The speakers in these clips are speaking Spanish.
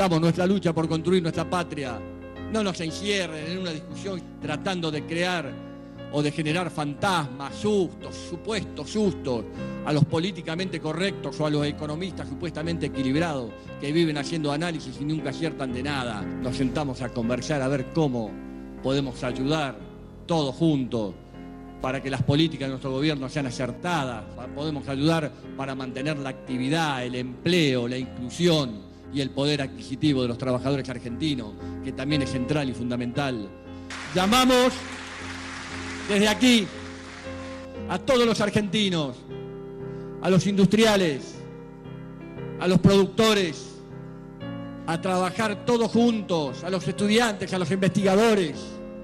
defendamos nuestra lucha por construir nuestra patria. No nos encierren en una discusión tratando de crear o de generar fantasmas, sustos, supuestos sustos a los políticamente correctos o a los economistas supuestamente equilibrados que viven haciendo análisis y nunca aciertan de nada. Nos sentamos a conversar a ver cómo podemos ayudar todos juntos para que las políticas de nuestro gobierno sean acertadas, podemos ayudar para mantener la actividad, el empleo, la inclusión y el poder adquisitivo de los trabajadores argentinos, que también es central y fundamental. Llamamos desde aquí a todos los argentinos, a los industriales, a los productores, a trabajar todos juntos, a los estudiantes, a los investigadores,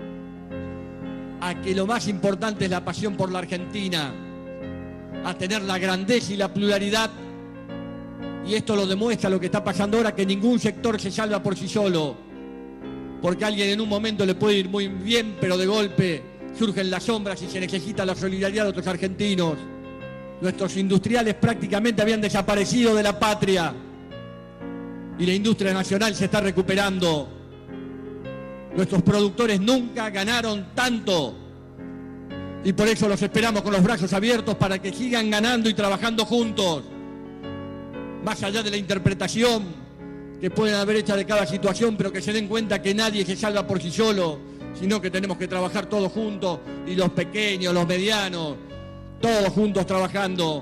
a que lo más importante es la pasión por la Argentina, a tener la grandeza y la pluralidad. Y esto lo demuestra lo que está pasando ahora, que ningún sector se salva por sí solo, porque a alguien en un momento le puede ir muy bien, pero de golpe surgen las sombras y se necesita la solidaridad de otros argentinos. Nuestros industriales prácticamente habían desaparecido de la patria y la industria nacional se está recuperando. Nuestros productores nunca ganaron tanto y por eso los esperamos con los brazos abiertos para que sigan ganando y trabajando juntos. Más allá de la interpretación que pueden haber hecha de cada situación, pero que se den cuenta que nadie se salva por sí solo, sino que tenemos que trabajar todos juntos, y los pequeños, los medianos, todos juntos trabajando.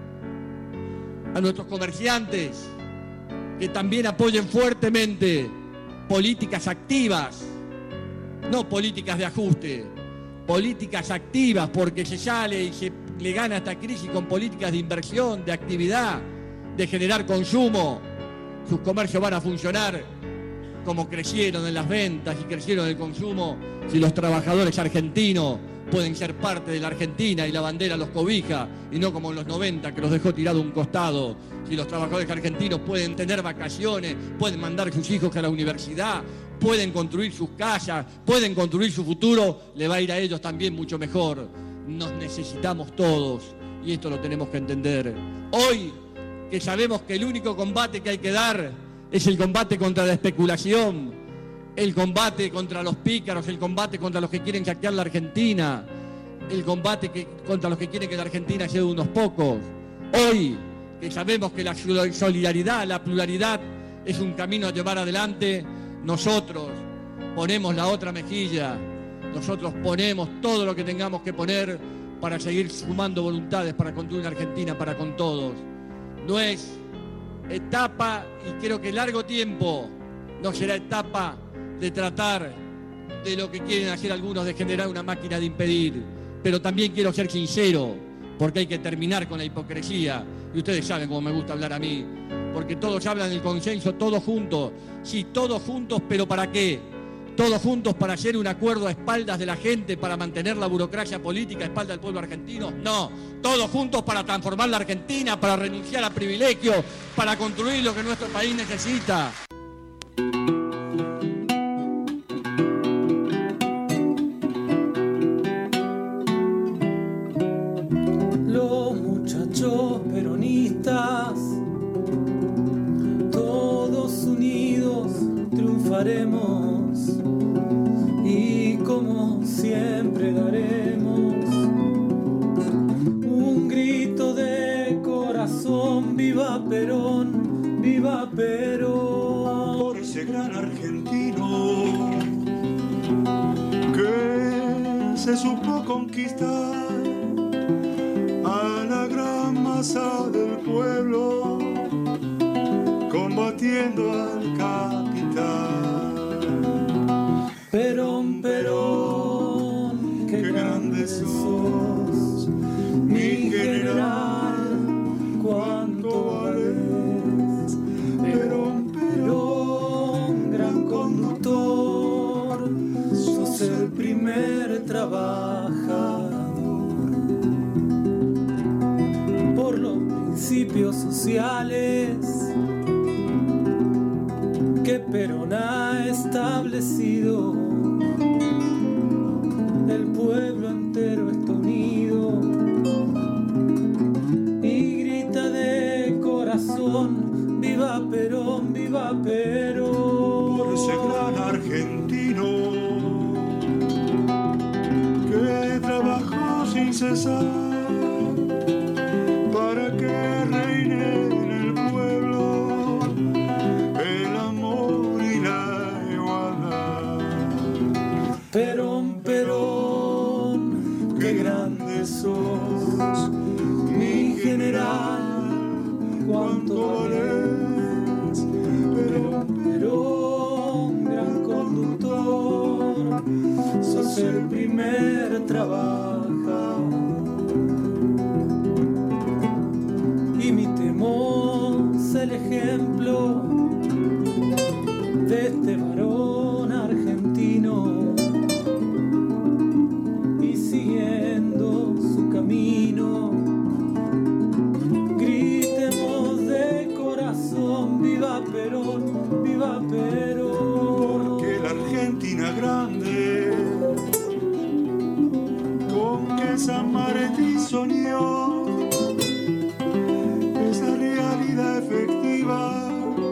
A nuestros comerciantes, que también apoyen fuertemente políticas activas, no políticas de ajuste, políticas activas, porque se sale y se le gana esta crisis con políticas de inversión, de actividad, de generar consumo. Sus comercios van a funcionar como crecieron en las ventas y crecieron en el consumo si los trabajadores argentinos pueden ser parte de la Argentina y la bandera los cobija, y no como en los 90 que los dejó tirado a un costado. Si los trabajadores argentinos pueden tener vacaciones, pueden mandar a sus hijos a la universidad, pueden construir sus casas, pueden construir su futuro, le va a ir a ellos también mucho mejor. Nos necesitamos todos y esto lo tenemos que entender. Hoy, que sabemos que el único combate que hay que dar es el combate contra la especulación, el combate contra los pícaros, el combate contra los que quieren saquear la Argentina, el combate contra los que quieren que la Argentina sea de unos pocos. Hoy, que sabemos que la solidaridad, la pluralidad es un camino a llevar adelante, nosotros ponemos la otra mejilla, nosotros ponemos todo lo que tengamos que poner para seguir sumando voluntades, para construir una Argentina para con todos. No es etapa, y creo que largo tiempo no será etapa de tratar de lo que quieren hacer algunos, de generar una máquina de impedir. Pero también quiero ser sincero, porque hay que terminar con la hipocresía. Y ustedes saben cómo me gusta hablar a mí, porque todos hablan del consenso, todos juntos. Sí, todos juntos, pero ¿para qué? Todos juntos para hacer un acuerdo a espaldas de la gente, para mantener la burocracia política a espaldas del pueblo argentino. No, todos juntos para transformar la Argentina, para renunciar a privilegios, para construir lo que nuestro país necesita. Los muchachos peronistas, todos unidos triunfaremos. Y como siempre daremos un grito de corazón: viva Perón, viva Perón. Por ese gran argentino que se supo conquistar a la gran masa del pueblo, combatiendo al capital. Perón, Perón, qué grande sos, mi general, cuánto vales. Perón, Perón, gran conductor, sos el primer trabajador. Por los principios sociales que Perón ha establecido, el pueblo entero está unido y grita de corazón: viva Perón, viva Perón. por ese gran argentino que trabajó sin cesar para que reine en el pueblo el amor y la igualdad. Perón, Perón, qué grande sos, mi general, cuánto valés. Perón, Perón, gran conductor, sos el primer trabajador. Imitemos el ejemplo de este varón argentino y siguiendo su camino gritemos de corazón: viva Perón, viva Perón. Porque la Argentina grande con que San Martín soñó, esa realidad efectiva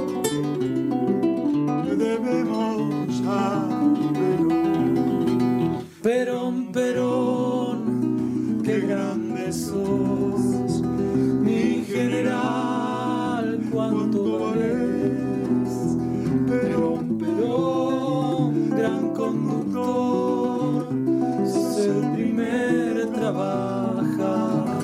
que debemos a Perón. Perón, Perón, qué grande sos, mi general, cuánto valés. Perón, Perón, gran conductor, sos el primer trabajador.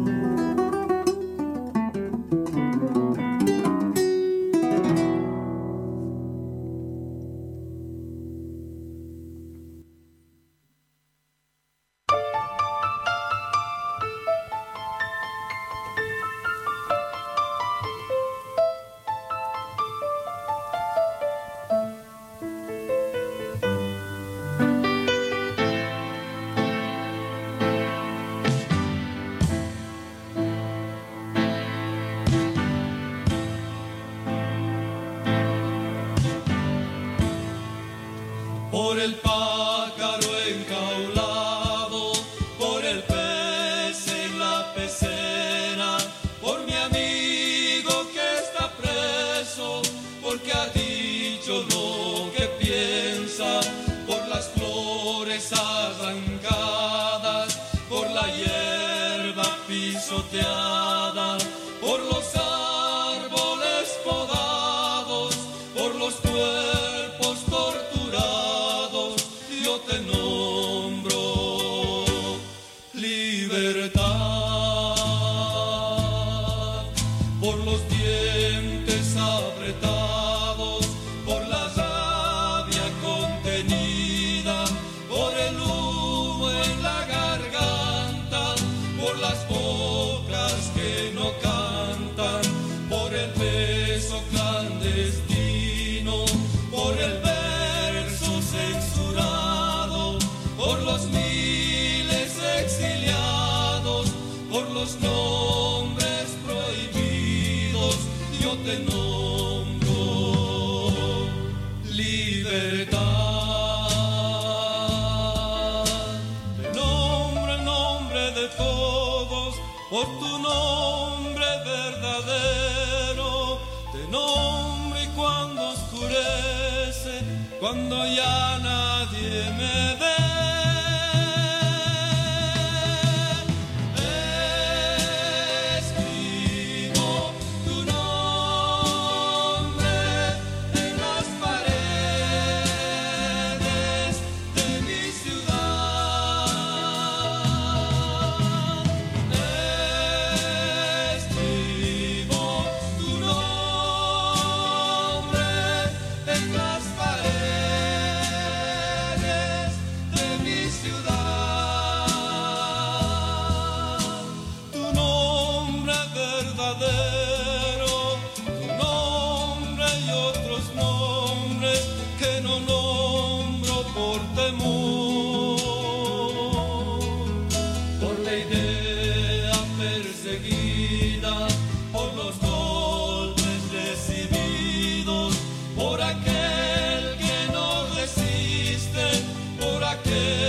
Por el pájaro enjaulado, por el pez en la pecera, por mi amigo que está preso, porque ha dicho lo que piensa, por las flores arrancadas, por la hierba pisoteada, por los árboles podados, por los cuerpos torturados, yo te nombro libertad. Por los dientes apretados, por la rabia contenida, por el humo en la garganta, por las bocas que no cantan, por el beso clandestino, por el verso censurado, por los miles exiliados, por los nombres prohibidos, yo te nombro libertad. Te nombro el nombre de todos, por tu nombre verdadero, te nombro y cuando oscurece, cuando ya nadie me ve, escribo tu nombre en las paredes de mi ciudad. Escribo tu nombre en las paredes de mi ciudad. Tu nombre verdadero, tu nombre y otros nombres que no nombro por temor, por la idea perseguida, por los golpes recibidos, por aquel que no resiste, por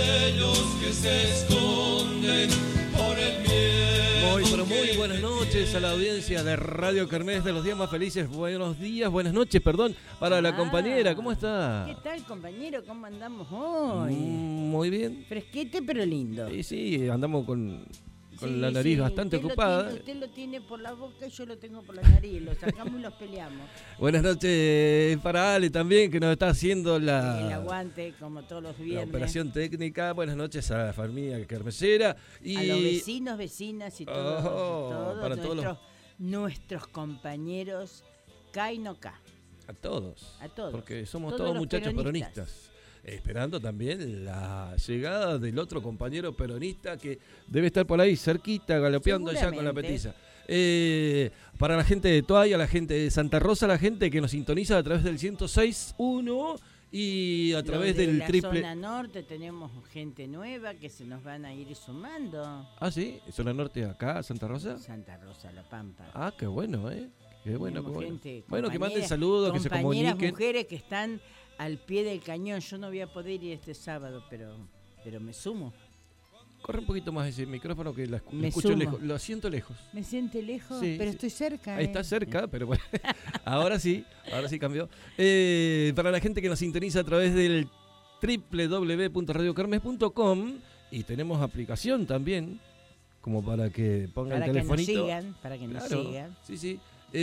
aquellos que se esconden, por el miedo. Muy buenas noches a la audiencia de Radio Kermés de los días más felices. Buenos días, buenas noches, perdón, para la compañera. ¿Cómo está? ¿Qué tal, compañero? ¿Cómo andamos hoy? Muy bien. Fresquete, pero lindo. Sí, andamos con la nariz bastante ocupada. Usted lo tiene por la boca y yo lo tengo por la nariz. Lo sacamos y los peleamos. Buenas noches para Ale también, que nos está haciendo El aguante, como todos los viernes. La operación técnica. Buenas noches a la familia kermesera. Y a los vecinos, vecinas y todos, para nuestros compañeros K y no K. A todos. A todos. Porque somos todos muchachos peronistas. Esperando también la llegada del otro compañero peronista que debe estar por ahí cerquita, galopeando ya con la petiza. Para la gente de Toay, a la gente de Santa Rosa, la gente que nos sintoniza a través del 106.1 y a través del triple. En la zona norte tenemos gente nueva que se nos van a ir sumando. Ah, sí, zona norte acá, Santa Rosa. Santa Rosa, La Pampa. Ah, qué bueno, Qué bueno, qué bueno. Gente, bueno, que manden saludos, que se comuniquen. Mujeres que están al pie del cañón. Yo no voy a poder ir este sábado, pero me sumo. Corre un poquito más ese micrófono que lo escucho sumo. lejos. Lo siento lejos. ¿Me siente lejos? Sí, pero sí. estoy cerca. Ahí está cerca, pero bueno. ahora sí cambió. Para la gente que nos sintoniza a través del www.radiokermes.com y tenemos aplicación también, como para que pongan el telefonito. Para que nos sigan. Sí.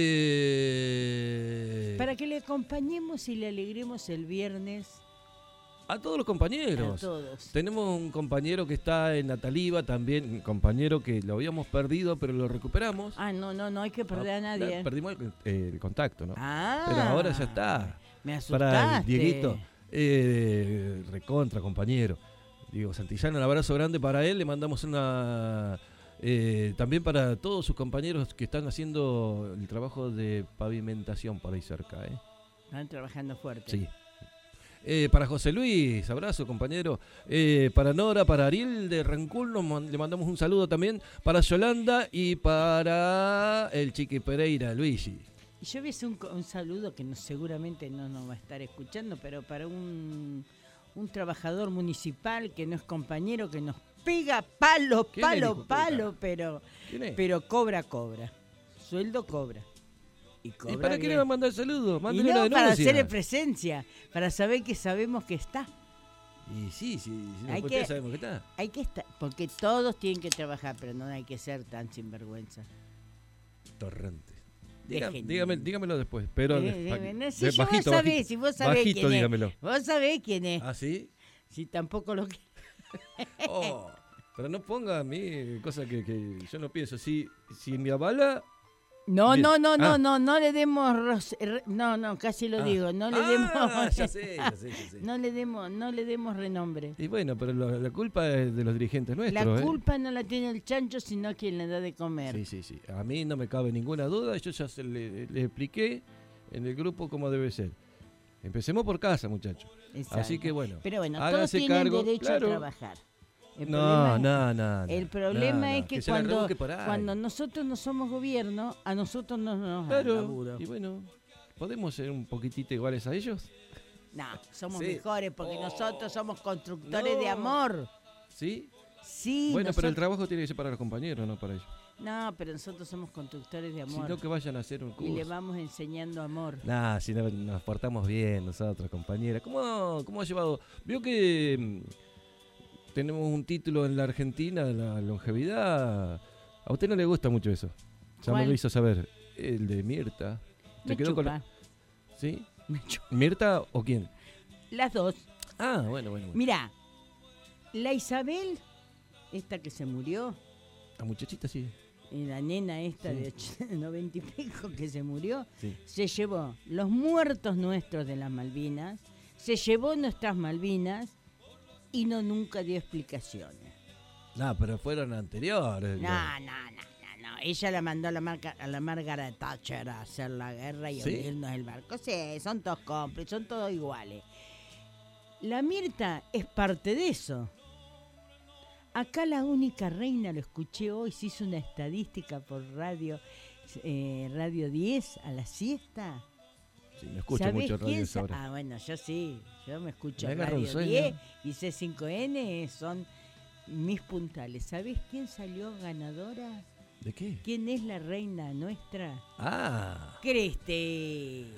Para que le acompañemos y le alegremos el viernes. A todos los compañeros. A todos. Tenemos un compañero que está en Nataliva también, un compañero que lo habíamos perdido, pero lo recuperamos. Ah, no hay que perder a nadie. Perdimos el contacto, ¿no? Ah. Pero ahora ya está. Me asustaste. Para el Dieguito, recontra, compañero. Digo, Santillana, un abrazo grande para él. Le mandamos una... también para todos sus compañeros que están haciendo el trabajo de pavimentación por ahí cerca. Están trabajando fuerte. Sí. Para José Luis, abrazo, compañero. Para Nora, para Ariel de Rancul, le mandamos un saludo también. Para Yolanda y para el Chiqui Pereira, Luigi. Y yo voy a hacer un saludo que seguramente no nos va a estar escuchando, pero para un trabajador municipal que no es compañero, que nos pega palo, pero cobra. Sueldo cobra. ¿Y para qué le va a mandar saludos? Mándale una denuncia. Para hacerle presencia, para saber que sabemos que está. Y sí, sabemos que está. Hay que estar, porque todos tienen que trabajar, pero no hay que ser tan sinvergüenza. Torrente. Dígamelo después, pero si vos sabés bajito, quién dígamelo. Es. Vos sabés quién es. ¿Ah, sí? Si tampoco lo que... pero no ponga a mí cosas que yo no pienso. Si me avala... No le demos casi lo digo, no le demos ya sé. no le demos renombre. Y bueno, pero la culpa es de los dirigentes nuestros. La culpa no la tiene el chancho, sino quien le da de comer. Sí. A mí no me cabe ninguna duda, yo ya le expliqué en el grupo cómo debe ser. Empecemos por casa, muchachos. Así que bueno, pero bueno, todos tienen derecho a trabajar. El problema es que cuando nosotros no somos gobierno, a nosotros no nos dan laburo. Y bueno, ¿podemos ser un poquitito iguales a ellos? No, somos mejores porque nosotros somos constructores de amor. ¿Sí? Sí. Bueno, pero el trabajo tiene que ser para los compañeros, no para ellos. No, pero nosotros somos constructores de amor. Sino que vayan a hacer un curso. Y le vamos enseñando amor. Si no, nos portamos bien nosotros, compañeras. ¿Cómo ha llevado? Vio que... tenemos un título en la Argentina, la longevidad. A usted no le gusta mucho eso. Ya me lo hizo saber. El de Mirta. Me chupa. ¿Sí? ¿Mirta o quién? Las dos. Ah, bueno. Mirá, la Isabel, esta que se murió. La muchachita, sí. Y la nena esta de 90 y pico que se murió. Sí. Se llevó los muertos nuestros de las Malvinas. Se llevó nuestras Malvinas. Y nunca dio explicaciones. No, pero fueron anteriores. No. Ella la mandó a la Margaret Thatcher a hacer la guerra y hundirnos el barco. Sí, son todos cómplices, son todos iguales. La Mirta es parte de eso. Acá la única reina, lo escuché hoy, se hizo una estadística por Radio 10 a la siesta. Sí, me escucho mucho radio ahora. Ah, bueno, yo sí. Yo me escucho Radio 10 y C5N son mis puntales. ¿Sabés quién salió ganadora? ¿De qué? ¿Quién es la reina nuestra? Cristina.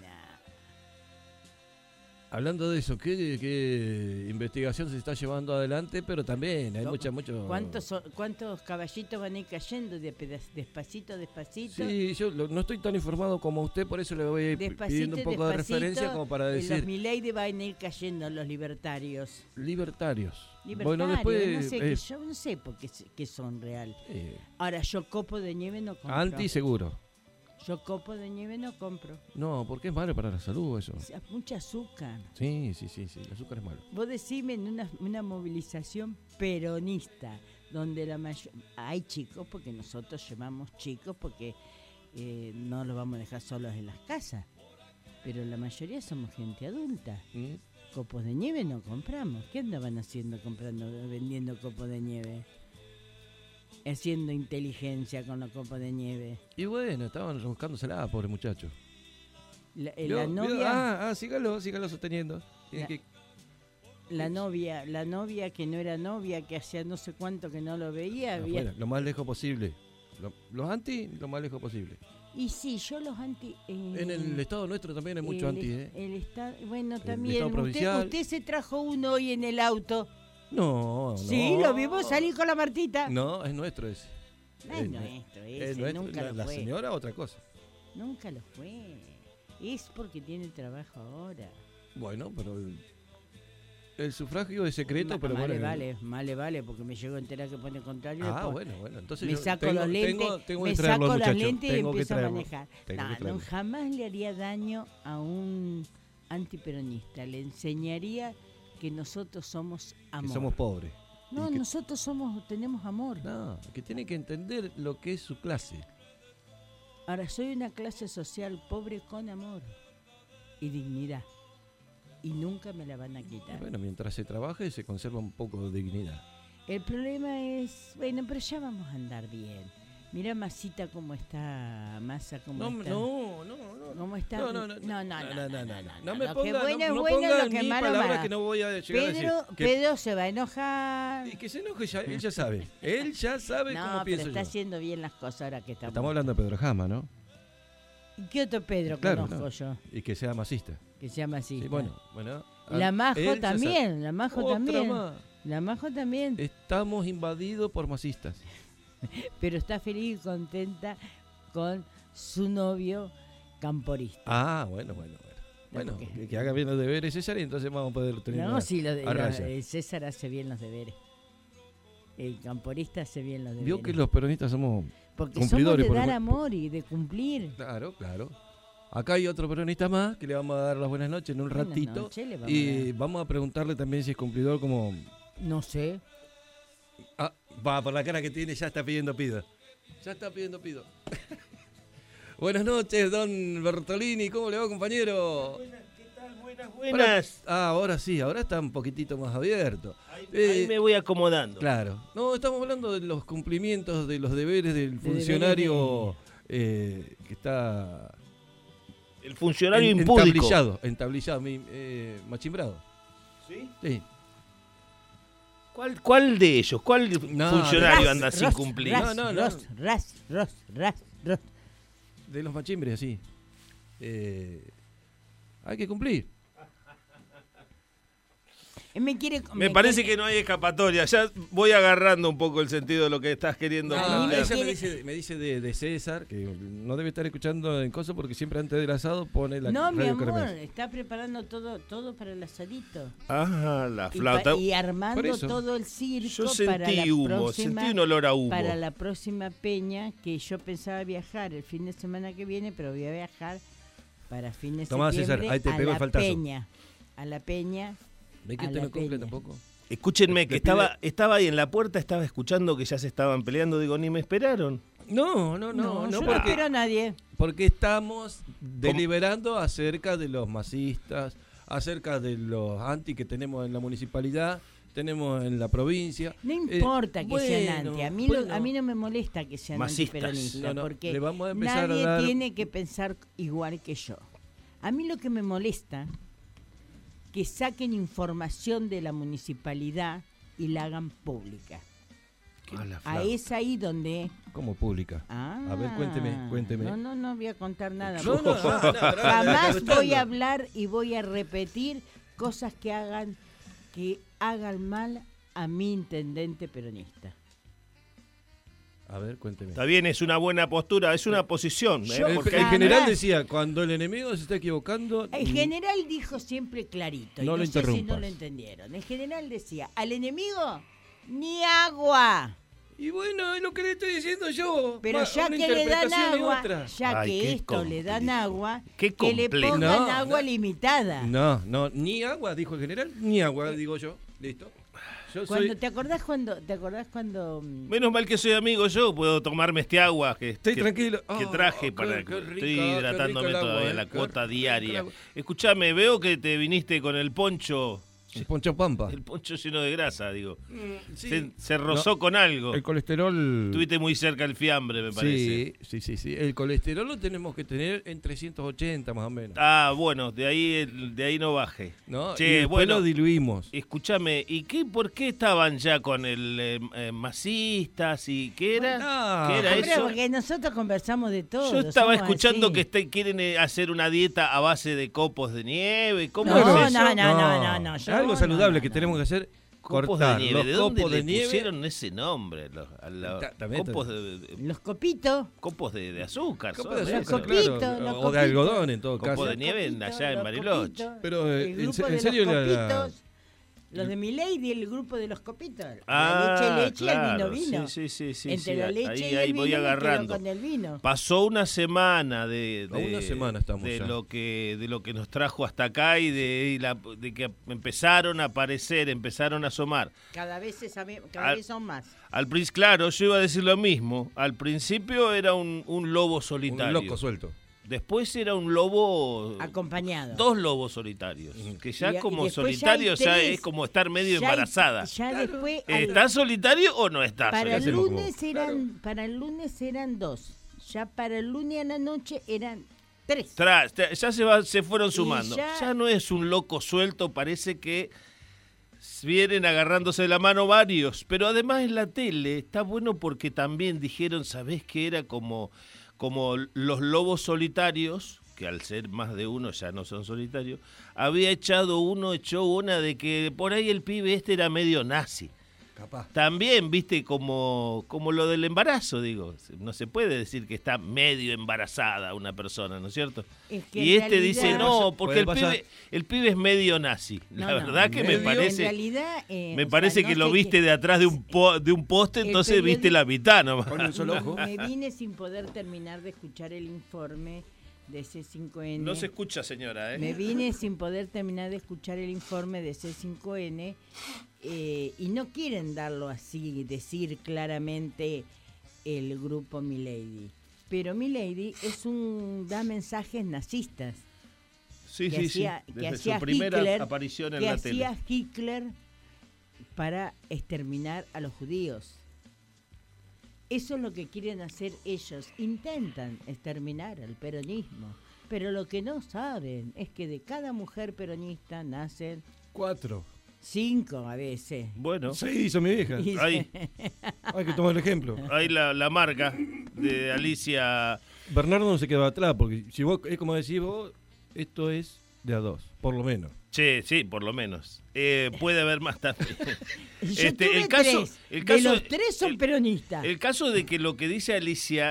Hablando de eso, ¿qué investigación se está llevando adelante? Pero también hay mucho... ¿Cuántos caballitos van a ir cayendo despacito? Sí, yo no estoy tan informado como usted, por eso le voy pidiendo un poco de referencia como para decir... Los Milei van a ir cayendo los libertarios. Libertarios. Bueno, después... yo no sé por qué son real. Ahora, yo copo de nieve no compro. Anti seguro. Yo copo de nieve no compro. No, porque es malo para la salud eso. Mucha azúcar. Sí, el azúcar es malo. Vos decime en una movilización peronista, donde hay chicos, porque nosotros llevamos chicos, porque no los vamos a dejar solos en las casas. Pero la mayoría somos gente adulta. Copos de nieve no compramos. ¿Qué andaban haciendo vendiendo copos de nieve? Haciendo inteligencia con los copos de nieve. Y bueno, estaban buscándosela, pobre muchacho. La novia... sígalo sosteniendo. La novia que no era novia, que hacía no sé cuánto que no lo veía. Lo más lejos posible. Los anti, lo más lejos posible. Y sí, yo los anti... en el estado nuestro también hay mucho anti, El estado, bueno, también. El estado provincial. Usted se trajo uno hoy en el auto. No. Sí, lo vimos salir con la Martita. No, es nuestro ese. No es nuestro ese, nunca lo fue. La señora otra cosa. Nunca lo fue. Es porque tiene trabajo ahora. Bueno, pero el sufragio es secreto, pero vale, vale, porque me llego a enterar que pone contrario. Bueno, entonces me saco los lentes, me saco las lentes y empiezo a manejar. No, jamás le haría daño a un antiperonista. Le enseñaría que nosotros somos amor. Que somos pobres. No, nosotros tenemos amor. No, que tiene que entender lo que es su clase. Ahora, soy una clase social pobre con amor y dignidad. Y nunca me la van a quitar. Bueno, mientras se trabaje se conserva un poco de dignidad. El problema es, pero ya vamos a andar bien. Mira Masita cómo está, Masa cómo está. No. ¿Cómo está? No. No me ponga ni palabras que no voy a llegar a decir. Pedro se va a enojar. Y que se enoje, él ya sabe. Él ya sabe cómo pienso yo. Está haciendo bien las cosas ahora que estamos hablando de Pedro Jama, ¿no? ¿Y qué otro Pedro conozco yo? Y que sea masista. Sí, bueno. La Majo también, La Majo también. Estamos invadidos por masistas. Pero está feliz y contenta con su novio camporista. Bueno, que haga bien los deberes César y entonces vamos a poder tener César hace bien los deberes. El camporista hace bien los deberes. Vio que los peronistas somos porque cumplidores. Somos de dar amor y de cumplir. Claro. Acá hay otro peronista más que le vamos a dar las buenas noches en un ratito. Y vamos a preguntarle también si es cumplidor como... No sé. Por la cara que tiene ya está pidiendo pido. Buenas noches, don Bertolini. ¿Cómo le va, compañero? Buenas, ¿qué tal? Buenas. Ahora sí, ahora está un poquitito más abierto. Ahí me voy acomodando. Claro. No, estamos hablando de los cumplimientos de los deberes del funcionario que está... El funcionario impúdico. Entablillado, machimbrado. ¿Sí? Sí. ¿Cuál de ellos? ¿Cuál funcionario anda sin cumplir? De los machimbres, sí. Hay que cumplir. Me parece que no hay escapatoria. Ya voy agarrando un poco el sentido de lo que estás queriendo. Me dice de César, que no debe estar escuchando en cosas porque siempre antes del asado pone la radio. No, mi amor, está preparando todo para el asadito. La flauta. Y armando todo el circo. Yo sentí un olor a humo. Para la próxima peña, que yo pensaba viajar el fin de semana que viene, pero voy a viajar para fin de septiembre. César, ahí te pegó el faltazo. A la peña. ¿Ve que usted no cumple tampoco? Escúchenme, que estaba ahí en la puerta, estaba escuchando que ya se estaban peleando. Digo, ni me esperaron. No, yo no espero a nadie. Porque estamos deliberando acerca de los masistas, acerca de los anti que tenemos en la municipalidad, tenemos en la provincia. No importa que sean anti, a mí no me molesta que sean antiperonistas, porque le vamos a empezar nadie tiene que pensar igual que yo. A mí lo que me molesta que saquen información de la municipalidad y la hagan pública. Es ahí donde ¿Cómo pública? A ver, cuénteme. No voy a contar nada. Jamás voy a hablar y voy a repetir cosas que hagan mal a mi intendente peronista. A ver, cuénteme. Está bien, es una buena postura, es una posición. Porque el general decía, cuando el enemigo se está equivocando... El general dijo siempre clarito, no y lo sé si no lo entendieron. El general decía, al enemigo, ni agua. Y bueno, es lo que le estoy diciendo yo. Pero ya que le dan agua, le dan agua, que le pongan agua limitada. No, ni agua, dijo el general, ni agua, digo yo. Listo. ¿Te acordás cuando Menos mal que soy amigo yo, puedo tomarme este agua tranquilo. Que traje para qué rica, estoy hidratándome todavía, la cuota diaria. Rico. Escuchame, veo que te viniste con el poncho. El poncho pampa. El poncho lleno de grasa, digo. Sí. Se rozó con algo. El colesterol... Estuviste muy cerca del fiambre, me parece. Sí. El colesterol lo tenemos que tener en 380 más o menos. Bueno, de ahí no baje. ¿No? Che, y después lo diluimos. Escúchame, ¿y por qué estaban ya con el masistas y qué era? ¿Qué era eso? Porque nosotros conversamos de todo. Yo estaba escuchando que quieren hacer una dieta a base de copos de nieve. ¿Cómo es eso? No. Algo saludable que tenemos que hacer, cortar de nieve. los copos de nieve. Pusieron ese nombre? Los copitos. Copos de azúcar. Copos de azúcar, claro. O de algodón, en todo caso. Copos de nieve allá en Bariloche. Pero en serio... Los de Milady, el grupo de los copitos. Leche claro. y el vino. Sí. Entre la leche y el vino voy agarrando. Con el vino. Pasó una semana una semana estamos de ya. lo que nos trajo hasta acá y de que empezaron a aparecer, empezaron a asomar. Cada vez son más. Claro, yo iba a decir lo mismo. Al principio era un lobo solitario. Un loco suelto. Después era un lobo... acompañado. 2 lobos solitarios. Que ya como solitario ya es como estar medio embarazada. Después ¿Está solitario o no está solitario? Para el lunes eran 2. Ya para el lunes a la noche eran 3. Ya se fueron sumando. Ya no es un loco suelto, parece que vienen agarrándose de la mano varios. Pero además en la tele está bueno porque también dijeron, ¿sabés qué era como los lobos solitarios, que al ser más de uno ya no son solitarios, echó una de que por ahí el pibe era medio nazi. Capaz. También, viste, como lo del embarazo, digo. No se puede decir que está medio embarazada una persona, ¿no es cierto? Y dice, no, porque el pibe es medio nazi. La verdad que me parece... En realidad, me parece que lo viste de atrás de un poste, entonces viste la mitad nomás. Con un solo ojo. Me vine sin poder terminar de escuchar el informe de C5N. No se escucha, señora, ¿eh? Me vine sin poder terminar de escuchar el informe de C5N y no quieren darlo así, decir claramente el grupo Milady. Pero Milady da mensajes nazistas. Sí. Desde su primera aparición en la tele. Que hacía Hitler para exterminar a los judíos. Eso es lo que quieren hacer ellos. Intentan exterminar al peronismo. Pero lo que no saben es que de cada mujer peronista nacen 4. 5 a veces. Bueno. 6 hizo mi vieja. Hay que tomar el ejemplo. Hay la marca de Alicia. Bernardo no se queda atrás, porque si vos, es como decís vos, esto es de a 2, por lo menos. Sí, por lo menos. Puede haber más también. El caso de los 3 son peronistas. El caso de que lo que dice Alicia,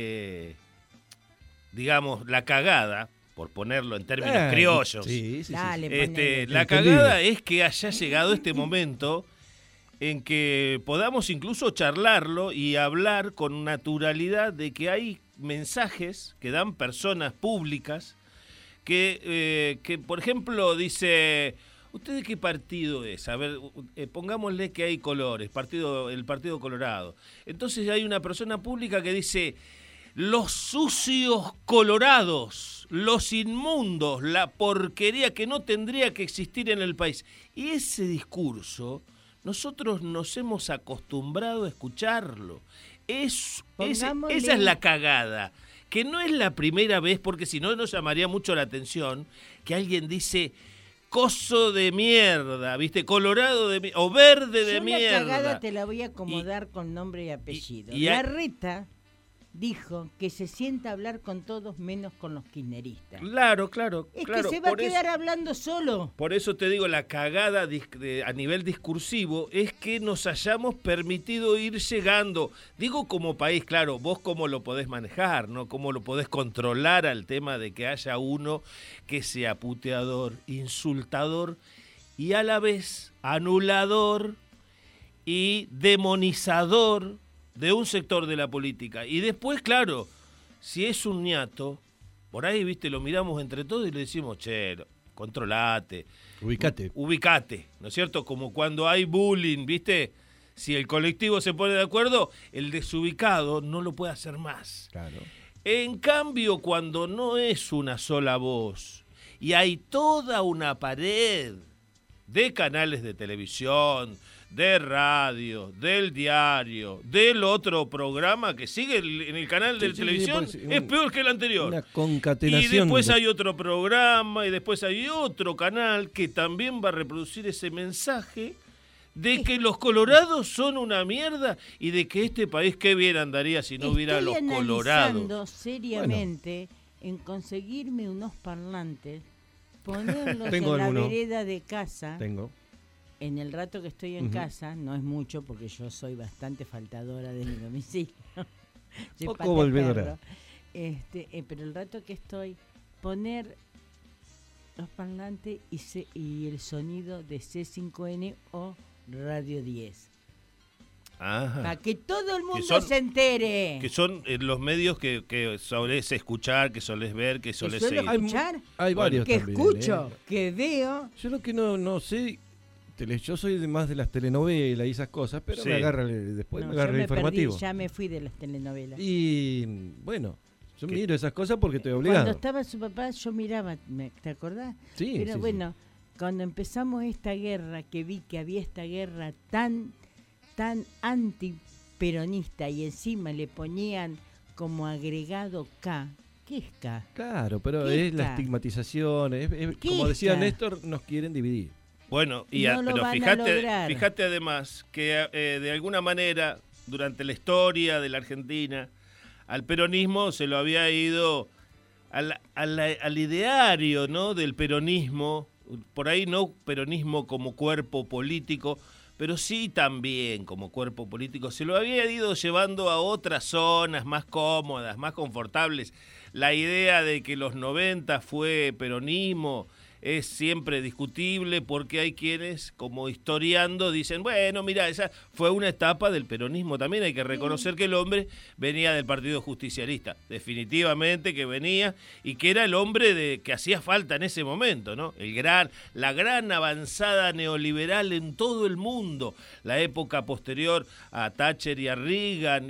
digamos, la cagada, por ponerlo en términos criollos. Sí. Dale, la cagada es que haya llegado este momento en que podamos incluso charlarlo y hablar con naturalidad de que hay mensajes que dan personas públicas que por ejemplo, dice, ¿usted de qué partido es? A ver, pongámosle que hay colores, el Partido Colorado. Entonces hay una persona pública que dice, los sucios colorados, los inmundos, la porquería que no tendría que existir en el país. Y ese discurso, nosotros nos hemos acostumbrado a escucharlo. Esa es la cagada. Que no es la primera vez, porque si no nos llamaría mucho la atención, que alguien dice coso de mierda, ¿viste? Colorado de mierda, o verde de mierda. La cagada te la voy a acomodar con nombre y apellido. y Larreta dijo que se sienta a hablar con todos menos con los kirchneristas. Claro. Es que se va a quedar hablando solo. Por eso te digo, la cagada a nivel discursivo es que nos hayamos permitido ir llegando. Digo como país, claro, vos cómo lo podés manejar, ¿no? Cómo lo podés controlar al tema de que haya uno que sea puteador, insultador y a la vez anulador y demonizador de un sector de la política. Y después, claro, si es un ñato, por ahí, viste, lo miramos entre todos y le decimos, che, controlate. Ubicate, ¿no es cierto? Como cuando hay bullying, viste, si el colectivo se pone de acuerdo, el desubicado no lo puede hacer más. Claro. En cambio, cuando no es una sola voz y hay toda una pared de canales de televisión, de radio, del diario, del otro programa que sigue en el canal de televisión, es peor que el anterior. Una concatenación. Y después hay otro programa y después hay otro canal que también va a reproducir ese mensaje de que los colorados son una mierda y de que este país qué bien andaría si no hubiera los colorados. Estoy analizando seriamente en conseguirme unos parlantes, ponerlos en la vereda de casa. En el rato que estoy en casa, no es mucho porque yo soy bastante faltadora de mi domicilio. Poco volvedora. Pero el rato que estoy, poner los parlantes y el sonido de C5N o Radio 10. Ajá. Para que todo el mundo se entere. Que son los medios que solés escuchar, que solés ver, que solés seguir. Escuchar, hay varios que también, escucho, que veo. Yo lo que no sé, yo soy más de las telenovelas y esas cosas, pero me agarra después me agarra el informativo. Ya me fui de las telenovelas. Y bueno, yo miro esas cosas porque estoy obligado. Cuando estaba su papá yo miraba, ¿te acordás? Sí. Pero sí, bueno, cuando empezamos esta guerra, que vi que había esta guerra tan antiperonista y encima le ponían como agregado K. ¿Qué es K? Claro, pero es la estigmatización, como decía Néstor, nos quieren dividir. Bueno, pero fíjate además que de alguna manera, durante la historia de la Argentina, al peronismo se lo había ido al ideario, ¿no?, del peronismo, por ahí no peronismo como cuerpo político, pero sí también como cuerpo político, se lo había ido llevando a otras zonas más cómodas, más confortables. La idea de que los 90 fue peronismo es siempre discutible porque hay quienes, como historiando, dicen, bueno, mira, esa fue una etapa del peronismo. También hay que reconocer que el hombre venía del Partido Justicialista, definitivamente que venía, y que era el hombre que hacía falta en ese momento, ¿no? La gran avanzada neoliberal en todo el mundo, la época posterior a Thatcher y a Reagan,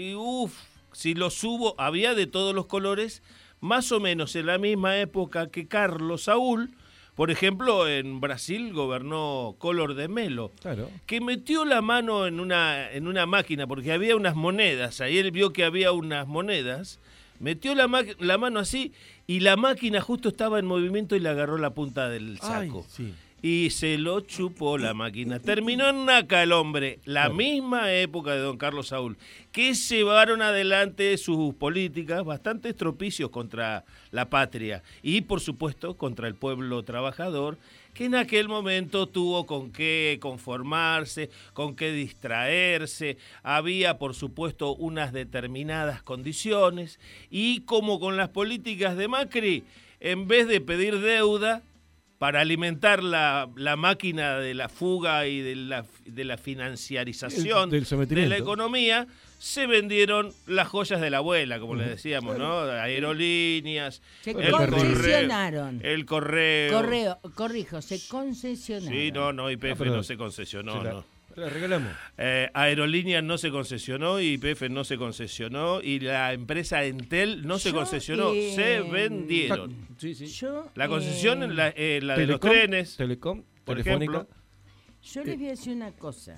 si los hubo, había de todos los colores, más o menos en la misma época que Carlos Saúl. Por ejemplo, en Brasil gobernó Collor de Mello, claro, que metió la mano en una máquina, porque había unas monedas, ahí él vio que había unas monedas, metió la mano así, y la máquina justo estaba en movimiento y le agarró la punta del saco. Ay, sí. Y se lo chupó la máquina. Terminó en Naca el hombre, misma época de don Carlos Saúl, que llevaron adelante sus políticas bastante estropicios contra la patria y, por supuesto, contra el pueblo trabajador, que en aquel momento tuvo con qué conformarse, con qué distraerse. Había, por supuesto, unas determinadas condiciones y, como con las políticas de Macri, en vez de pedir deuda para alimentar la máquina de la fuga y de la financiarización de la economía, se vendieron las joyas de la abuela, como le decíamos, ¿no? Aerolíneas, se concesionaron. El correo. Corrijo, se concesionaron. Sí, no, YPF no se concesionó, no. La regalamos. Aerolíneas no se concesionó, YPF no se concesionó y la empresa Entel no se concesionó, se vendieron. Sí. La concesión, la Telecom, de los trenes. Telecom, por Telefónica. Ejemplo. Yo les voy a decir una cosa.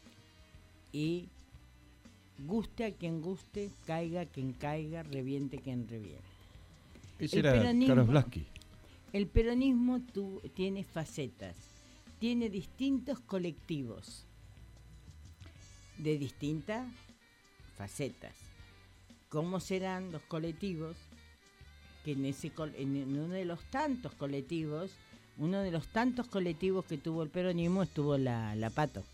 Y guste a quien guste, caiga quien caiga, reviente quien reviente. Ese era Carlos Blasky. El peronismo tiene facetas, tiene distintos colectivos de distintas facetas. ¿Cómo serán los colectivos? Que en uno de los tantos colectivos que tuvo el peronismo estuvo la Pato.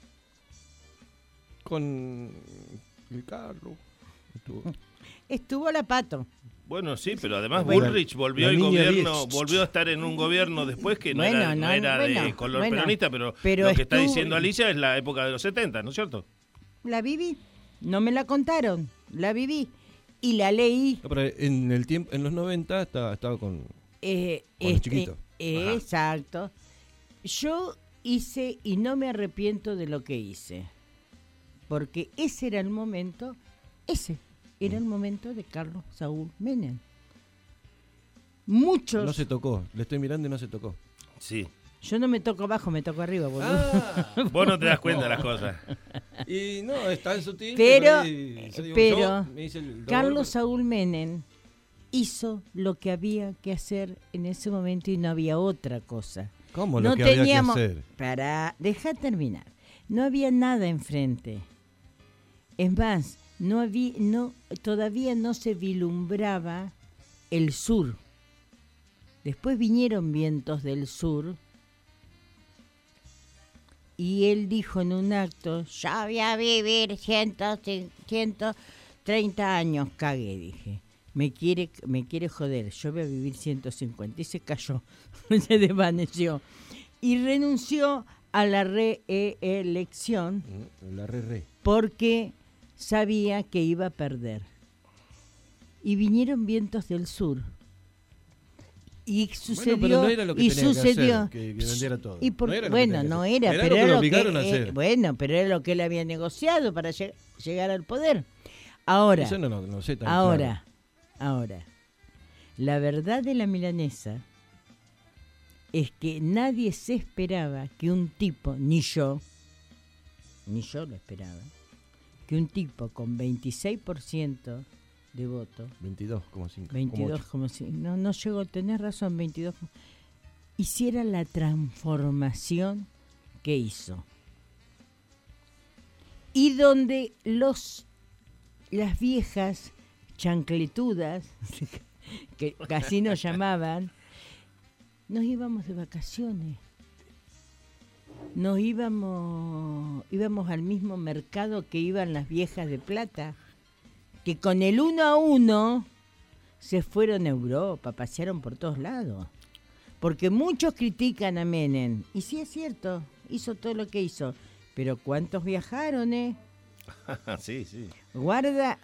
Con el carro. Estuvo la Pato. Bueno, sí, pero además Bullrich volvió volvió a estar en un gobierno después que no era de color peronista, pero lo que está diciendo Alicia es la época de los 70, ¿no es cierto? La viví, no me la contaron, la viví y la leí. No, pero en los 90 estaba con los chiquitos. Exacto. Yo hice y no me arrepiento de lo que hice, porque ese era el momento de Carlos Saúl Menem. Muchos. No se tocó, le estoy mirando y no se tocó. Sí. Yo no me toco abajo, me toco arriba, boludo. Vos no te das cuenta de las cosas. Y no, es tan sutil. Pero el Carlos Saúl Menem hizo lo que había que hacer en ese momento y no había otra cosa. ¿Cómo lo que había que hacer? Deja terminar. No había nada enfrente. Es más, todavía no se vislumbraba el sur. Después vinieron vientos del sur y él dijo en un acto, yo voy a vivir 130 años, cagué, dije. Me quiere joder, yo voy a vivir 150. Y se cayó, se desvaneció. Y renunció a la reelección porque sabía que iba a perder. Y vinieron vientos del sur. Y sucedió, bueno, pero no era lo que tenía que hacer, que vendiera todo. Y pero era lo que era lo que él había negociado para llegar al poder. Ahora, eso no sé tan ahora, la verdad de la milanesa es que nadie se esperaba que un tipo, ni yo lo esperaba, que un tipo con 26% de voto, 22,5. no llegó, tenés razón, 22, hiciera la transformación que hizo. Y donde las viejas chancletudas, que casi nos llamaban, nos íbamos de vacaciones. Íbamos al mismo mercado que iban las viejas de plata, que con el 1 a 1 se fueron a Europa, pasearon por todos lados. Porque muchos critican a Menem, y sí es cierto, hizo todo lo que hizo, pero ¿cuántos viajaron, Sí. Guarda.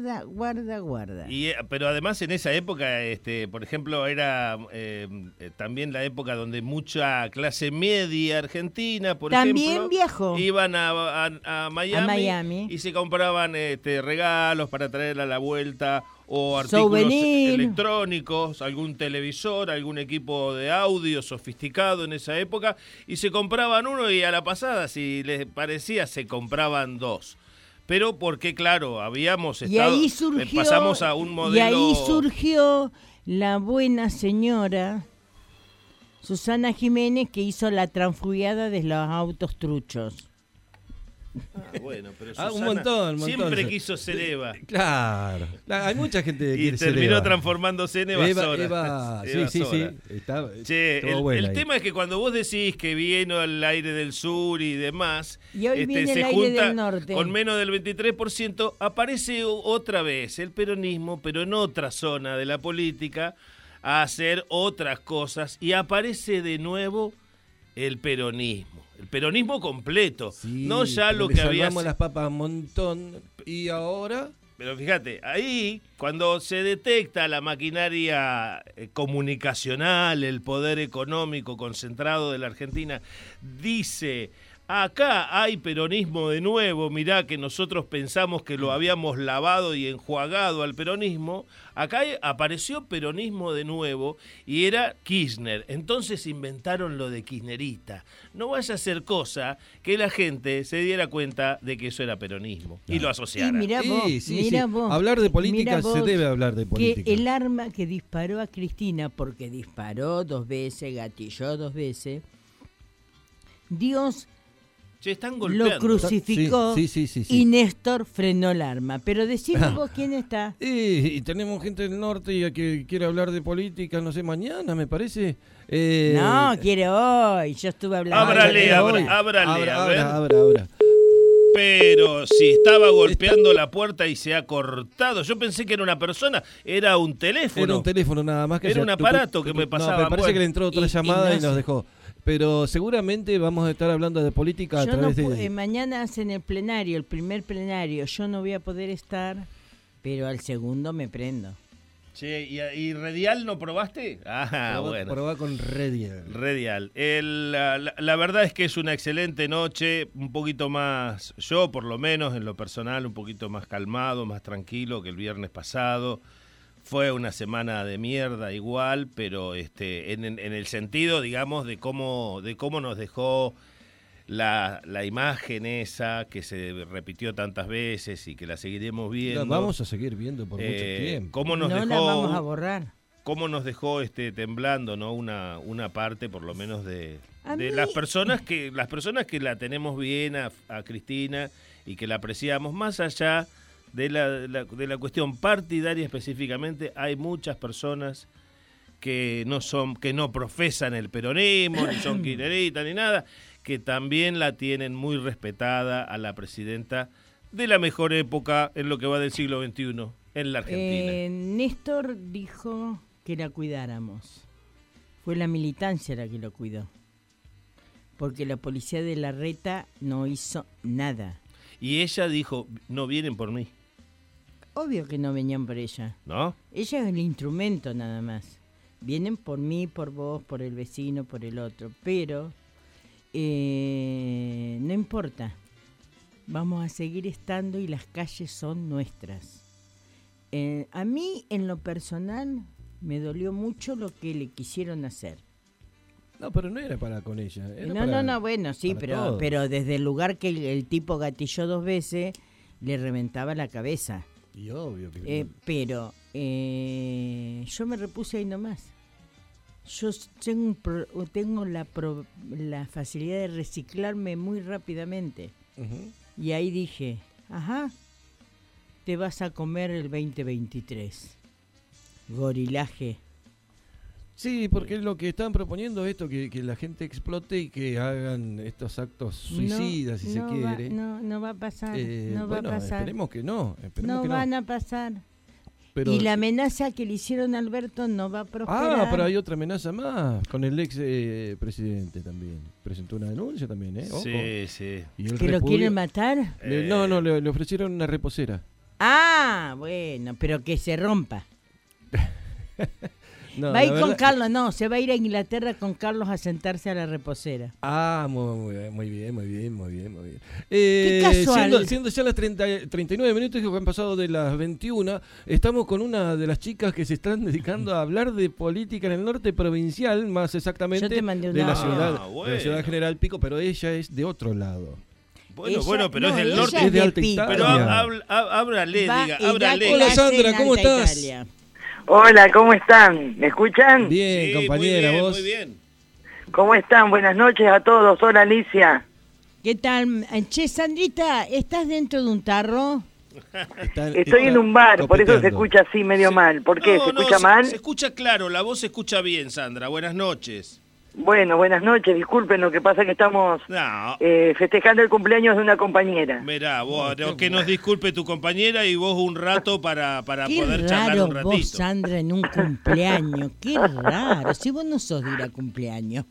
Pero además en esa época, por ejemplo, era también la época donde mucha clase media argentina, por ejemplo, viajó. Iban a Miami y se compraban regalos para traer a la vuelta o artículos electrónicos, algún televisor, algún equipo de audio sofisticado en esa época, y se compraban uno y a la pasada, si les parecía, se compraban dos. Pero porque, claro, habíamos estado, pasamos a un modelo... Y ahí surgió la buena señora Susana Jiménez, que hizo la transfugiada de los autos truchos. Bueno, pero Susana un montón. Siempre quiso ser Eva. Claro. Hay mucha gente que quiere ser Eva. Y terminó transformándose en Evasora. Eva sí. El tema es que cuando vos decís que vino al aire del sur y demás, y hoy viene se el aire junta del norte. Con menos del 23%, aparece otra vez el peronismo, pero en otra zona de la política, a hacer otras cosas, y aparece de nuevo el peronismo. El peronismo completo, no ya lo que había... Salvamos las papas un montón y ahora... Pero fíjate, ahí cuando se detecta la maquinaria comunicacional, el poder económico concentrado de la Argentina, dice acá hay peronismo de nuevo, mirá que nosotros pensamos que lo habíamos lavado y enjuagado al peronismo, acá apareció peronismo de nuevo y era Kirchner, entonces inventaron lo de kirchnerista. No vaya a ser cosa que la gente se diera cuenta de que eso era peronismo y lo asociara. Y mirá vos, hablar de política se debe hablar de política. Que el arma que disparó a Cristina, porque disparó 2 veces, gatilló 2 veces, Dios están golpeando. lo crucificó y Néstor frenó el arma. Pero decime vos quién está. Y tenemos gente del norte y que quiere hablar de política, no sé, mañana me parece. No, quiere hoy. Yo estuve hablando. Ábrale, abra. Pero si estaba golpeando la puerta y se ha cortado. Yo pensé que era una persona, era un teléfono. Era un teléfono nada más. Era un aparato que me pasaba. No, me parece que le entró otra llamada y nos dejó. Pero seguramente vamos a estar hablando de política a través de... Mañana hacen el plenario, el primer plenario. Yo no voy a poder estar, pero al segundo me prendo. Che, ¿y Redial no probaste? Bueno. Probá con Redial. La verdad es que es una excelente noche, un poquito más, yo por lo menos en lo personal, un poquito más calmado, más tranquilo que el viernes pasado. Fue una semana de mierda igual, pero en el sentido, digamos, de cómo nos dejó la imagen esa que se repitió tantas veces y que la seguiremos viendo. La vamos a seguir viendo por mucho tiempo. No la vamos a borrar. Cómo nos dejó temblando, ¿no? Una parte, por lo menos, de las personas que la tenemos bien a Cristina y que la apreciamos, más allá de la cuestión partidaria específicamente. Hay muchas personas que no profesan el peronismo, ni son kirchneristas ni nada, que también la tienen muy respetada a la presidenta de la mejor época en lo que va del siglo XXI en la Argentina. Néstor dijo que la cuidáramos. Fue la militancia la que lo cuidó. Porque la policía de Larreta no hizo nada. Y ella dijo, no vienen por mí. Obvio que no venían por ella. ¿No? Ella es el instrumento nada más. Vienen por mí, por vos, por el vecino, por el otro. Pero no importa. Vamos a seguir estando y las calles son nuestras. A mí, en lo personal, me dolió mucho lo que le quisieron hacer. No, pero no era para con ella. Bueno, sí, pero desde el lugar que el tipo gatilló 2 veces, le reventaba la cabeza. Y obvio que pero yo me repuse ahí nomás. Yo tengo la facilidad de reciclarme muy rápidamente. Uh-huh. Y ahí dije, te vas a comer el 2023. Gorilaje. Sí, porque lo que están proponiendo es esto, que la gente explote y que hagan estos actos suicidas, si se quiere. No va a pasar, va a pasar. Esperemos que no. Van a pasar. Pero, y la amenaza que le hicieron a Alberto no va a prosperar. Pero hay otra amenaza más, con el ex presidente también. Presentó una denuncia también, ¿eh? Ojo. Sí. Y el ¿Que lo quieren matar? Le ofrecieron una reposera. Bueno, pero que se rompa. No, va a ir con Carlos, se va a ir a Inglaterra con Carlos a sentarse a la reposera. Muy bien. Qué casual. Siendo ya las 39 minutos que han pasado de las 21, estamos con una de las chicas que se están dedicando a hablar de política en el norte provincial, más exactamente de la ciudad General Pico, pero ella es de otro lado. Pero es del norte. Es de Alta Italia. Pero ábrale. Hola Sandra, ¿cómo estás? Italia. Hola, ¿cómo están? ¿Me escuchan? Bien, sí, compañera, vos. Muy bien. ¿Cómo están? Buenas noches a todos. Hola, Alicia. ¿Qué tal? Che, Sandrita, ¿estás dentro de un tarro? Estoy en un bar, por eso se escucha así medio mal. ¿Por qué? ¿Se escucha mal? Se escucha claro, la voz se escucha bien, Sandra. Buenas noches. Bueno, buenas noches. Disculpen, lo que pasa es que estamos festejando el cumpleaños de una compañera. Mirá, vos, que nos disculpe tu compañera y vos un rato para poder charlar un ratito. Qué raro vos, Sandra, en un cumpleaños. Qué raro. Si vos no sos de ir a cumpleaños.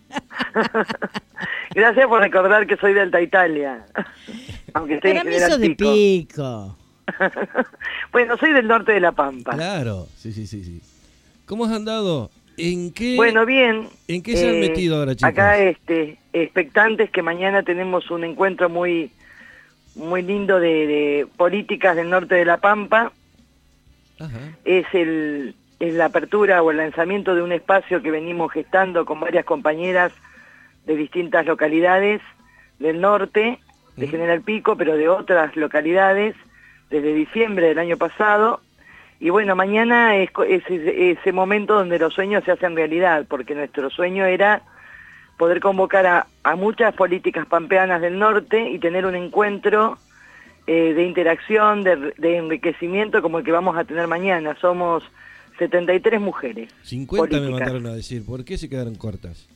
Gracias por recordar que soy de Alta Italia. Aunque estoy para mí sos de Pico. Bueno, soy del norte de La Pampa. Claro, sí. ¿Cómo has andado? Bueno, bien. ¿En qué se han metido ahora, chicos? Acá expectantes que mañana tenemos un encuentro muy lindo de políticas del norte de La Pampa. Ajá. Es la apertura o el lanzamiento de un espacio que venimos gestando con varias compañeras de distintas localidades del norte, de General Pico, pero de otras localidades, desde diciembre del año pasado. Y bueno, mañana es ese momento donde los sueños se hacen realidad, porque nuestro sueño era poder convocar a muchas políticas pampeanas del norte y tener un encuentro de interacción, de enriquecimiento como el que vamos a tener mañana. Somos 73 mujeres 50 políticas. Me mandaron a decir. ¿Por qué se quedaron cortas?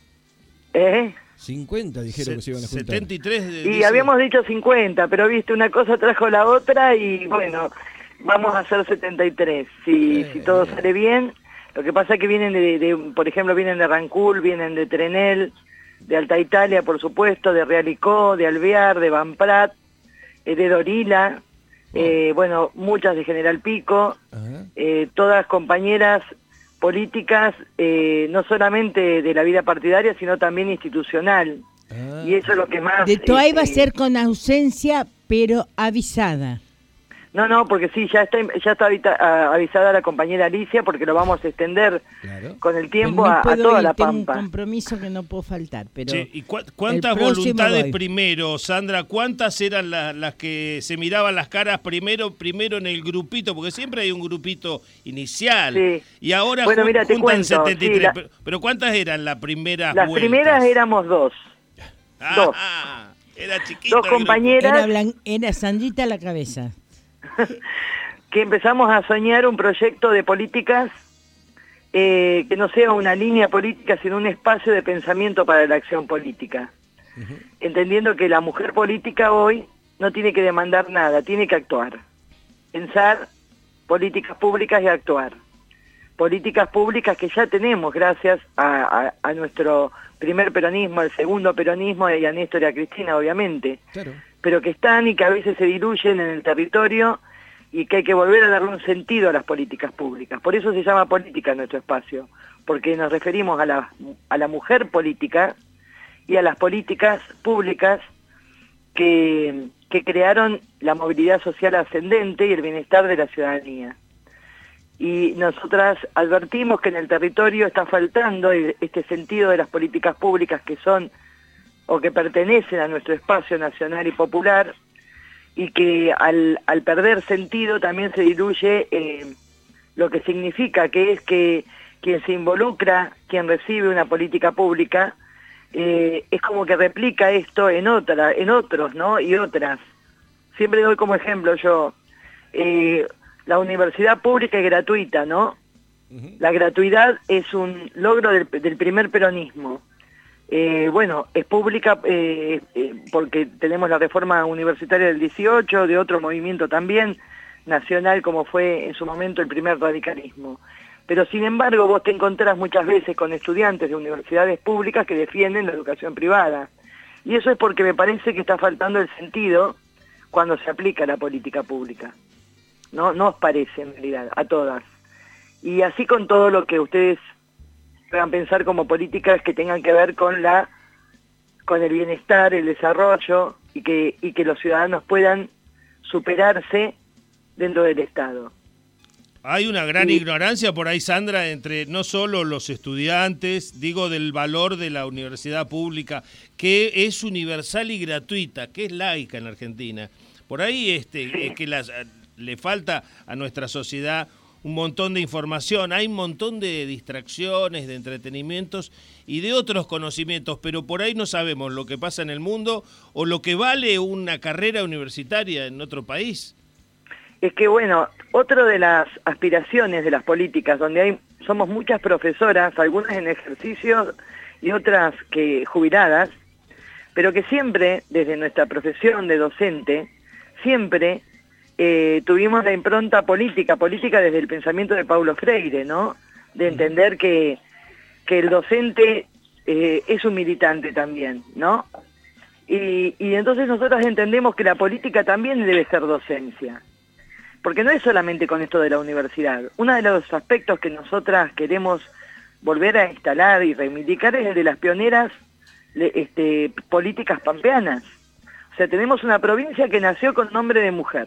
50 dijeron que se iban a juntar. 73 Y habíamos dicho 50, pero viste, una cosa trajo la otra y bueno, vamos a hacer 73. Si todo sale bien. Lo que pasa es que vienen por ejemplo, vienen de Rancul, vienen de Trenel, de Alta Italia, por supuesto, de Realicó, de Alvear, de Van Prat, de Dorila, bueno, muchas de General Pico, todas compañeras políticas, no solamente de la vida partidaria, sino también institucional. Y eso es lo que más... De Toay va a ser con ausencia, pero avisada. No, porque sí, ya está avisada la compañera Alicia, porque lo vamos a extender con el tiempo a toda La Pampa. Tengo un compromiso que no puedo faltar, pero... Sí, ¿y cuántas voluntades primero, Sandra? ¿Cuántas eran las que se miraban las caras primero en el grupito? Porque siempre hay un grupito inicial. Sí. Y ahora bueno, mira, te juntan cuento, 73. Sí, pero ¿cuántas eran las primeras Las vueltas? primeras éramos dos. Dos. Era chiquito. Dos compañeras. Era Sandrita a la cabeza. Que empezamos a soñar un proyecto de políticas que no sea una línea política, sino un espacio de pensamiento para la acción política. Entendiendo que la mujer política hoy no tiene que demandar nada, tiene que actuar. Pensar políticas públicas y actuar. Políticas públicas que ya tenemos gracias a nuestro primer peronismo, el segundo peronismo y a Néstor y a Cristina, obviamente. Claro. Pero que están y que a veces se diluyen en el territorio y que hay que volver a darle un sentido a las políticas públicas. Por eso se llama política en nuestro espacio, porque nos referimos a la mujer política y a las políticas públicas que crearon la movilidad social ascendente y el bienestar de la ciudadanía. Y nosotras advertimos que en el territorio está faltando este sentido de las políticas públicas que son o que pertenecen a nuestro espacio nacional y popular, y que al perder sentido también se diluye lo que significa, que es que quien se involucra, quien recibe una política pública, es como que replica esto en otros, ¿no? Y otras. Siempre doy como ejemplo yo, la universidad pública es gratuita, ¿no? La gratuidad es un logro del primer peronismo. Bueno, es pública porque tenemos la reforma universitaria del 18, de otro movimiento también, nacional, como fue en su momento el primer radicalismo. Pero sin embargo vos te encontrás muchas veces con estudiantes de universidades públicas que defienden la educación privada. Y eso es porque me parece que está faltando el sentido cuando se aplica la política pública. No os parece en realidad, a todas. Y así con todo lo que ustedes puedan pensar como políticas que tengan que ver con el bienestar, el desarrollo y que los ciudadanos puedan superarse dentro del Estado. Hay una gran ignorancia por ahí, Sandra, entre no solo los estudiantes, digo, del valor de la universidad pública, que es universal y gratuita, que es laica en Argentina. Por ahí es que le falta a nuestra sociedad un montón de información, hay un montón de distracciones, de entretenimientos y de otros conocimientos, pero por ahí no sabemos lo que pasa en el mundo o lo que vale una carrera universitaria en otro país. Es que bueno, otra de las aspiraciones de las políticas, donde somos muchas profesoras, algunas en ejercicio y otras que jubiladas, pero que siempre, desde nuestra profesión de docente, siempre tuvimos la impronta política desde el pensamiento de Paulo Freire, ¿no? De entender que el docente es un militante también, ¿no? Y entonces nosotros entendemos que la política también debe ser docencia, porque no es solamente con esto de la universidad. Uno de los aspectos que nosotras queremos volver a instalar y reivindicar es el de las pioneras políticas pampeanas. O sea, tenemos una provincia que nació con nombre de mujer.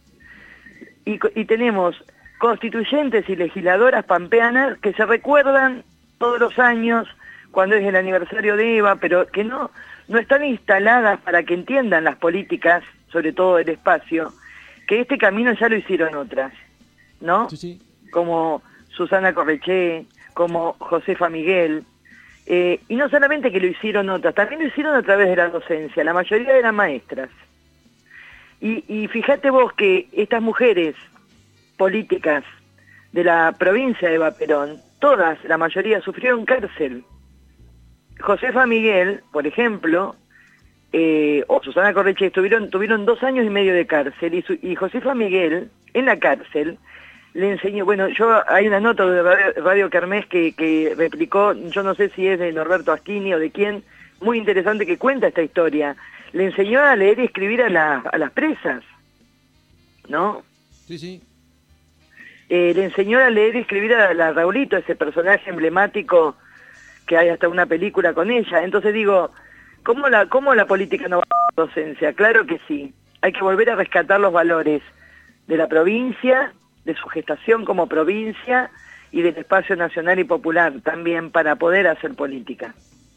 Y tenemos constituyentes y legisladoras pampeanas que se recuerdan todos los años cuando es el aniversario de Eva, pero que no están instaladas para que entiendan las políticas, sobre todo del espacio, que este camino ya lo hicieron otras, ¿no? Sí. Como Susana Correché, como Josefa Miguel, y no solamente que lo hicieron otras, también lo hicieron a través de la docencia, la mayoría eran maestras. Y fíjate vos que estas mujeres políticas de la provincia de Eva Perón, todas, la mayoría, sufrieron cárcel. Josefa Miguel, por ejemplo, o Susana Correche, tuvieron 2 años y medio de cárcel, y Josefa Miguel, en la cárcel, le enseñó, hay una nota de Radio Kermés que replicó, yo no sé si es de Norberto Astini o de quién, muy interesante, que cuenta esta historia. Le enseñó a leer y escribir a las presas, ¿no? Sí. Le enseñó a leer y escribir a la Raulito, ese personaje emblemático que hay hasta una película con ella. Entonces digo, ¿cómo la política no va a la docencia? Claro que sí. Hay que volver a rescatar los valores de la provincia, de su gestación como provincia y del espacio nacional y popular también para poder hacer política.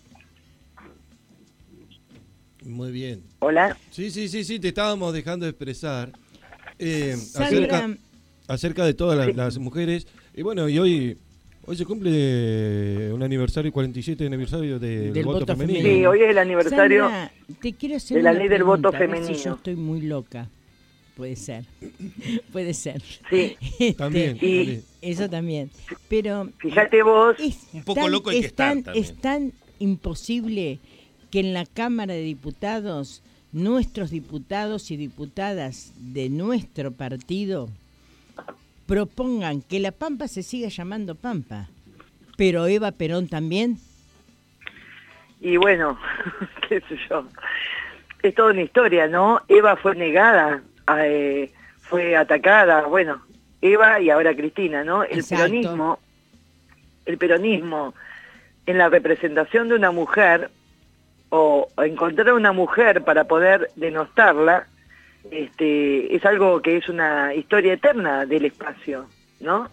Muy bien. ¿Hola? Sí, te estábamos dejando expresar Sandra, acerca de todas las mujeres. Y bueno, y hoy se cumple un aniversario, 47 aniversario del voto femenino. Sí, hoy es el aniversario. Sandra, te quiero hacer de la una ley del pregunta, voto a ver femenino. si yo estoy muy loca. Puede ser. Sí. También. Eso también. Pero fíjate vos, un poco loco hay que estar también. Es tan imposible que en la Cámara de Diputados nuestros diputados y diputadas de nuestro partido propongan que la Pampa se siga llamando Pampa, pero Eva Perón también. Y bueno, qué sé yo, es toda una historia, ¿no? Eva fue negada, fue atacada, bueno, Eva y ahora Cristina, ¿no? El peronismo en la representación de una mujer, o encontrar una mujer para poder denostarla, es algo que es una historia eterna del espacio, ¿no?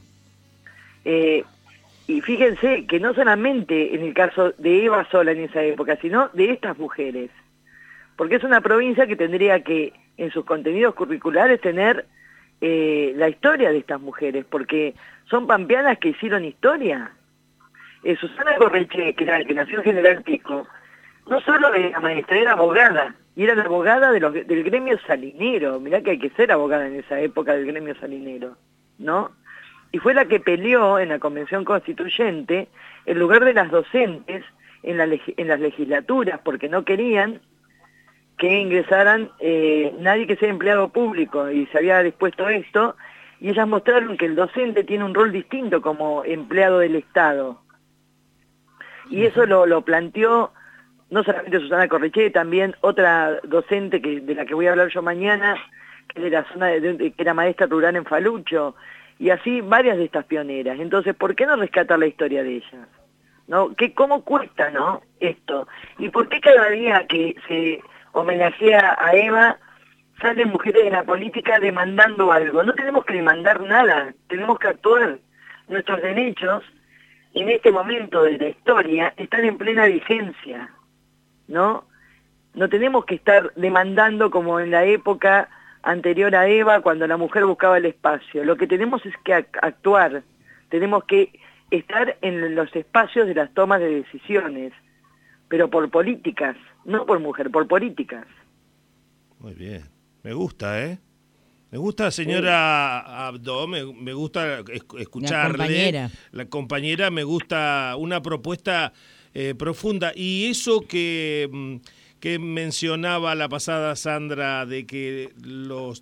Y fíjense que no solamente en el caso de Eva sola en esa época, sino de estas mujeres, porque es una provincia que tendría que, en sus contenidos curriculares, tener la historia de estas mujeres, porque son pampeanas que hicieron historia. Susana Correche, que nació en General Pico, no solo era maestra, era abogada, y era la abogada del gremio salinero. Mirá que hay que ser abogada en esa época del gremio salinero, ¿no? Y fue la que peleó en la Convención Constituyente el lugar de las docentes en las legislaturas, porque no querían que ingresaran nadie que sea empleado público, y se había dispuesto esto, y ellas mostraron que el docente tiene un rol distinto como empleado del Estado. Y eso lo planteó no solamente Susana Correche, también otra docente de la que voy a hablar yo mañana, que de la zona que era maestra rural en Falucho, y así varias de estas pioneras. Entonces, ¿por qué no rescatar la historia de ellas? ¿No? ¿Cómo cuesta, no, esto? ¿Y por qué cada día que se homenajea a Eva salen mujeres de la política demandando algo? No tenemos que demandar nada, tenemos que actuar. Nuestros derechos en este momento de la historia están en plena vigencia, ¿no? No tenemos que estar demandando como en la época anterior a Eva, cuando la mujer buscaba el espacio. Lo que tenemos es que actuar, tenemos que estar en los espacios de las tomas de decisiones, pero por políticas, no por mujer, por políticas. Muy bien, me gusta, ¿eh? Me gusta, señora Abdo, me gusta escucharle. La compañera, me gusta una propuesta profunda. Y eso que mencionaba la pasada Sandra, de que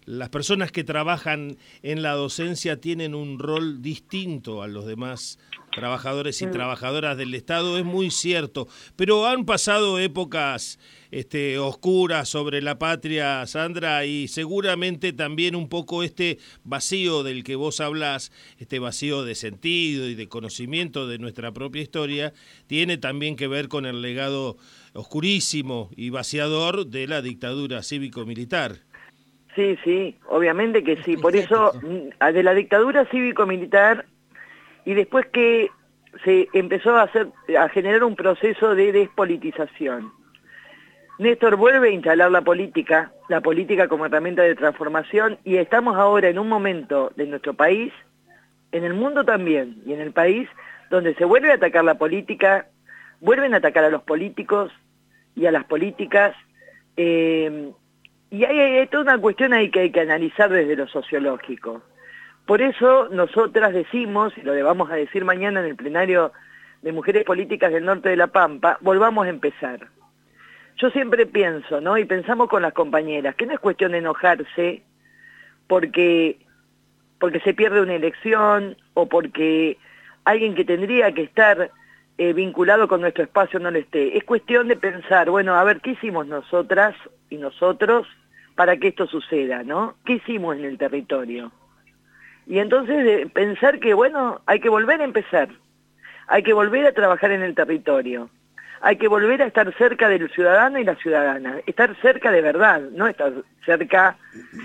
las personas que trabajan en la docencia tienen un rol distinto a los demás trabajadores y trabajadoras del Estado, es muy cierto, pero han pasado épocas oscuras sobre la patria, Sandra, y seguramente también un poco este vacío del que vos hablás, este vacío de sentido y de conocimiento de nuestra propia historia, tiene también que ver con el legado oscurísimo y vaciador de la dictadura cívico-militar. Sí, sí, obviamente que sí, por eso de la dictadura cívico-militar y después que se empezó a generar un proceso de despolitización. Néstor vuelve a instalar la política como herramienta de transformación, y estamos ahora en un momento de nuestro país, en el mundo también, y en el país, donde se vuelve a atacar la política, vuelven a atacar a los políticos y a las políticas, y hay toda una cuestión ahí que hay que analizar desde lo sociológico. Por eso nosotras decimos, y lo vamos a decir mañana en el plenario de Mujeres Políticas del Norte de La Pampa, volvamos a empezar. Yo siempre pienso, ¿no? Y pensamos con las compañeras, que no es cuestión de enojarse porque se pierde una elección o porque alguien que tendría que estar vinculado con nuestro espacio no lo esté. Es cuestión de pensar, bueno, a ver, ¿qué hicimos nosotras y nosotros para que esto suceda, ¿no? ¿Qué hicimos en el territorio? Y entonces pensar que, bueno, hay que volver a empezar, hay que volver a trabajar en el territorio, hay que volver a estar cerca del ciudadano y la ciudadana, estar cerca de verdad, no estar cerca,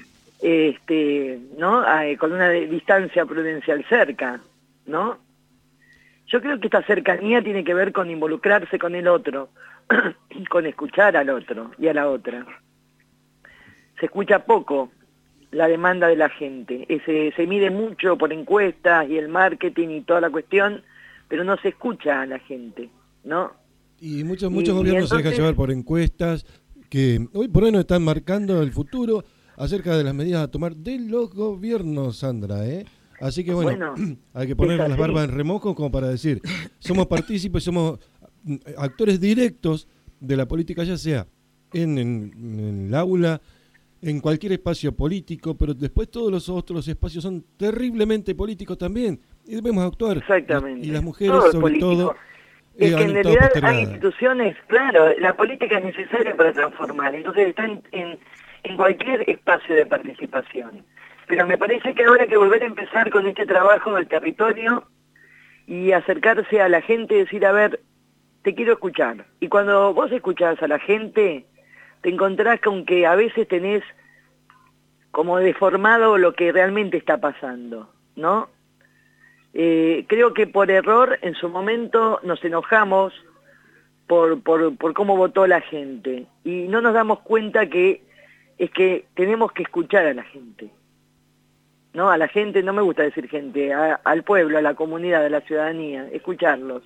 ¿no? Con una distancia prudencial cerca, ¿no? Yo creo que esta cercanía tiene que ver con involucrarse con el otro, con escuchar al otro y a la otra. Se escucha poco la demanda de la gente, se mide mucho por encuestas y el marketing y toda la cuestión, pero no se escucha a la gente, ¿no? Y muchos gobiernos se dejan llevar por encuestas que hoy por hoy nos están marcando el futuro acerca de las medidas a tomar de los gobiernos, Sandra, ¿eh? Así que bueno hay que poner las barbas en remojo como para decir, somos partícipes, somos actores directos de la política, ya sea en el aula, en cualquier espacio político, pero después todos los otros espacios son terriblemente políticos también, y debemos actuar. Exactamente. Y las mujeres, sobre todo, es que en realidad hay instituciones, claro, la política es necesaria para transformar, entonces está en cualquier espacio de participación. Pero me parece que ahora hay que volver a empezar con este trabajo del territorio y acercarse a la gente y decir, a ver, te quiero escuchar. Y cuando vos escuchás a la gente, te encontrás con que a veces tenés como deformado lo que realmente está pasando, ¿no? Creo que por error en su momento nos enojamos por cómo votó la gente y no nos damos cuenta que es que tenemos que escuchar a la gente, ¿no? A la gente, no me gusta decir gente, al pueblo, a la comunidad, a la ciudadanía, escucharlos.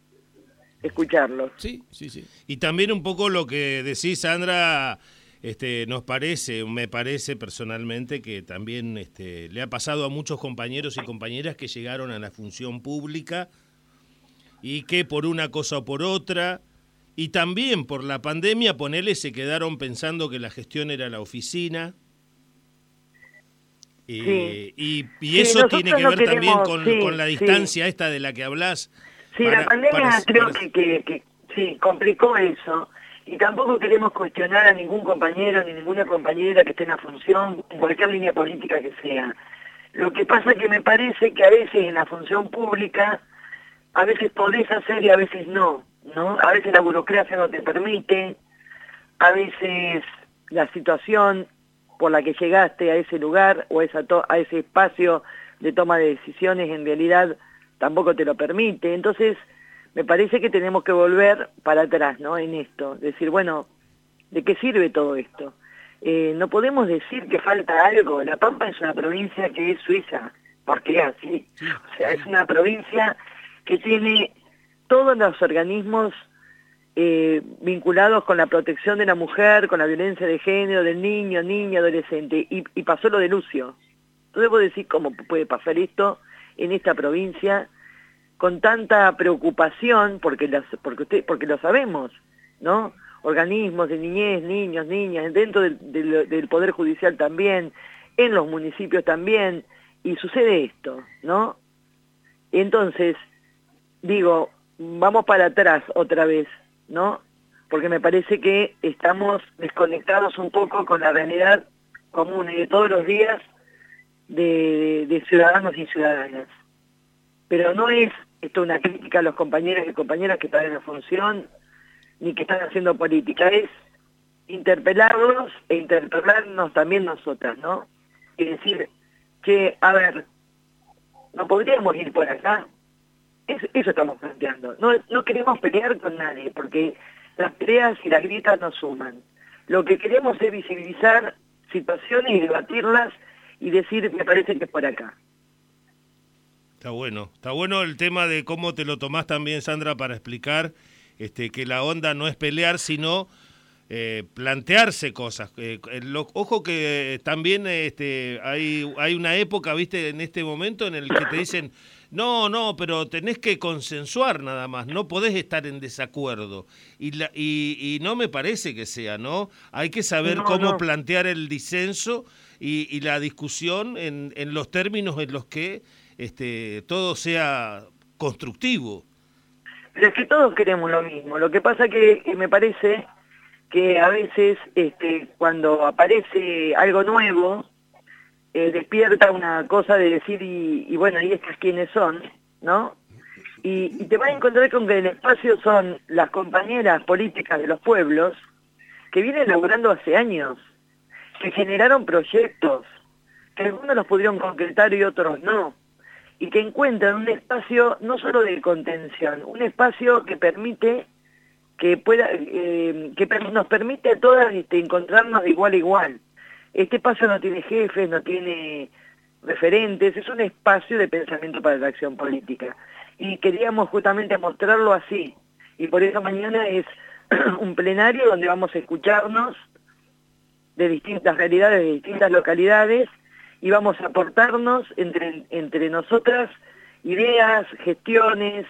Sí, sí, sí. Y también un poco lo que decís, Sandra, me parece personalmente que también le ha pasado a muchos compañeros y compañeras que llegaron a la función pública y que por una cosa o por otra, y también por la pandemia, se quedaron pensando que la gestión era la oficina. Sí. Y eso tiene que ver también con la distancia esta de la que hablás. Sí, la pandemia creo que sí, complicó eso. Y tampoco queremos cuestionar a ningún compañero ni ninguna compañera que esté en la función, en cualquier línea política que sea. Lo que pasa es que me parece que a veces en la función pública, a veces podés hacer y a veces no, ¿no? A veces la burocracia no te permite, a veces la situación por la que llegaste a ese lugar o a ese espacio de toma de decisiones en realidad tampoco te lo permite. Entonces, me parece que tenemos que volver para atrás, ¿no? En esto, decir, bueno, ¿de qué sirve todo esto? No podemos decir que falta algo. La Pampa es una provincia que es suiza, porque es así. O sea, es una provincia que tiene todos los organismos vinculados con la protección de la mujer, con la violencia de género, del niño, niña, adolescente, y pasó lo de Lucio. Entonces vos decís, ¿cómo puede pasar esto en esta provincia con tanta preocupación? Porque lo sabemos, ¿no? Organismos de niñez, niños, niñas, dentro del Poder Judicial también, en los municipios también, y sucede esto, ¿no? Entonces, digo, vamos para atrás otra vez, ¿no? Porque me parece que estamos desconectados un poco con la realidad común y de todos los días de ciudadanos y ciudadanas. Pero no es esto una crítica a los compañeros y compañeras que están en la función, ni que están haciendo política, es interpelarlos e interpelarnos también nosotras, ¿no? Y decir, que, a ver, ¿no podríamos ir por acá? Eso estamos planteando. No queremos pelear con nadie, porque las peleas y las grietas nos suman. Lo que queremos es visibilizar situaciones y debatirlas y decir, me parece que es por acá. Está bueno el tema de cómo te lo tomás también, Sandra, para explicar que la onda no es pelear, sino plantearse cosas. Ojo que también hay una época, viste, en este momento en el que te dicen, no, pero tenés que consensuar nada más, no podés estar en desacuerdo. Y no me parece que sea, ¿no? Hay que saber cómo plantear el disenso y la discusión en los términos en los que todo sea constructivo. Pero es que todos queremos lo mismo. Lo que pasa que me parece que a veces cuando aparece algo nuevo, despierta una cosa de decir, y bueno, ¿y estas quiénes son? ¿No? Y te vas a encontrar con que el espacio son las compañeras políticas de los pueblos que vienen laburando hace años, que generaron proyectos, que algunos los pudieron concretar y otros no, y que encuentran un espacio no solo de contención, un espacio que permite que nos permite a todas encontrarnos de igual a igual. Este espacio no tiene jefes, no tiene referentes, es un espacio de pensamiento para la acción política. Y queríamos justamente mostrarlo así. Y por eso mañana es un plenario donde vamos a escucharnos de distintas realidades, de distintas localidades, y vamos a aportarnos entre nosotras ideas, gestiones,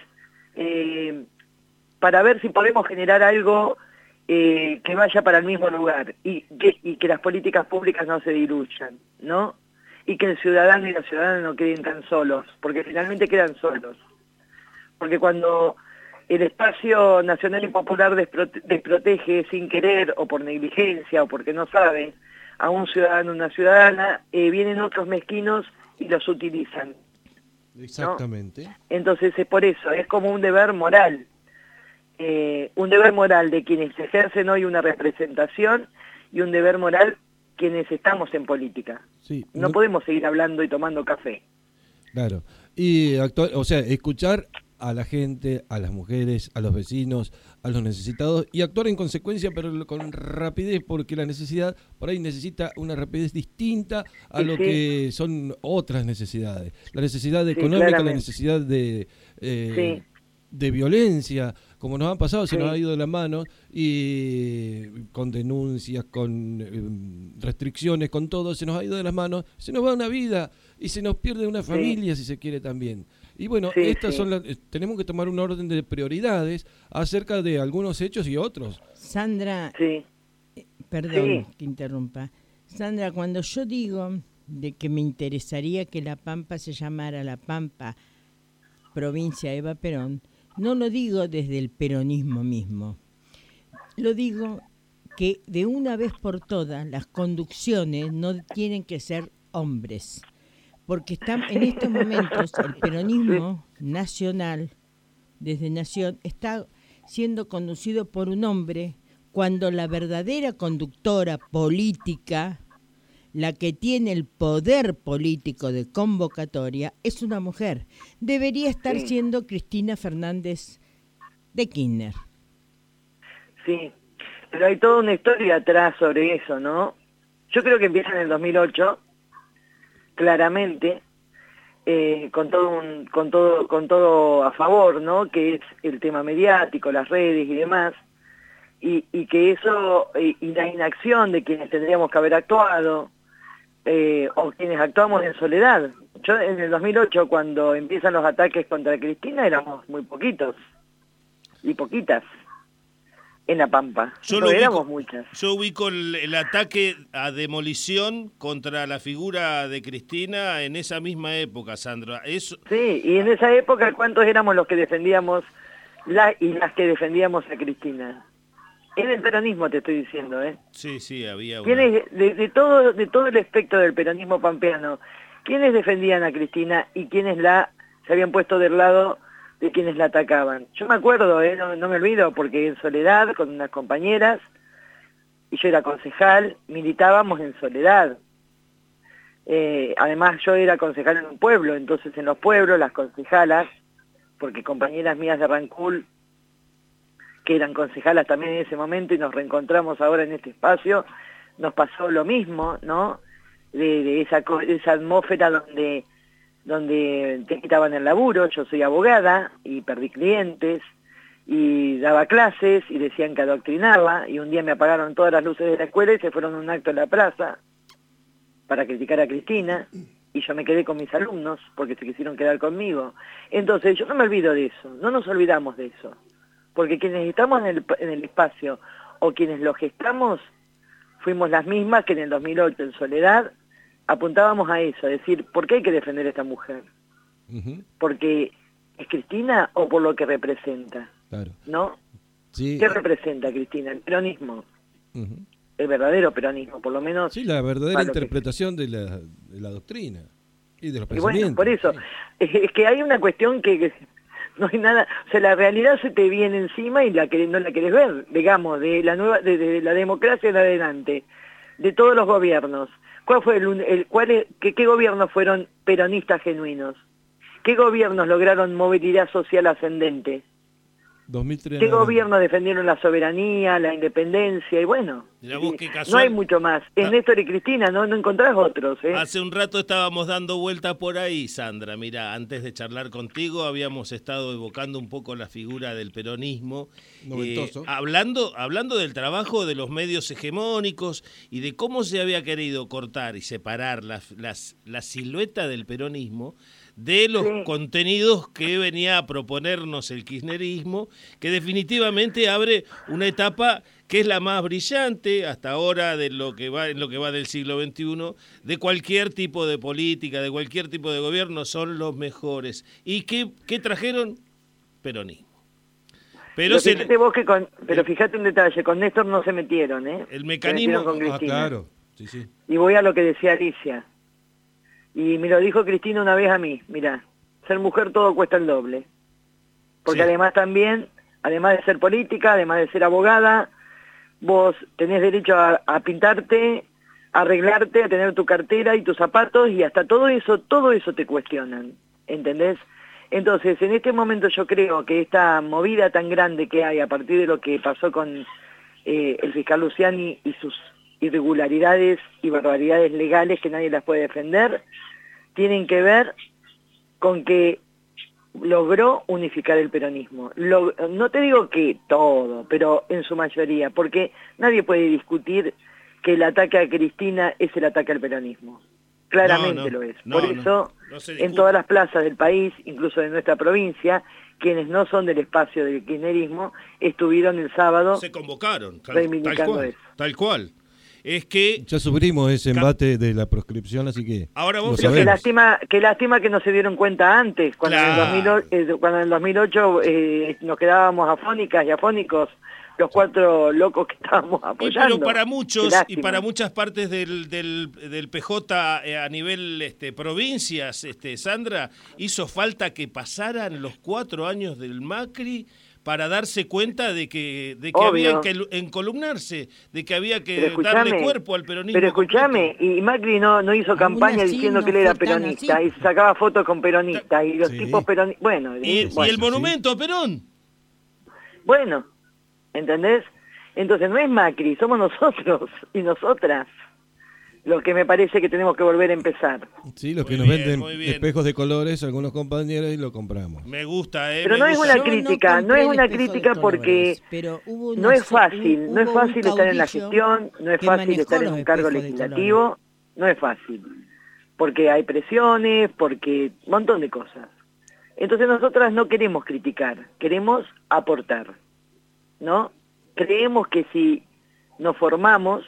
para ver si podemos generar algo que vaya para el mismo lugar y que las políticas públicas no se diluyan, ¿no? Y que el ciudadano y la ciudadana no queden tan solos, porque finalmente quedan solos. Porque cuando el espacio nacional y popular desprotege sin querer o por negligencia o porque no sabe a un ciudadano o una ciudadana, vienen otros mezquinos y los utilizan, ¿no? Exactamente. Entonces es por eso, es como un deber moral. Un deber moral de quienes ejercen hoy una representación y un deber moral quienes estamos en política. Sí, no podemos seguir hablando y tomando café. Claro. Y escuchar a la gente, a las mujeres, a los vecinos, a los necesitados y actuar en consecuencia, pero con rapidez, porque la necesidad por ahí necesita una rapidez distinta a lo que son otras necesidades. La necesidad económica, claramente. La necesidad de violencia, como nos han pasado, se nos ha ido de la mano, y con denuncias, con restricciones, con todo, se nos ha ido de las manos, se nos va una vida y se nos pierde una familia, si se quiere son tenemos que tomar un orden de prioridades acerca de algunos hechos y otros. Sandra, perdón que interrumpa. Sandra, cuando yo digo de que me interesaría que La Pampa se llamara La Pampa, provincia Eva Perón, no lo digo desde el peronismo mismo. Lo digo que de una vez por todas las conducciones no tienen que ser hombres, porque están en estos momentos el peronismo nacional, desde Nación, está siendo conducido por un hombre, cuando la verdadera conductora política, la que tiene el poder político de convocatoria, es una mujer. Debería estar siendo Cristina Fernández de Kirchner. Sí, pero hay toda una historia atrás sobre eso, ¿no? Yo creo que empieza en el 2008, claramente, con todo a favor, ¿no? Que es el tema mediático, las redes y demás, y que eso, y la inacción de quienes tendríamos que haber actuado, o quienes actuamos en soledad. Yo en el 2008, cuando empiezan los ataques contra Cristina, éramos muy poquitos y poquitas. en La Pampa. Yo No éramos muchas. Yo ubico el ataque a demolición contra la figura de Cristina en esa misma época, Sandra. Sí, y en esa época, ¿cuántos éramos los que defendíamos las que defendíamos a Cristina? En el peronismo te estoy diciendo, ¿eh? Sí, había ¿Quiénes, de todo el espectro del peronismo pampeano, quiénes defendían a Cristina y quiénes se habían puesto del lado de quienes la atacaban? Yo me acuerdo, no me olvido, porque en Soledad, con unas compañeras, y yo era concejal, militábamos en Soledad. Además yo era concejal en un pueblo, entonces en los pueblos las concejalas, porque compañeras mías de Rancul, que eran concejalas también en ese momento y nos reencontramos ahora en este espacio, nos pasó lo mismo, ¿no? De esa atmósfera donde te quitaban el laburo. Yo soy abogada y perdí clientes y daba clases y decían que adoctrinaba, y un día me apagaron todas las luces de la escuela y se fueron a un acto en la plaza para criticar a Cristina, y yo me quedé con mis alumnos porque se quisieron quedar conmigo. Entonces yo no me olvido de eso, no nos olvidamos de eso, porque quienes estamos en el espacio o quienes lo gestamos fuimos las mismas que en el 2008 en Soledad apuntábamos a eso, a decir, ¿por qué hay que defender a esta mujer? ¿Porque es Cristina o por lo que representa? Claro. ¿No? Sí. ¿Qué representa Cristina? El peronismo. El verdadero peronismo, por lo menos. Sí, la verdadera interpretación de la doctrina y de los pensamientos. Y bueno, por eso, es que hay una cuestión que no hay nada, o sea, la realidad se te viene encima y no la querés ver, digamos, de la democracia en adelante, de todos los gobiernos. ¿Cuál fue qué gobiernos fueron peronistas genuinos? ¿Qué gobiernos lograron movilidad social ascendente? 2003, ¿Qué gobiernos defendieron la soberanía, la independencia? Y bueno, no hay mucho más. Es Néstor y Cristina, no encontrás otros. Hace un rato estábamos dando vuelta por ahí, Sandra. Mira, antes de charlar contigo habíamos estado evocando un poco la figura del peronismo. Noventoso. Hablando del trabajo de los medios hegemónicos y de cómo se había querido cortar y separar la silueta del peronismo de los contenidos que venía a proponernos el kirchnerismo, que definitivamente abre una etapa que es la más brillante hasta ahora en lo que va del siglo XXI, de cualquier tipo de política, de cualquier tipo de gobierno, son los mejores. ¿Y qué trajeron? Peronismo. Pero fíjate un detalle, con Néstor no se metieron, El mecanismo... con Cristina. Claro. Sí. Y voy a lo que decía Alicia. Y me lo dijo Cristina una vez a mí, mira, ser mujer todo cuesta el doble. Porque además también, además de ser política, además de ser abogada, vos tenés derecho a pintarte, a arreglarte, a tener tu cartera y tus zapatos, y hasta todo eso te cuestionan, ¿entendés? Entonces, en este momento yo creo que esta movida tan grande que hay a partir de lo que pasó con el fiscal Luciani y sus irregularidades y barbaridades legales que nadie las puede defender, tienen que ver con que logró unificar el peronismo. No te digo que todo, pero en su mayoría, porque nadie puede discutir que el ataque a Cristina es el ataque al peronismo. Claramente lo es. Por eso, en todas las plazas del país, incluso de nuestra provincia, quienes no son del espacio del kirchnerismo, estuvieron el sábado... Se convocaron, reivindicando eso. Tal cual. Es que ya sufrimos ese embate de la proscripción, así que ahora vos qué lástima que no se dieron cuenta antes, cuando en el 2008 nos quedábamos afónicas y afónicos los cuatro locos que estábamos apoyando. Pero para muchos y para muchas partes del PJ a nivel provincias, Sandra, hizo falta que pasaran los 4 años del Macri para darse cuenta de que había que encolumnarse, de que había que darle cuerpo al peronismo. Pero escuchame, y Macri no hizo campaña diciendo que él era peronista, y sacaba fotos con peronistas, y los tipos peronistas, bueno. ¿Y el monumento a Perón? Bueno, ¿entendés? Entonces no es Macri, somos nosotros y nosotras lo que me parece que tenemos que volver a empezar. Sí, los que nos venden espejos de colores, algunos compañeros, y lo compramos. Me gusta, Pero no es una crítica, no es una crítica porque no es fácil, estar en la gestión, no es fácil estar en un cargo legislativo, no es fácil, porque hay presiones, porque un montón de cosas. Entonces nosotras no queremos criticar, queremos aportar, ¿no? creemos que si nos formamos,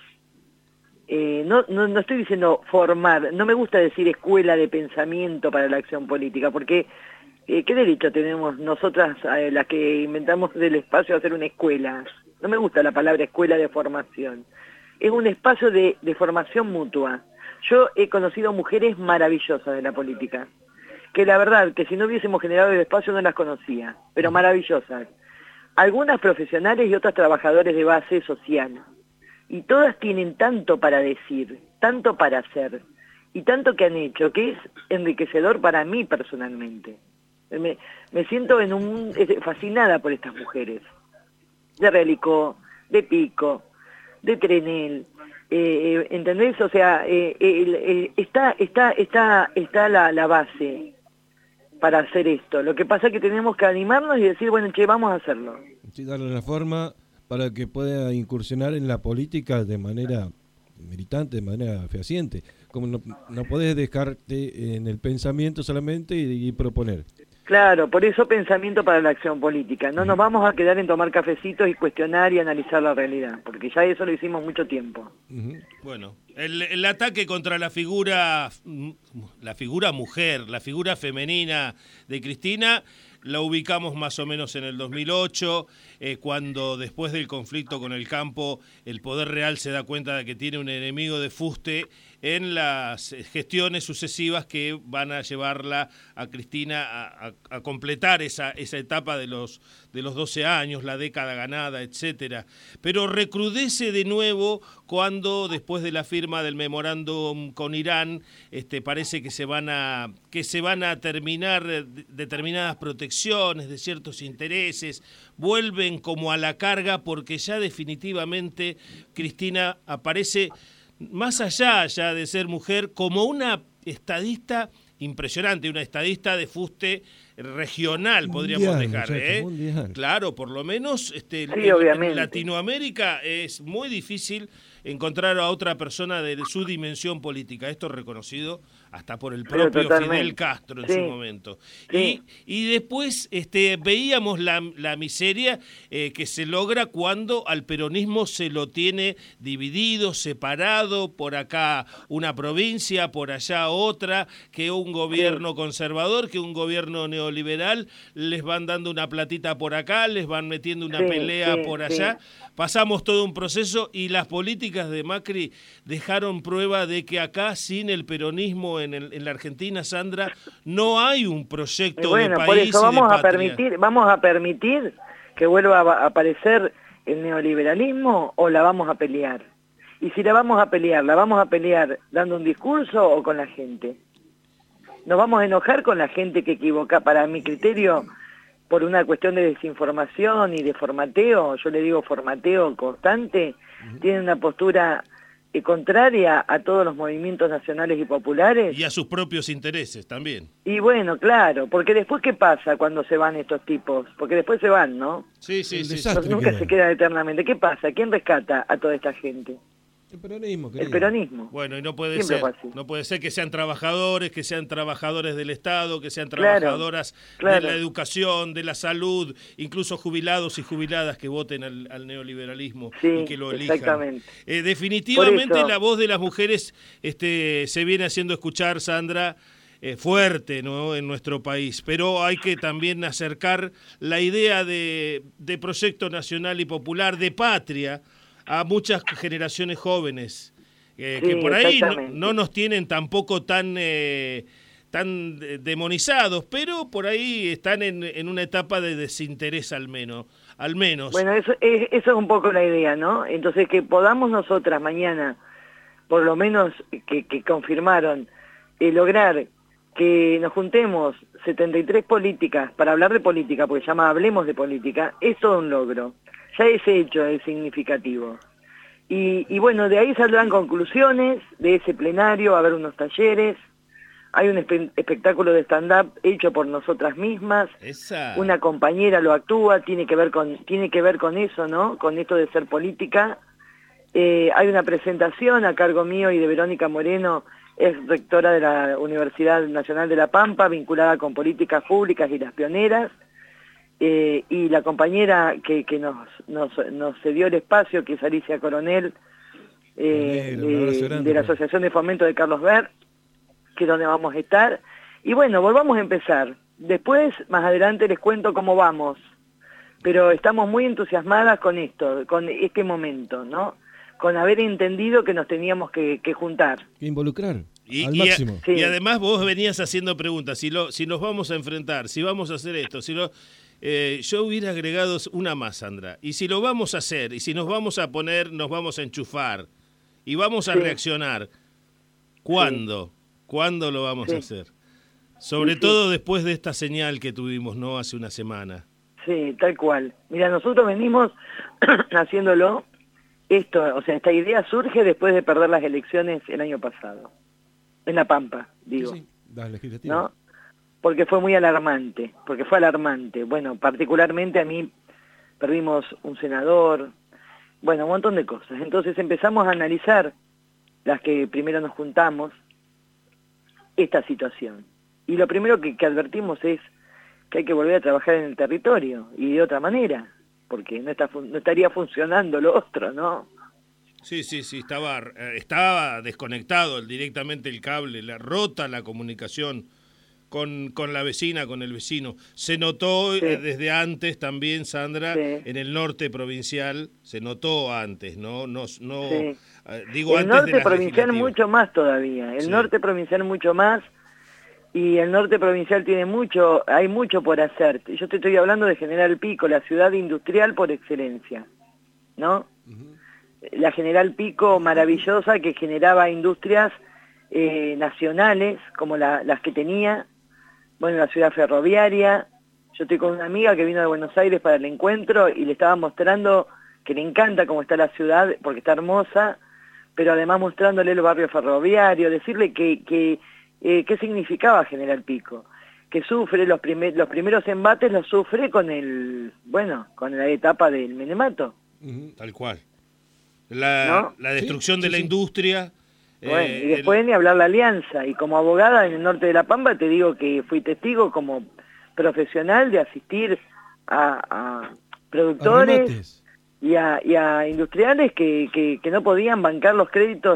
no estoy diciendo formar, no me gusta decir escuela de pensamiento para la acción política, porque ¿qué derecho tenemos nosotras, las que inventamos del espacio, a hacer una escuela? No me gusta la palabra escuela de formación. Es un espacio de formación mutua. Yo he conocido mujeres maravillosas de la política, que la verdad, que si no hubiésemos generado el espacio no las conocía, pero maravillosas. Algunas profesionales y otras trabajadores de base social. Y todas tienen tanto para decir, tanto para hacer, y tanto que han hecho, que es enriquecedor para mí personalmente. Me siento fascinada por estas mujeres, de Realicó, de Pico, de Trenel, ¿entendés? O sea, está la base para hacer esto. Lo que pasa es que tenemos que animarnos y decir, bueno, che, vamos a hacerlo. Sí, darle la forma para que pueda incursionar en la política de manera militante, de manera fehaciente. Como no podés dejarte en el pensamiento solamente y proponer. Claro, por eso pensamiento para la acción política. No nos vamos a quedar en tomar cafecitos y cuestionar y analizar la realidad, porque ya eso lo hicimos mucho tiempo. Bueno, el ataque contra la figura mujer, la figura femenina de Cristina, la ubicamos más o menos en el 2008, cuando después del conflicto con el campo, el Poder Real se da cuenta de que tiene un enemigo de fuste en las gestiones sucesivas que van a llevarla a Cristina a completar esa etapa de los 12 años, la década ganada, etcétera. Pero recrudece de nuevo cuando después de la firma del memorándum con Irán, parece que se van a terminar determinadas protecciones de ciertos intereses, vuelven como a la carga porque ya definitivamente Cristina aparece más allá ya de ser mujer, como una estadista impresionante, una estadista de fuste regional, podríamos dejar. Claro, por lo menos en Latinoamérica es muy difícil encontrar a otra persona de su dimensión política. Esto es reconocido hasta por el propio Fidel Castro en su momento. Sí. Y después veíamos la miseria que se logra cuando al peronismo se lo tiene dividido, separado, por acá una provincia, por allá otra, que un gobierno conservador, que un gobierno neoliberal, les van dando una platita por acá, les van metiendo una pelea por allá. Pasamos todo un proceso y las políticas de Macri dejaron prueba de que acá, sin el peronismo en la Argentina, Sandra, no hay un proyecto de país. Por eso vamos a permitir que vuelva a aparecer el neoliberalismo, o la vamos a pelear. Y si la vamos a pelear dando un discurso o con la gente. Nos vamos a enojar con la gente que equivoca, para mi criterio, por una cuestión de desinformación y de formateo, yo le digo formateo constante, tiene una postura contraria a todos los movimientos nacionales y populares. Y a sus propios intereses también. Y bueno, claro, porque después, ¿qué pasa cuando se van estos tipos? Porque después se van, ¿no? Sí. Nunca se quedan eternamente. ¿Qué pasa? ¿Quién rescata a toda esta gente? El peronismo, querido. El peronismo. Bueno, y no puede ser que sean trabajadores del Estado, que sean trabajadoras de la educación, de la salud, incluso jubilados y jubiladas que voten al neoliberalismo y que lo elijan. Exactamente. Definitivamente la voz de las mujeres se viene haciendo escuchar, Sandra, fuerte, ¿no?, en nuestro país, pero hay que también acercar la idea de proyecto nacional y popular, de patria, a muchas generaciones jóvenes que por ahí no nos tienen tampoco tan demonizados, pero por ahí están en una etapa de desinterés al menos. Bueno, eso es un poco la idea, ¿no? Entonces, que podamos nosotras mañana, por lo menos que confirmaron, lograr que nos juntemos 73 políticas para hablar de política, porque se llama Hablemos de Política, es todo un logro. Ya ese hecho es significativo. Y bueno, de ahí saldrán conclusiones de ese plenario, va a haber unos talleres, hay un espectáculo de stand-up hecho por nosotras mismas, una compañera lo actúa, tiene que ver con eso, ¿no? Con esto de ser política. Hay una presentación a cargo mío y de Verónica Moreno, es rectora de la Universidad Nacional de La Pampa, vinculada con políticas públicas y las pioneras. y la compañera que nos cedió el espacio, que es Alicia Coronel, de la Asociación de Fomento de Carlos Ver, que es donde vamos a estar. Y bueno, volvamos a empezar. Después, más adelante, les cuento cómo vamos. Pero estamos muy entusiasmadas con esto, con este momento, ¿no? Con haber entendido que nos teníamos que juntar. Involucrar al máximo. Sí. Y además vos venías haciendo preguntas, si nos vamos a enfrentar, si vamos a hacer esto, yo hubiera agregado una más, Sandra. Y si lo vamos a hacer, y si nos vamos a poner, nos vamos a enchufar, y vamos a reaccionar, ¿cuándo? Sí. ¿Cuándo lo vamos a hacer? Sobre todo después de esta señal que tuvimos, ¿no? Hace una semana. Sí, tal cual. Mira, nosotros venimos haciéndolo, esta idea surge después de perder las elecciones el año pasado, en La Pampa, digo. Sí, las legislativas. ¿No? Porque fue alarmante. Bueno, particularmente a mí perdimos un senador, bueno, un montón de cosas. Entonces empezamos a analizar, las que primero nos juntamos, esta situación. Y lo primero que advertimos es que hay que volver a trabajar en el territorio, y de otra manera, porque no estaría funcionando lo otro, ¿no? Sí, estaba desconectado directamente el cable, rota la comunicación con la vecina, con el vecino. Se notó desde antes también, Sandra, en el norte provincial, se notó antes, ¿no? Digo, el antes norte de las provincial mucho más todavía, norte provincial mucho más, y el norte provincial hay mucho por hacer. Yo te estoy hablando de General Pico, la ciudad industrial por excelencia, ¿no? Uh-huh. La General Pico maravillosa, que generaba industrias nacionales como las que tenía, bueno, la ciudad ferroviaria. Yo estoy con una amiga que vino de Buenos Aires para el encuentro y le estaba mostrando que le encanta cómo está la ciudad, porque está hermosa, pero además mostrándole el barrio ferroviario, decirle qué significaba General Pico, que sufre los primeros embates, los sufre con la etapa del Menemato. Tal cual. La destrucción de la industria. Bueno, y después ni hablar la alianza. Y como abogada en el norte de La Pampa, te digo que fui testigo como profesional de asistir a productores y a industriales que no podían bancar los créditos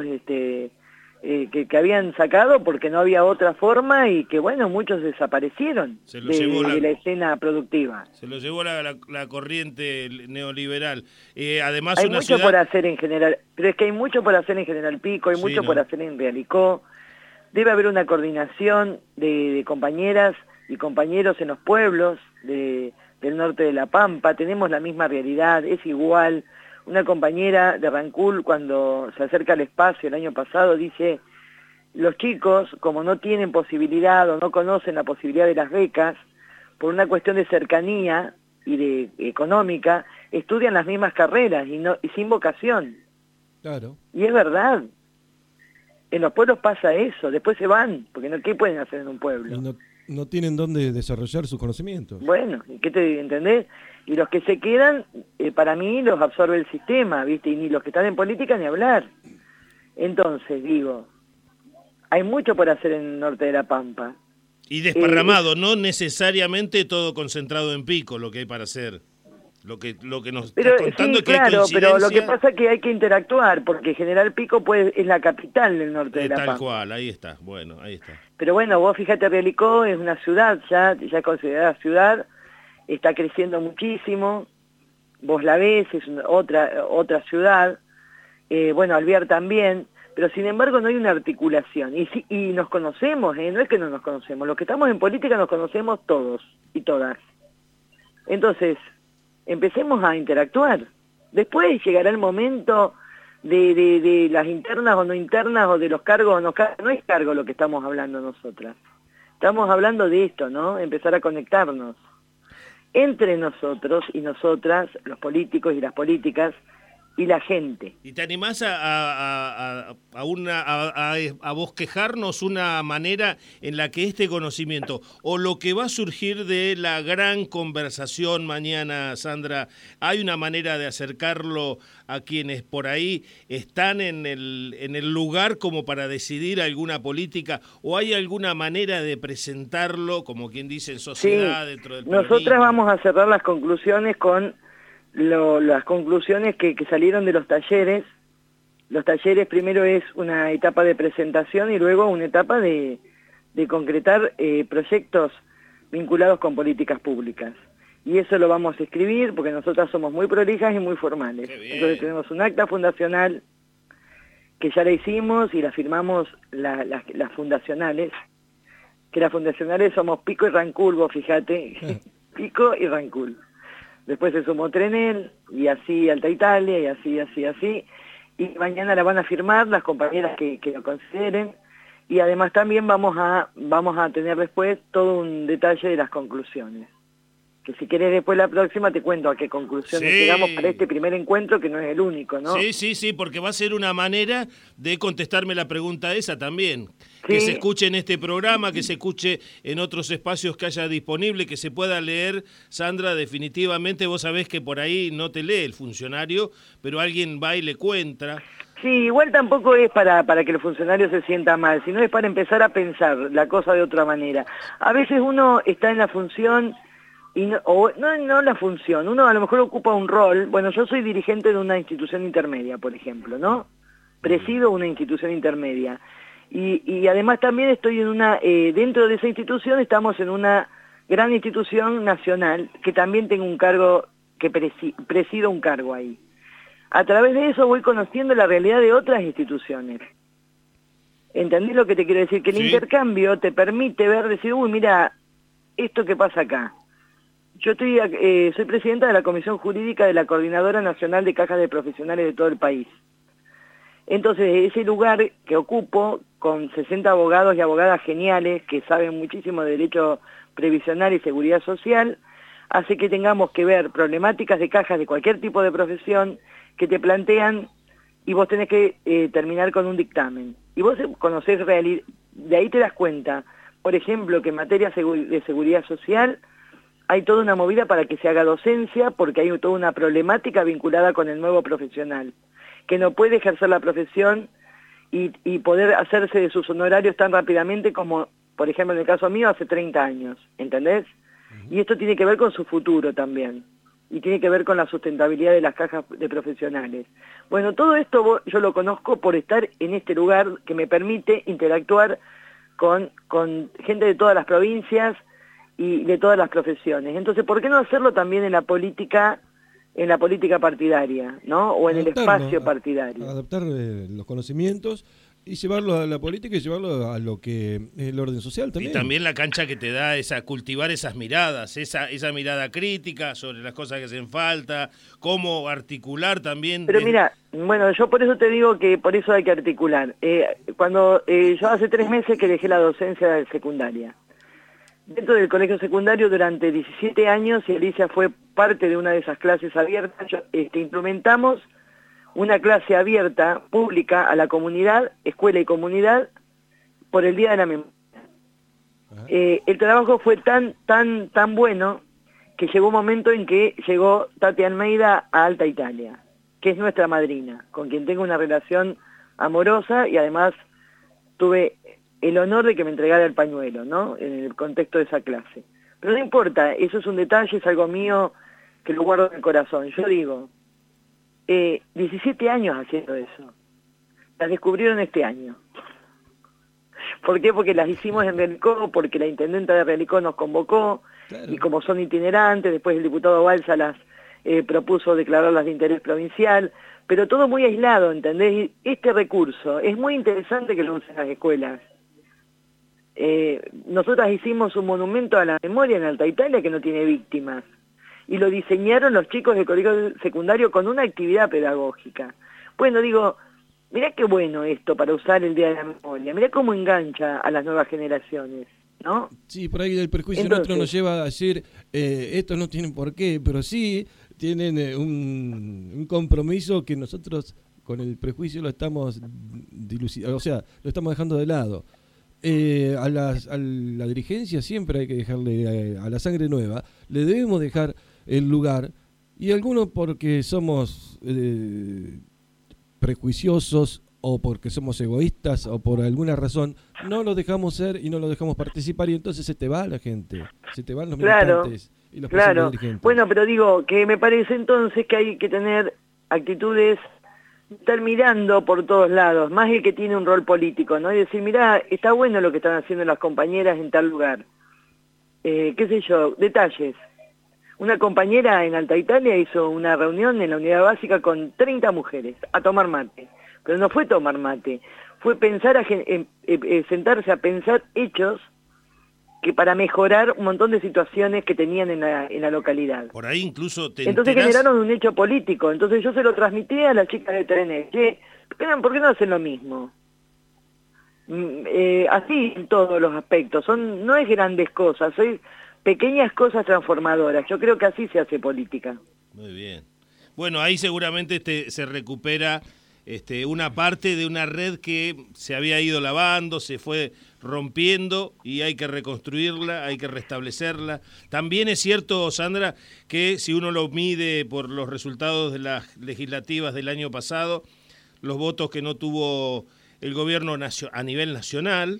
que habían sacado porque no había otra forma, y que bueno, muchos desaparecieron de la escena productiva. Se lo llevó la corriente neoliberal. Además, hay mucho por hacer en general, pero es que hay mucho por hacer en General Pico, hay mucho por hacer en Realicó. Debe haber una coordinación de compañeras y compañeros en los pueblos del norte de La Pampa. Tenemos la misma realidad, es igual. Una compañera de Rancul, cuando se acerca al espacio el año pasado, dice: los chicos, como no tienen posibilidad o no conocen la posibilidad de las becas, por una cuestión de cercanía y de económica, estudian las mismas carreras y sin vocación. Claro. Y es verdad. En los pueblos pasa eso, después se van, porque ¿qué pueden hacer en un pueblo? Y no tienen dónde desarrollar sus conocimientos. Bueno, ¿entendés? Y los que se quedan, para mí, los absorbe el sistema, ¿viste? Y ni los que están en política ni hablar. Entonces, digo, hay mucho por hacer en el norte de La Pampa. Y desparramado, no necesariamente todo concentrado en Pico, lo que hay para hacer. Lo que nos está contando, que claro, pero lo que pasa es que hay que interactuar, porque General Pico es la capital del norte de La Pampa. Tal cual, ahí está, bueno, ahí está. Pero bueno, vos fíjate, Realicó es una ciudad, ya considerada ciudad, está creciendo muchísimo, vos la ves, es otra ciudad, bueno, Alvear también, pero sin embargo no hay una articulación, y nos conocemos, no es que no nos conocemos, los que estamos en política nos conocemos todos y todas. Entonces, empecemos a interactuar. Después llegará el momento de las internas o no internas, o de los cargos o no cargos. No es cargo lo que estamos hablando nosotras. Estamos hablando de esto, ¿no? Empezar a conectarnos. Entre nosotros y nosotras, los políticos y las políticas, y la gente. ¿Y te animás a bosquejarnos una manera en la que este conocimiento, o lo que va a surgir de la gran conversación mañana, Sandra, hay una manera de acercarlo a quienes por ahí están en el lugar como para decidir alguna política, o hay alguna manera de presentarlo, como quien dice, en sociedad, dentro del peronismo? Nosotras vamos a cerrar las conclusiones con las conclusiones que salieron de los talleres. Los talleres primero es una etapa de presentación y luego una etapa de concretar proyectos vinculados con políticas públicas. Y eso lo vamos a escribir porque nosotras somos muy prolijas y muy formales. Entonces tenemos un acta fundacional que ya la hicimos y la firmamos las fundacionales, que las fundacionales somos Pico y Rancul, vos fíjate, Pico y Rancul. Después se sumó Trenel, y así Alta Italia, y así. Y mañana la van a firmar las compañeras que lo consideren. Y además también vamos a tener después todo un detalle de las conclusiones. Que si querés después la próxima te cuento a qué conclusiones llegamos para este primer encuentro, que no es el único, ¿no? Sí, porque va a ser una manera de contestarme la pregunta esa también. Que se escuche en este programa, que se escuche en otros espacios que haya disponible, que se pueda leer. Sandra, definitivamente vos sabés que por ahí no te lee el funcionario, pero alguien va y le cuenta. Sí, igual tampoco es para que el funcionario se sienta mal, sino es para empezar a pensar la cosa de otra manera. A veces uno está en la función... Y no la función, uno a lo mejor ocupa un rol. Bueno, yo soy dirigente de una institución intermedia, por ejemplo, ¿no? Presido una institución intermedia. Y además también estoy en dentro de esa institución estamos en una gran institución nacional, que también tengo un cargo, que presido un cargo ahí. A través de eso voy conociendo la realidad de otras instituciones. ¿Entendés lo que te quiero decir? Que el intercambio te permite decir, uy, mira, esto que pasa acá. Yo soy presidenta de la Comisión Jurídica de la Coordinadora Nacional de Cajas de Profesionales de todo el país. Entonces, ese lugar que ocupo, con 60 abogados y abogadas geniales que saben muchísimo de derecho previsional y seguridad social, hace que tengamos que ver problemáticas de cajas de cualquier tipo de profesión que te plantean y vos tenés que terminar con un dictamen. Y vos conocés realidad, de ahí te das cuenta, por ejemplo, que en materia de seguridad social hay toda una movida para que se haga docencia, porque hay toda una problemática vinculada con el nuevo profesional, que no puede ejercer la profesión y poder hacerse de sus honorarios tan rápidamente como, por ejemplo, en el caso mío, hace 30 años, ¿entendés? Y esto tiene que ver con su futuro también, y tiene que ver con la sustentabilidad de las cajas de profesionales. Bueno, todo esto yo lo conozco por estar en este lugar que me permite interactuar con gente de todas las provincias, y de todas las profesiones. Entonces, ¿por qué no hacerlo también en la política partidaria, ¿no? O en el espacio partidario. Adaptar los conocimientos y llevarlo a la política y llevarlo a lo que es el orden social también. Y también la cancha que te da cultivar esas miradas, esa mirada crítica sobre las cosas que hacen falta, cómo articular también. Pero mira, bueno, yo por eso te digo que por eso hay que articular. Cuando yo hace 3 meses que dejé la docencia de secundaria. Dentro del colegio secundario durante 17 años, y Alicia fue parte de una de esas clases abiertas, implementamos una clase abierta, pública, a la comunidad, escuela y comunidad, por el Día de la Memoria. El trabajo fue tan bueno que llegó un momento en que llegó Tati Almeida a Alta Italia, que es nuestra madrina, con quien tengo una relación amorosa y además tuve el honor de que me entregara el pañuelo, ¿no? En el contexto de esa clase. Pero no importa, eso es un detalle, es algo mío que lo guardo en el corazón. Yo digo, 17 años haciendo eso. Las descubrieron este año. ¿Por qué? Porque las hicimos en Realicó, porque la intendenta de Realicó nos convocó, claro. Y como son itinerantes, después el diputado Balsa las propuso declararlas de interés provincial, pero todo muy aislado, ¿entendés? Este recurso es muy interesante que lo usen las escuelas. Nosotras hicimos un monumento a la memoria en Alta Italia que no tiene víctimas, y lo diseñaron los chicos del colegio secundario con una actividad pedagógica. Bueno, digo, mirá qué bueno esto para usar el Día de la Memoria, mirá cómo engancha a las nuevas generaciones, ¿no? Sí, por ahí el perjuicio nuestro nos lleva a decir, estos no tienen por qué, pero sí tienen un compromiso que nosotros con el prejuicio lo estamos lo estamos dejando de lado. A la dirigencia siempre hay que dejarle, a la sangre nueva, le debemos dejar el lugar, y algunos porque somos prejuiciosos o porque somos egoístas o por alguna razón, no lo dejamos ser y no lo dejamos participar, y entonces se te va la gente, se te van los militantes y los posibles dirigentes. Bueno, pero digo que me parece entonces que hay que tener actitudes, estar mirando por todos lados, más el que tiene un rol político, ¿no? Y decir, mirá, está bueno lo que están haciendo las compañeras en tal lugar. Qué sé yo, detalles. Una compañera en Alta Italia hizo una reunión en la unidad básica con 30 mujeres a tomar mate. Pero no fue tomar mate, fue pensar sentarse a pensar hechos que para mejorar un montón de situaciones que tenían en la localidad. Por ahí incluso Entonces generaron un hecho político. Entonces yo se lo transmití a las chicas de Trenes. ¿Por qué no hacen lo mismo? Así en todos los aspectos. No es grandes cosas, es pequeñas cosas transformadoras. Yo creo que así se hace política. Muy bien. Bueno, ahí seguramente se recupera una parte de una red que se había ido lavando, se fue rompiendo y hay que reconstruirla, hay que restablecerla. También es cierto, Sandra, que si uno lo mide por los resultados de las legislativas del año pasado, los votos que no tuvo el gobierno a nivel nacional,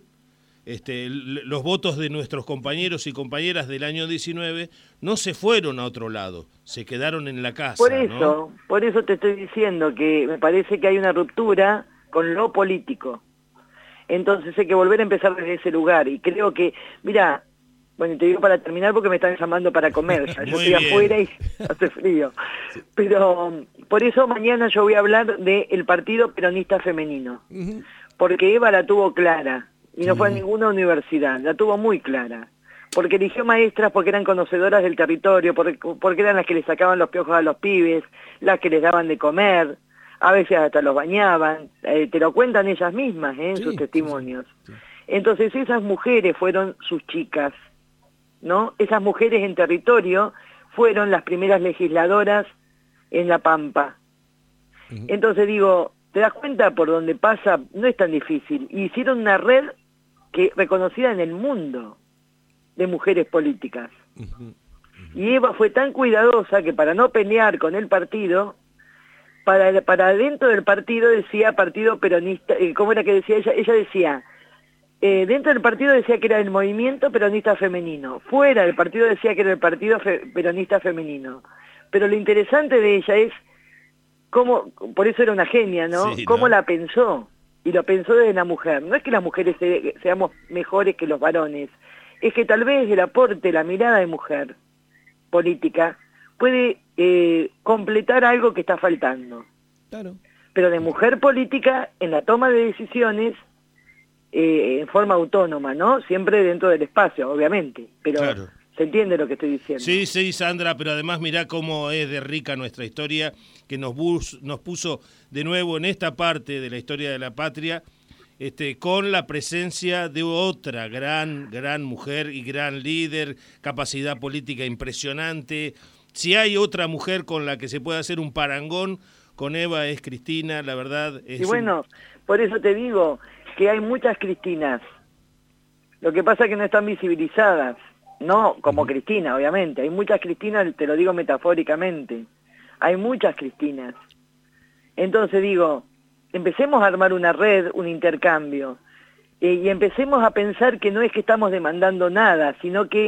los votos de nuestros compañeros y compañeras del año 19 no se fueron a otro lado, se quedaron en la casa. Por eso te estoy diciendo que me parece que hay una ruptura con lo político. Entonces hay que volver a empezar desde ese lugar. Y creo que, mira, bueno, te digo para terminar porque me están llamando para comer. Ya. Yo estoy afuera y hace frío. Pero por eso mañana yo voy a hablar del Partido Peronista Femenino. Porque Eva la tuvo clara. Y no fue a ninguna universidad, la tuvo muy clara. Porque eligió maestras porque eran conocedoras del territorio, porque eran las que les sacaban los piojos a los pibes, las que les daban de comer, a veces hasta los bañaban, te lo cuentan ellas mismas en sus testimonios. Sí. Entonces esas mujeres fueron sus chicas, ¿no? Esas mujeres en territorio fueron las primeras legisladoras en La Pampa. Entonces digo, te das cuenta por donde pasa, no es tan difícil. Y hicieron una red reconocida en el mundo de mujeres políticas. Y Eva fue tan cuidadosa que para no pelear con el partido, para dentro del partido decía Partido Peronista, ¿cómo era que decía ella? Ella decía, dentro del partido decía que era el Movimiento Peronista Femenino, fuera del partido decía que era el Partido Peronista Femenino. Pero lo interesante de ella es cómo, por eso era una genia, ¿no? Sí, cómo la pensó. Y lo pensó desde la mujer. No es que las mujeres seamos mejores que los varones, es que tal vez el aporte, la mirada de mujer política puede completar algo que está faltando. Claro. Pero de mujer política en la toma de decisiones en forma autónoma, ¿no? Siempre dentro del espacio, obviamente. Pero claro. ¿Se entiende lo que estoy diciendo? Sí, sí, Sandra, pero además mirá cómo es de rica nuestra historia, que nos puso de nuevo en esta parte de la historia de la patria, con la presencia de otra gran mujer y gran líder, capacidad política impresionante. Si hay otra mujer con la que se puede hacer un parangón, con Eva es Cristina, la verdad. Y bueno, por eso te digo que hay muchas Cristinas. Lo que pasa es que no están visibilizadas. No como Cristina, obviamente. Hay muchas Cristinas, te lo digo metafóricamente. Hay muchas Cristinas. Entonces digo, empecemos a armar una red, un intercambio. Y empecemos a pensar que no es que estamos demandando nada, sino que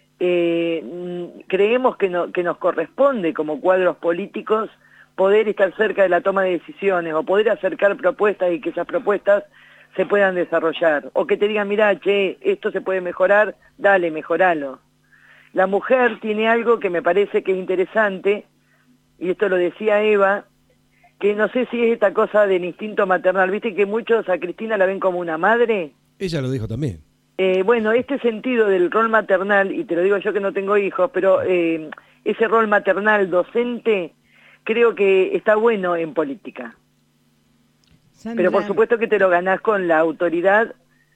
creemos que nos corresponde como cuadros políticos poder estar cerca de la toma de decisiones o poder acercar propuestas y que esas propuestas se puedan desarrollar, o que te digan, mirá, che, esto se puede mejorar, dale, mejoralo. La mujer tiene algo que me parece que es interesante, y esto lo decía Eva, que no sé si es esta cosa del instinto maternal, viste que muchos a Cristina la ven como una madre. Ella lo dijo también. Bueno, este sentido del rol maternal, y te lo digo yo que no tengo hijos, pero ese rol maternal docente creo que está bueno en política. Sandra. Pero por supuesto que te lo ganás con la autoridad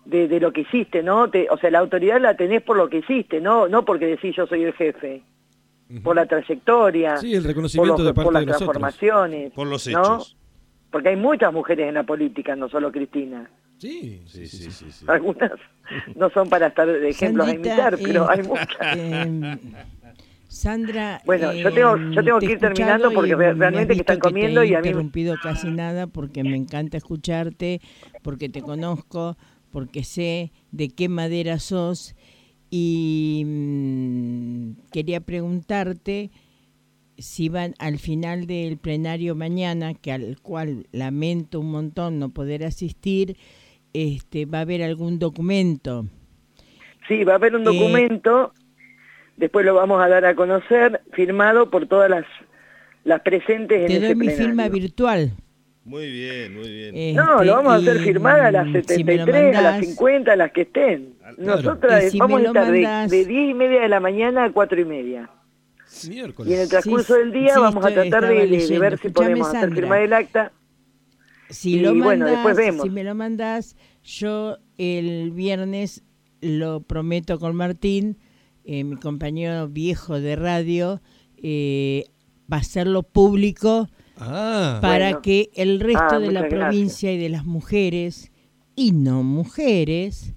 de lo que hiciste, ¿no? O sea, la autoridad la tenés por lo que hiciste, no porque decís yo soy el jefe. Por la trayectoria, sí, el reconocimiento de parte por las de nosotros, transformaciones, por los ¿no? hechos. Porque hay muchas mujeres en la política, no solo Cristina. Sí. Algunas no son para estar de ejemplos Sandrita, a imitar, pero hay muchas. Sandra, bueno, yo tengo que ir terminando porque realmente que están comiendo y a mí... No he interrumpido casi nada porque me encanta escucharte, porque te conozco, porque sé de qué madera sos y quería preguntarte si van al final del plenario mañana, que al cual lamento un montón no poder asistir, va a haber algún documento. Sí, va a haber un documento, después lo vamos a dar a conocer, firmado por todas las presentes en ese plenario. Te doy mi firma virtual. Muy bien. No, lo vamos a hacer firmar a las 73, a las 50, a las que estén. Claro. Nosotras vamos a estar de 10:30 de la mañana a 4:30. Miércoles. Y en el transcurso del día vamos a tratar de ver si podemos hacer firmar el acta. Si me lo mandas, yo el viernes lo prometo con Martín, mi compañero viejo de radio, va a hacerlo público para que el resto de la provincia y de las mujeres y no mujeres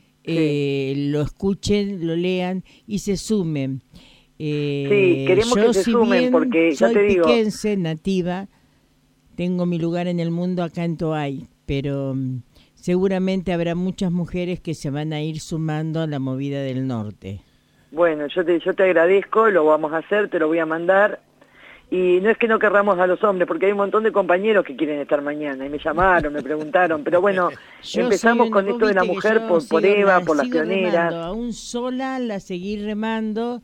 lo escuchen, lo lean y se sumen. Sí, queremos que se sumen porque ya te digo. Soy piquense, nativa, tengo mi lugar en el mundo acá en Toay, pero seguramente habrá muchas mujeres que se van a ir sumando a la movida del norte. Bueno, yo te agradezco, lo vamos a hacer, te lo voy a mandar. Y no es que no querramos a los hombres, porque hay un montón de compañeros que quieren estar mañana, y me llamaron, me preguntaron, pero bueno, empezamos con esto de la mujer por Eva, por las pioneras. Remando, aún sola la seguí remando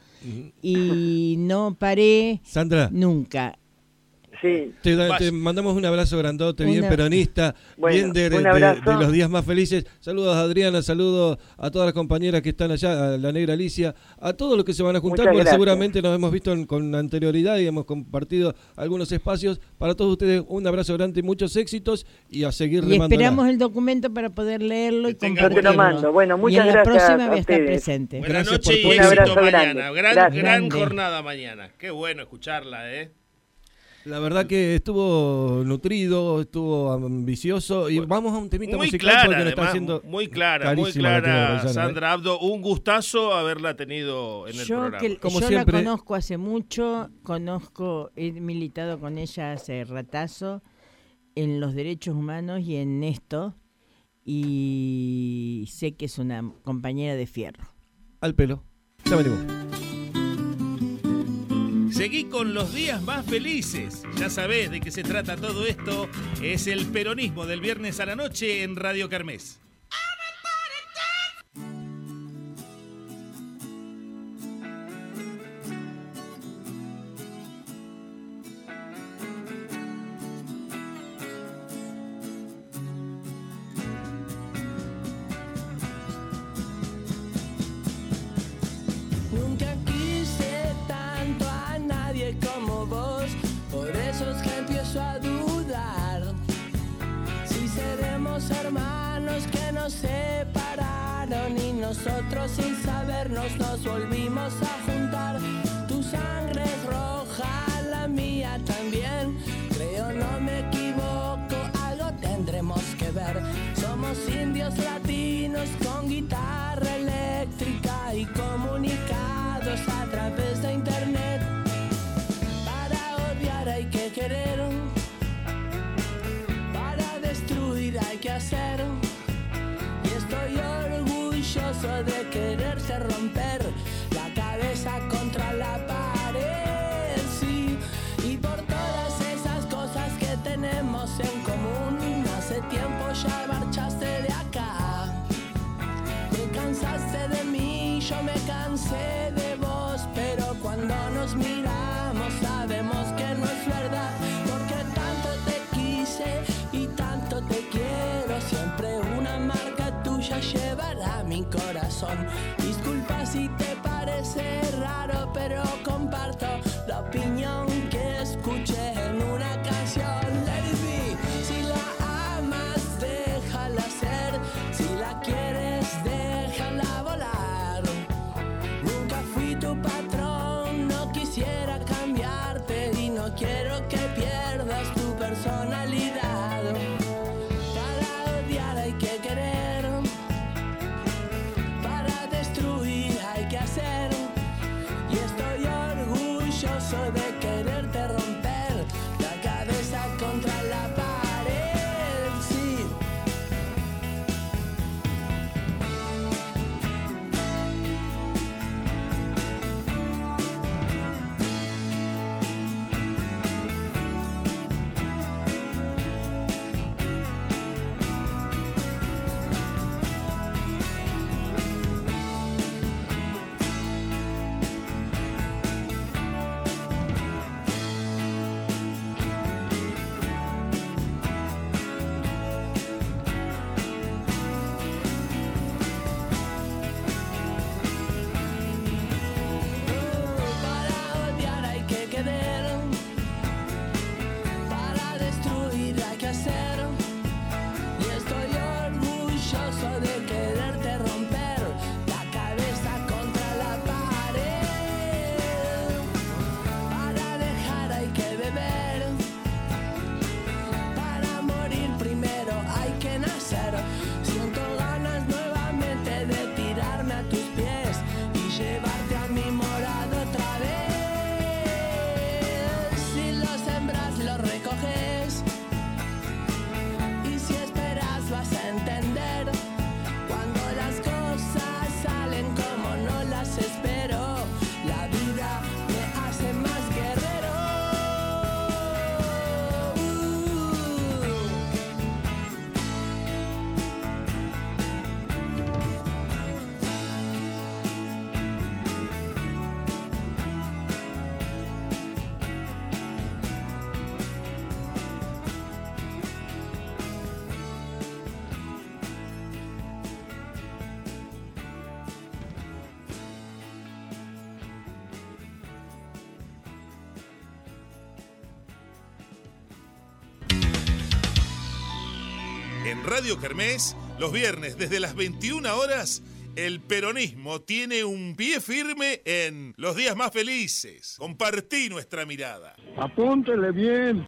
y no paré nunca. Sí. Te mandamos un abrazo grandote, bien peronista, bien de los días más felices. Saludos a Adriana, saludos a todas las compañeras que están allá, a la negra Alicia, a todos los que se van a juntar, porque seguramente nos hemos visto con anterioridad y hemos compartido algunos espacios. Para todos ustedes, un abrazo grande, muchos éxitos y a seguir remando. Y esperamos el documento para poder leerlo y compartirlo. Te lo mando. Bueno, muchas gracias. Y en la próxima voy a estar ustedes. Presente. Buenas noches y éxito mañana. Gran jornada mañana. Qué bueno escucharla, La verdad que estuvo nutrido, estuvo ambicioso y vamos a un temita musical clara, porque nos está haciendo muy clara, Sandra Abdo, un gustazo haberla tenido en el programa. Yo siempre la conozco hace mucho, he militado con ella hace ratazo en los derechos humanos y en esto, y sé que es una compañera de fierro. Al pelo, ya venimos. Seguí con los días más felices. Ya sabés de qué se trata todo esto. Es el peronismo del viernes a la noche en Radio Kermés. Nosotros sin sabernos nos volvimos a juntar. Tu sangre es roja, la mía también. Creo no me equivoco, algo tendremos que ver. Somos indios latinos con guitarra eléctrica y comunicados a través de internet. Para odiar hay que querer, para destruir hay que hacer. Y estoy orgulloso de quererse romper la cabeza contra la pared, sí. Y por todas esas cosas que tenemos en común, hace tiempo ya marchaste de acá. Te cansaste de mí, yo me cansé de vos, pero cuando nos miramos sabemos que no es verdad, porque tanto te quise y tanto te quiero, siempre una marca tuya llevará mi corazón. Disculpa si te parece raro, pero comparto la opinión que escuché en una canción. Let it be. Si la amas, déjala ser. Si la quieres, En Radio Kermés, los viernes desde las 21 horas, el peronismo tiene un pie firme en los días más felices. Compartí nuestra mirada. Apúntele bien.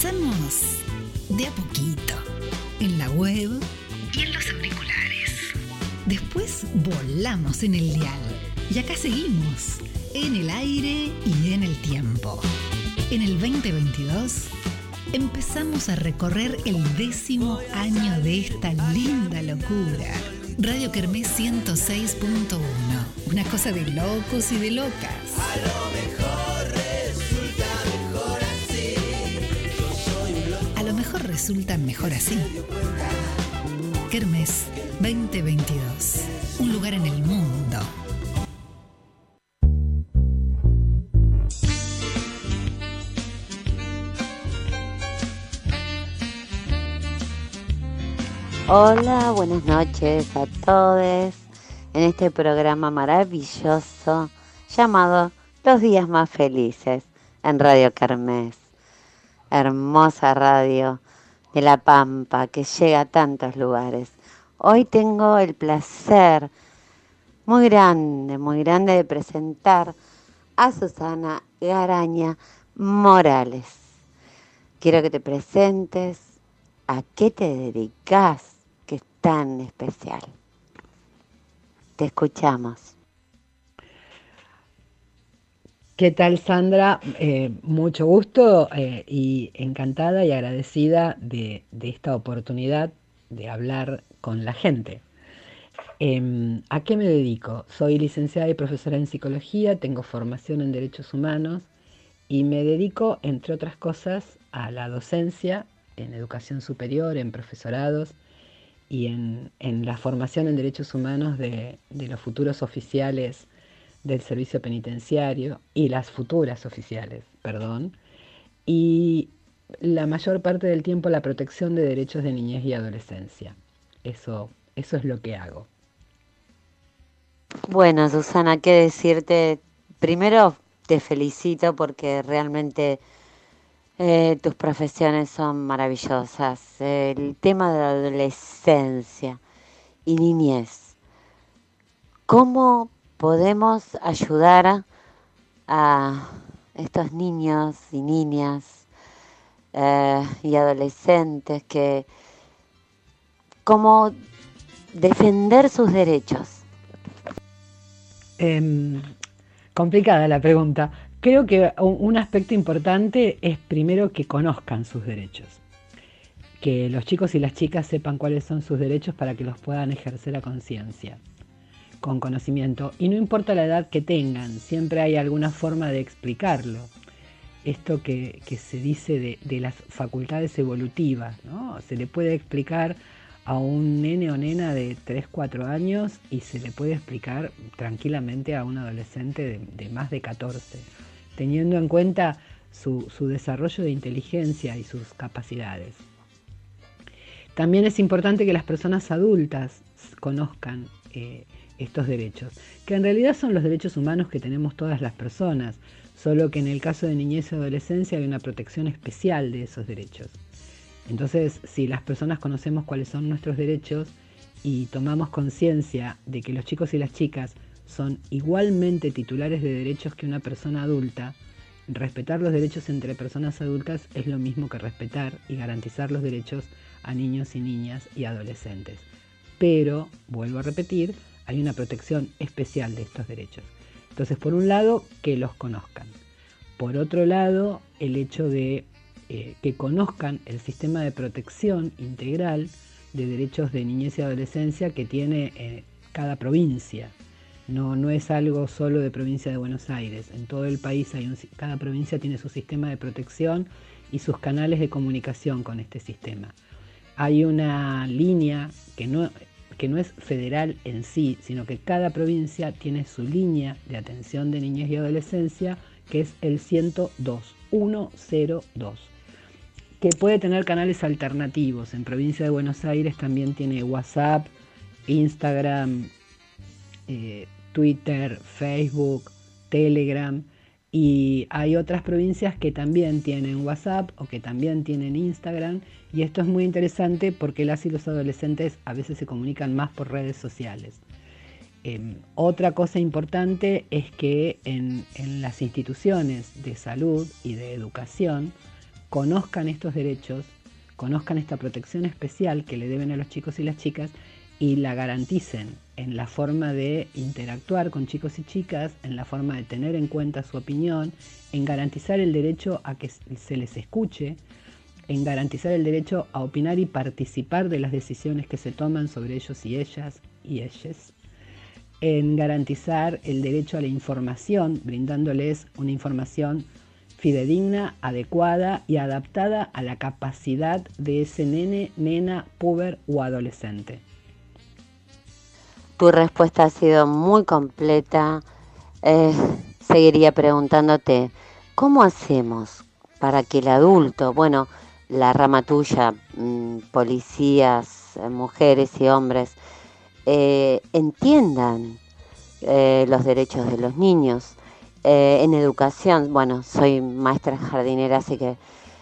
Empezamos de a poquito, en la web y en los auriculares. Después volamos en el dial. Y acá seguimos, en el aire y en el tiempo. En el 2022 empezamos a recorrer el 10º año de esta linda locura. Radio Kermés 106.1. Una cosa de locos y de locas. A lo mejor resulta mejor así. Yo soy un loco. A lo mejor resulta mejor así. Kermés 2022. Un lugar en el mundo. Hola, buenas noches a todos en este programa maravilloso llamado Los Días Más Felices en Radio Kermés. Hermosa radio de La Pampa que llega a tantos lugares. Hoy tengo el placer muy grande de presentar a Susana Garaña Morales. Quiero que te presentes. ¿A qué te dedicas que es tan especial? Te escuchamos. ¿Qué tal, Sandra? Mucho gusto y encantada y agradecida de esta oportunidad de hablar con la gente. ¿A qué me dedico? Soy licenciada y profesora en psicología, tengo formación en derechos humanos y me dedico, entre otras cosas, a la docencia en educación superior, en profesorados y en la formación en derechos humanos de los futuros oficiales del servicio penitenciario y las futuras oficiales, y la mayor parte del tiempo la protección de derechos de niñez y adolescencia. Eso es lo que hago. Bueno, Susana, qué decirte. Primero te felicito porque realmente tus profesiones son maravillosas. El tema de la adolescencia y niñez. ¿Cómo podemos ayudar a estos niños y niñas y adolescentes cómo defender sus derechos? Complicada la pregunta. Creo que un aspecto importante es primero que conozcan sus derechos, que los chicos y las chicas sepan cuáles son sus derechos para que los puedan ejercer a conciencia, con conocimiento. Y no importa la edad que tengan, siempre hay alguna forma de explicarlo. Esto que se dice de las facultades evolutivas, ¿no? Se le puede explicar a un nene o nena de 3, 4 años y se le puede explicar tranquilamente a un adolescente de más de 14. Teniendo en cuenta su desarrollo de inteligencia y sus capacidades. También es importante que las personas adultas conozcan estos derechos, que en realidad son los derechos humanos que tenemos todas las personas, solo que en el caso de niñez y adolescencia hay una protección especial de esos derechos. Entonces, si las personas conocemos cuáles son nuestros derechos y tomamos conciencia de que los chicos y las chicas son igualmente titulares de derechos que una persona adulta, respetar los derechos entre personas adultas es lo mismo que respetar y garantizar los derechos a niños y niñas y adolescentes. Pero, vuelvo a repetir, hay una protección especial de estos derechos. Entonces, por un lado, que los conozcan. Por otro lado, el hecho de que conozcan el sistema de protección integral de derechos de niñez y adolescencia que tiene cada provincia. No es algo solo de provincia de Buenos Aires. En todo el país cada provincia tiene su sistema de protección y sus canales de comunicación con este sistema. Hay una línea que no es federal en sí, sino que cada provincia tiene su línea de atención de niñez y adolescencia, que es el 102, que puede tener canales alternativos. En provincia de Buenos Aires también tiene WhatsApp, Instagram, Twitter, Facebook, Telegram, y hay otras provincias que también tienen WhatsApp o que también tienen Instagram, y esto es muy interesante porque las y los adolescentes a veces se comunican más por redes sociales. Otra cosa importante es que en las instituciones de salud y de educación conozcan estos derechos, conozcan esta protección especial que le deben a los chicos y las chicas, y la garanticen en la forma de interactuar con chicos y chicas, en la forma de tener en cuenta su opinión, en garantizar el derecho a que se les escuche, en garantizar el derecho a opinar y participar de las decisiones que se toman sobre ellos y ellas y ellas, en garantizar el derecho a la información, brindándoles una información fidedigna, adecuada y adaptada a la capacidad de ese nene, nena, puber o adolescente. Tu respuesta ha sido muy completa. Seguiría preguntándote, ¿cómo hacemos para que el adulto, bueno, la rama tuya, policías, mujeres y hombres, entiendan los derechos de los niños? En educación, bueno, soy maestra jardinera, así que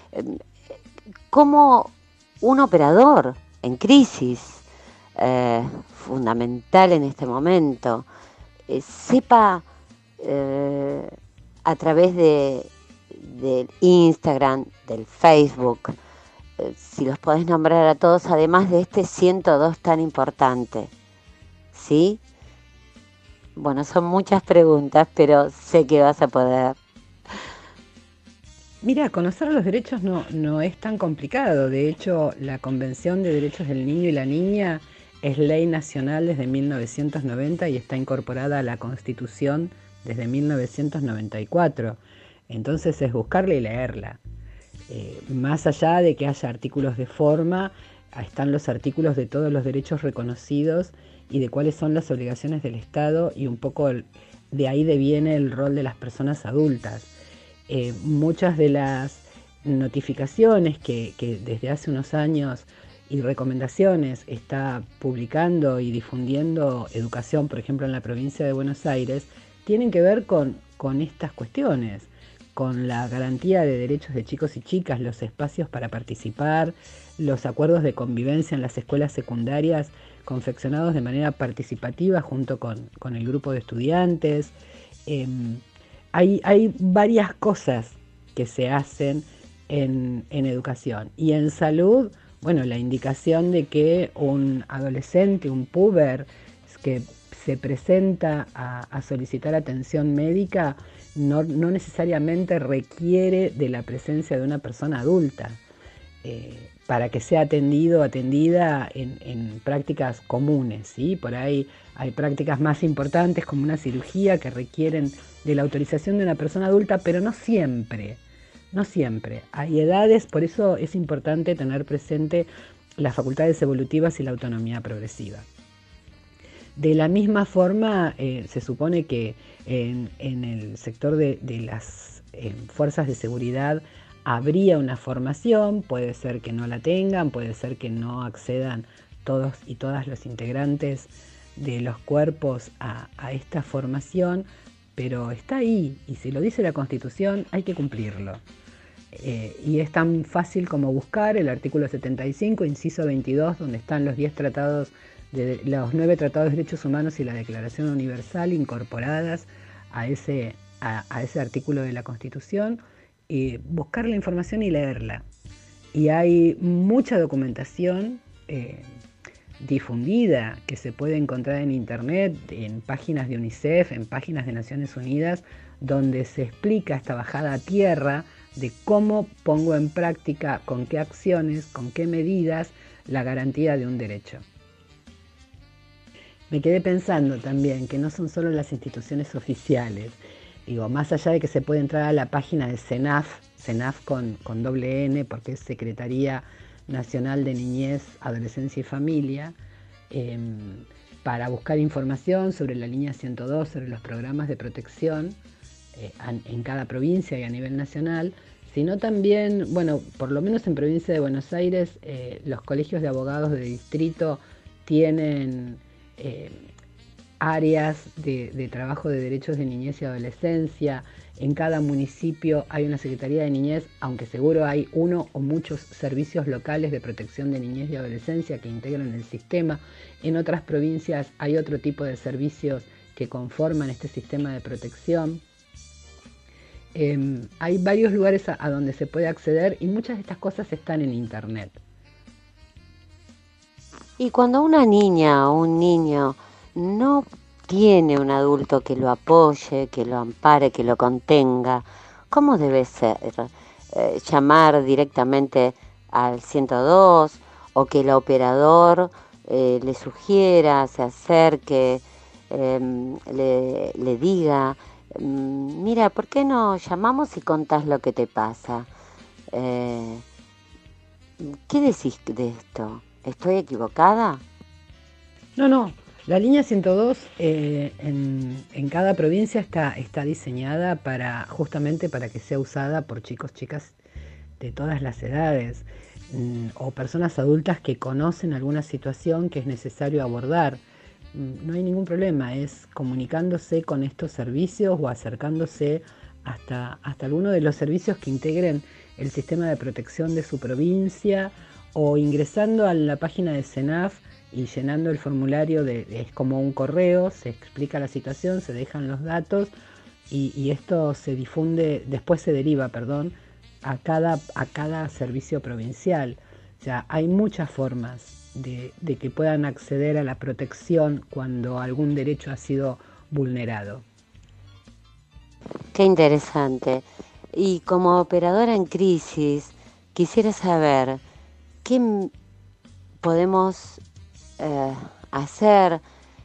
como un operador en crisis, fundamental en este momento, sepa a través del Instagram, del Facebook, si los podés nombrar a todos, además de este 102 tan importante, ¿sí? Bueno, son muchas preguntas, pero sé que vas a poder. Mira, conocer los derechos no es tan complicado. De hecho, la Convención de Derechos del Niño y la Niña es ley nacional desde 1990 y está incorporada a la Constitución desde 1994. Entonces es buscarla y leerla. Más allá de que haya artículos de forma, están los artículos de todos los derechos reconocidos y de cuáles son las obligaciones del Estado, y un poco de ahí deviene el rol de las personas adultas. Muchas de las notificaciones que desde hace unos años y recomendaciones está publicando y difundiendo Educación, por ejemplo en la provincia de Buenos Aires, tienen que ver con estas cuestiones, con la garantía de derechos de chicos y chicas, los espacios para participar, los acuerdos de convivencia en las escuelas secundarias confeccionados de manera participativa junto con el grupo de estudiantes. Hay varias cosas que se hacen en educación. Y en salud, bueno, la indicación de que un adolescente, un puber que se presenta a solicitar atención médica no necesariamente requiere de la presencia de una persona adulta para que sea atendido o atendida en prácticas comunes, ¿sí? Por ahí hay prácticas más importantes como una cirugía que requieren de la autorización de una persona adulta, pero no siempre. Hay edades, por eso es importante tener presente las facultades evolutivas y la autonomía progresiva. De la misma forma, se supone que en el sector de las fuerzas de seguridad habría una formación, puede ser que no la tengan, puede ser que no accedan todos y todas los integrantes de los cuerpos a esta formación, pero está ahí, y si lo dice la Constitución hay que cumplirlo. Y es tan fácil como buscar el artículo 75, inciso 22, donde están los 10 tratados, los 9 tratados de derechos humanos y la Declaración Universal incorporadas a ese artículo de la Constitución, buscar la información y leerla. Y hay mucha documentación difundida que se puede encontrar en internet, en páginas de UNICEF, en páginas de Naciones Unidas, donde se explica esta bajada a tierra de cómo pongo en práctica, con qué acciones, con qué medidas, la garantía de un derecho. Me quedé pensando también que no son solo las instituciones oficiales. Digo, más allá de que se puede entrar a la página de CENAF con doble N, porque es Secretaría Nacional de Niñez, Adolescencia y Familia, para buscar información sobre la línea 102, sobre los programas de protección en cada provincia y a nivel nacional, sino también, bueno, por lo menos en provincia de Buenos Aires, los colegios de abogados de distrito tienen áreas de trabajo de derechos de niñez y adolescencia. En cada municipio hay una Secretaría de Niñez, aunque seguro hay uno o muchos servicios locales de protección de niñez y adolescencia que integran el sistema. En otras provincias hay otro tipo de servicios que conforman este sistema de protección. Hay varios lugares a donde se puede acceder y muchas de estas cosas están en internet. Y cuando una niña o un niño no tiene un adulto que lo apoye, que lo ampare, que lo contenga, ¿cómo debe ser? ¿Llamar directamente al 102 o que el operador le sugiera, se acerque, le diga, mira, ¿por qué no llamamos y contás lo que te pasa? ¿Qué decís de esto? ¿Estoy equivocada? No. La línea 102 en cada provincia está diseñada justamente para que sea usada por chicos, chicas de todas las edades o personas adultas que conocen alguna situación que es necesario abordar. No hay ningún problema, es comunicándose con estos servicios o acercándose hasta alguno de los servicios que integren el sistema de protección de su provincia o ingresando a la página de CENAF y llenando el formulario, es como un correo, se explica la situación, se dejan los datos y esto se difunde, después se deriva, a cada servicio provincial. O sea, hay muchas formas de que puedan acceder a la protección cuando algún derecho ha sido vulnerado. Qué interesante. Y como operadora en crisis, quisiera saber qué podemos hacer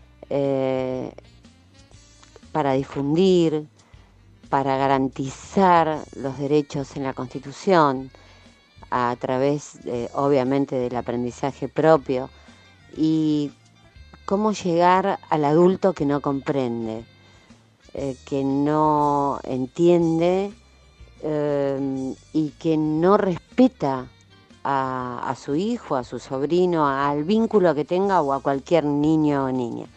para difundir, para garantizar los derechos en la Constitución a través, obviamente, del aprendizaje propio y cómo llegar al adulto que no comprende, que no entiende y que no respeta a su hijo, a su sobrino, al vínculo que tenga o a cualquier niño o niña.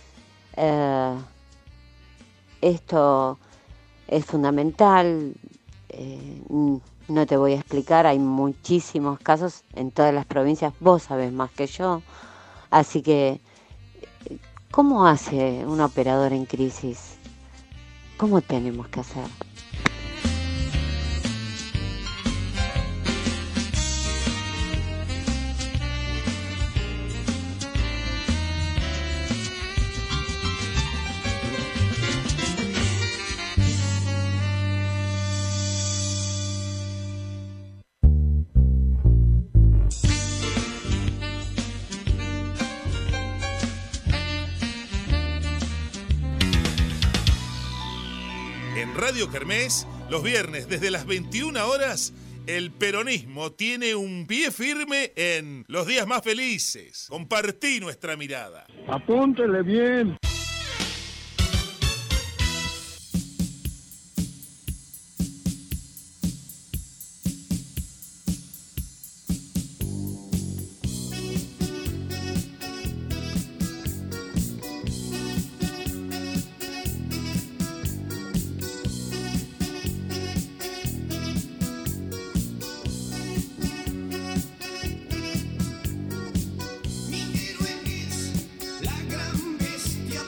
Esto es fundamental, no te voy a explicar, hay muchísimos casos en todas las provincias, vos sabés más que yo, así que, ¿cómo hace un operador en crisis? ¿Cómo tenemos que hacer? Radio Kermés, los viernes desde las 21 horas, el peronismo tiene un pie firme en Los Días Más Felices. Compartí nuestra mirada. Apúntele bien. Mi héroe es la gran bestia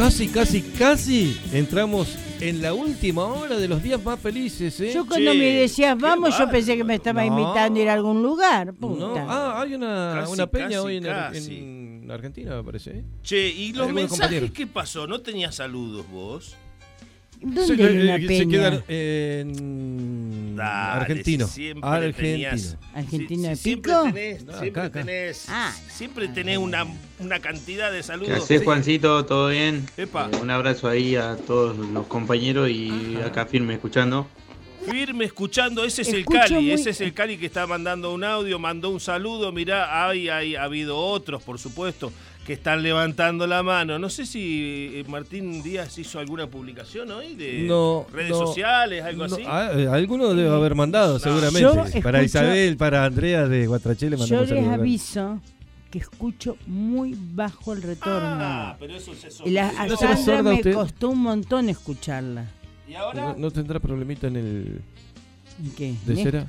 Casi entramos en la última hora de los días más felices, ¿eh? Yo cuando me decías vamos, yo pensé que me estaba invitando a ir a algún lugar. Puta. No. Hay una peña hoy en Argentina, me parece, ¿eh? Che, ¿y los mensajes qué pasó? ¿No tenías saludos vos? ¿Dónde hay una peña? Se quedan en argentino. ¿Argentino de Pico? Siempre tenés una cantidad de saludos. ¿Qué haces, Juancito? ¿Todo bien? Un abrazo ahí a todos los compañeros y acá firme escuchando. Firme escuchando, ese es el Cali, ese es el Cali que está mandando un audio, mandó un saludo. Mirá, ha habido otros, por supuesto, que están levantando la mano. No sé si Martín Díaz hizo alguna publicación hoy de redes sociales, algo así. Alguno debe haber mandado, seguramente. Para Isabel, para Andrea de Guatrachele mandamos Yo les aviso que escucho muy bajo el retorno. Pero eso es eso. Y a Sandra me costó un montón escucharla. ¿Y ahora? ¿No tendrá problemita en el... ¿Qué? ¿De cera?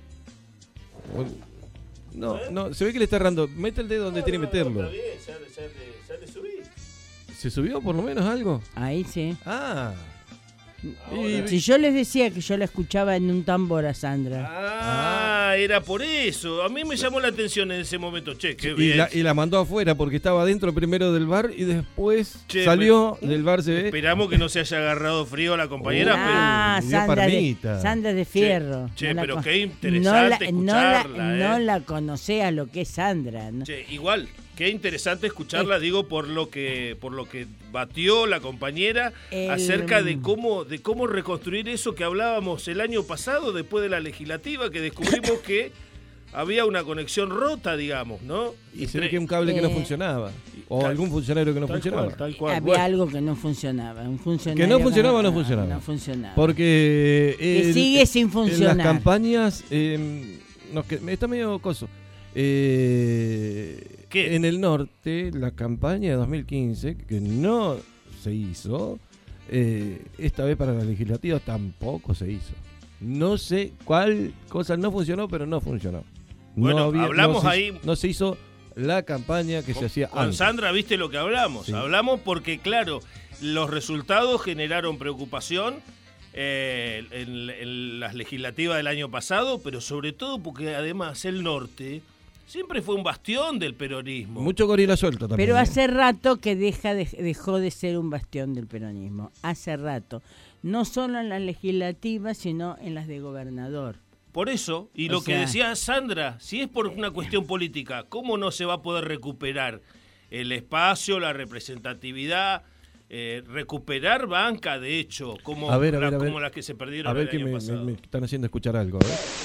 No, se ve que le está errando. Mete el dedo donde tiene que meterlo. Está bien, ya le subí. ¿Se subió por lo menos algo? Ahí sí. Y si yo les decía que yo la escuchaba en un tambor a Sandra. Era por eso. A mí me llamó la atención en ese momento. Che, qué bien. Y la mandó afuera porque estaba adentro primero del bar y después salió del bar. Se ve. Esperamos que no se haya agarrado frío la compañera. Sandra de Fierro. Pero qué interesante escucharla. No la conocés a lo que es Sandra, ¿no? Che, igual. Qué interesante escucharla, digo, por lo que batió la compañera acerca de cómo reconstruir eso que hablábamos el año pasado, después de la legislativa, que descubrimos que había una conexión rota, digamos, ¿no? Y se ve que un cable que no funcionaba, o algún funcionario que no funcionaba. Tal cual. Había algo que no funcionaba, un funcionario que no funcionaba. No funcionaba. Porque sigue sin funcionar. En las campañas, está medio coso. En el norte, la campaña de 2015, que no se hizo, esta vez para la legislativa tampoco se hizo. No sé cuál cosa no funcionó, pero no funcionó. Bueno, hablamos ahí. No se hizo la campaña que se hacía antes. Con Sandra, ¿viste lo que hablamos? Sí. Hablamos porque, claro, los resultados generaron preocupación en las legislativas del año pasado, pero sobre todo porque además el norte siempre fue un bastión del peronismo. Mucho gorila suelto también. Pero hace rato que dejó de ser un bastión del peronismo. Hace rato. No solo en las legislativas, sino en las de gobernador. Por eso, y lo que decía Sandra, si es por una cuestión política, ¿cómo no se va a poder recuperar el espacio, la representatividad, recuperar banca, de hecho, como las que se perdieron el año pasado? Me están haciendo escuchar algo,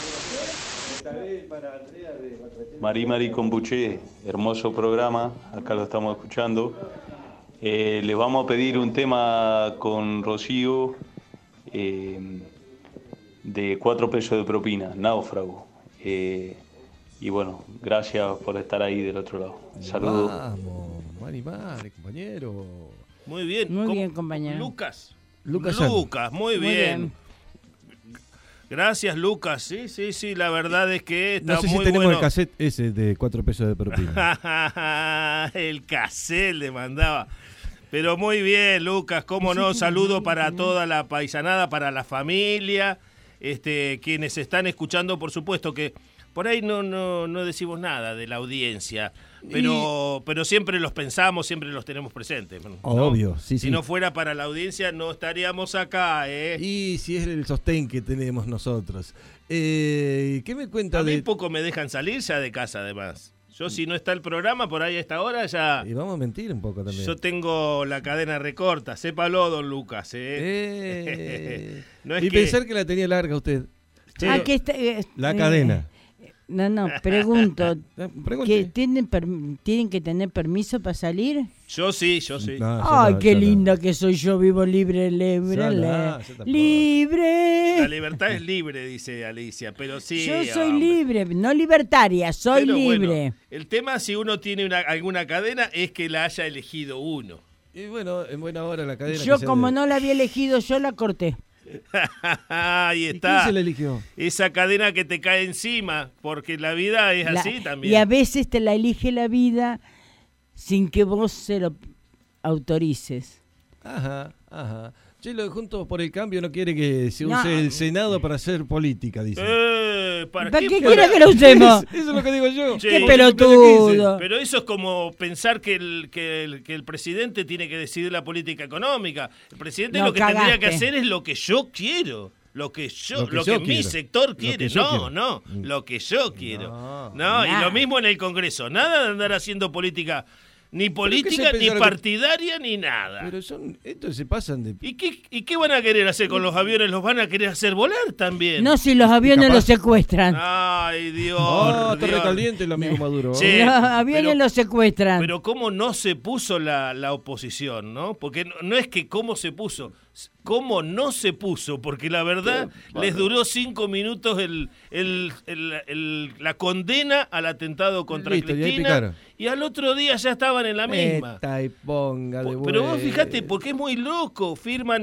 Mari Combuché, hermoso programa, acá lo estamos escuchando. Les vamos a pedir un tema con Rocío de 4 pesos de propina, Náufrago. Y bueno, gracias por estar ahí del otro lado. Saludos. Vamos, Mari, compañero. Muy bien. Muy bien, compañero. Lucas, muy bien. Gracias, Lucas. Sí, la verdad es que está muy bueno. No sé si tenemos el cassette ese de 4 pesos de propina. El cassette le mandaba. Pero muy bien, Lucas, cómo no. Saludo para toda la paisanada, para la familia, quienes están escuchando, por supuesto que por ahí no decimos nada de la audiencia, pero siempre los pensamos, siempre los tenemos presentes, ¿no? Obvio, sí. Si no fuera para la audiencia, no estaríamos acá, Y si es el sostén que tenemos nosotros. ¿Qué me cuenta A mí poco me dejan salir ya de casa, además. Yo, si no está el programa, por ahí a esta hora ya... Y vamos a mentir un poco también. Yo tengo la cadena recorta, sépalo, don Lucas, No es pensar que la tenía larga usted. Aquí está, la cadena. No, pregunto. ¿Que tienen que tener permiso para salir? Yo sí. Ay, qué linda que soy yo, vivo libre. Libre. La libertad es libre, dice Alicia, pero sí. Yo soy libre, no libertaria, soy libre. Bueno, el tema, si uno tiene alguna cadena, es que la haya elegido uno. Y bueno, en buena hora la cadena. Yo, como no la había elegido, yo la corté. Ahí está. ¿Y quién se la eligió? Esa cadena que te cae encima, porque la vida es así también. Y a veces te la elige la vida sin que vos se lo autorices. Ajá. Che, lo de Juntos por el Cambio no quiere que se use el Senado para hacer política, dice. ¿Para qué quiere que lo usemos? Eso es lo que digo yo. ¡Qué pelotudo! Pero eso es como pensar que el presidente tiene que decidir la política económica. El presidente lo que tendría que hacer es lo que yo quiero. Lo que mi sector quiere. Lo que yo quiero. No, y lo mismo en el Congreso. Nada de andar haciendo política. Ni política, ni partidaria, ni nada. Pero estos se pasan de... ¿Y qué van a querer hacer con los aviones? ¿Los van a querer hacer volar también? No, si los aviones los secuestran. Ay, Dios. Está recaliente el amigo Maduro. Sí, los aviones los secuestran. Pero cómo no se puso la oposición, ¿no? Porque no es que cómo se puso, cómo no se puso, porque la verdad les duró 5 minutos la condena al atentado contra Cristina y al otro día ya estaban en la misma. Y ponga de pero vos fijate, porque es muy loco, firman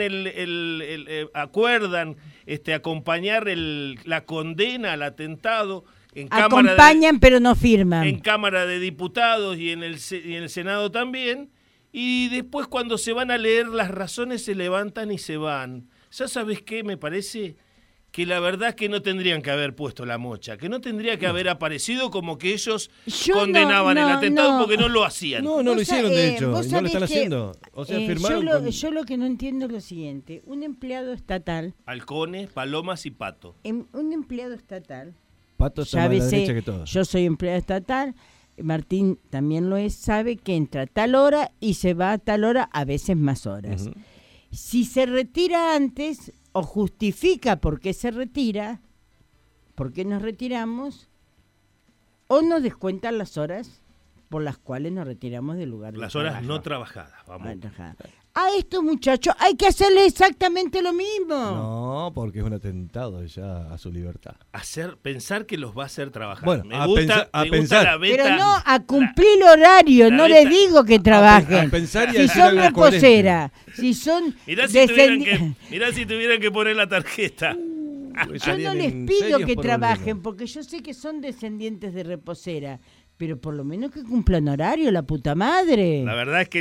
acuerdan acompañar la condena al atentado. Acompañan pero no firman. En Cámara de Diputados y en el Senado también. Y después cuando se van a leer las razones se levantan y se van. ¿Ya sabes qué? Me parece que la verdad que no tendrían que haber puesto la mocha, que no tendría que haber aparecido como que ellos condenaban el atentado porque no lo hacían. No lo hicieron de hecho, y no lo están haciendo. O sea, firmaron yo lo que no entiendo es lo siguiente, un empleado estatal... Halcones, palomas y pato. Un empleado estatal... Pato está más a la derecha que todos. Yo soy empleado estatal... Martín también lo es, sabe que entra a tal hora y se va a tal hora, a veces más horas. Uh-huh. Si se retira antes o justifica por qué se retira, por qué nos retiramos, o nos descuentan las horas por las cuales nos retiramos del lugar de las trabajo. Horas no trabajadas, vamos. A estos muchachos hay que hacerle exactamente lo mismo. No, porque es un atentado ya a su libertad. Pensar que los va a hacer trabajar. Bueno, me gusta la beta, pero no, a cumplir horario, no le digo que trabajen. A pensar y si son reposeras, si son... Mirá si tuvieran que poner la tarjeta. Yo no les pido que trabajen, porque yo sé que son descendientes de reposera. Pero por lo menos que cumplan horario, la puta madre. La verdad es que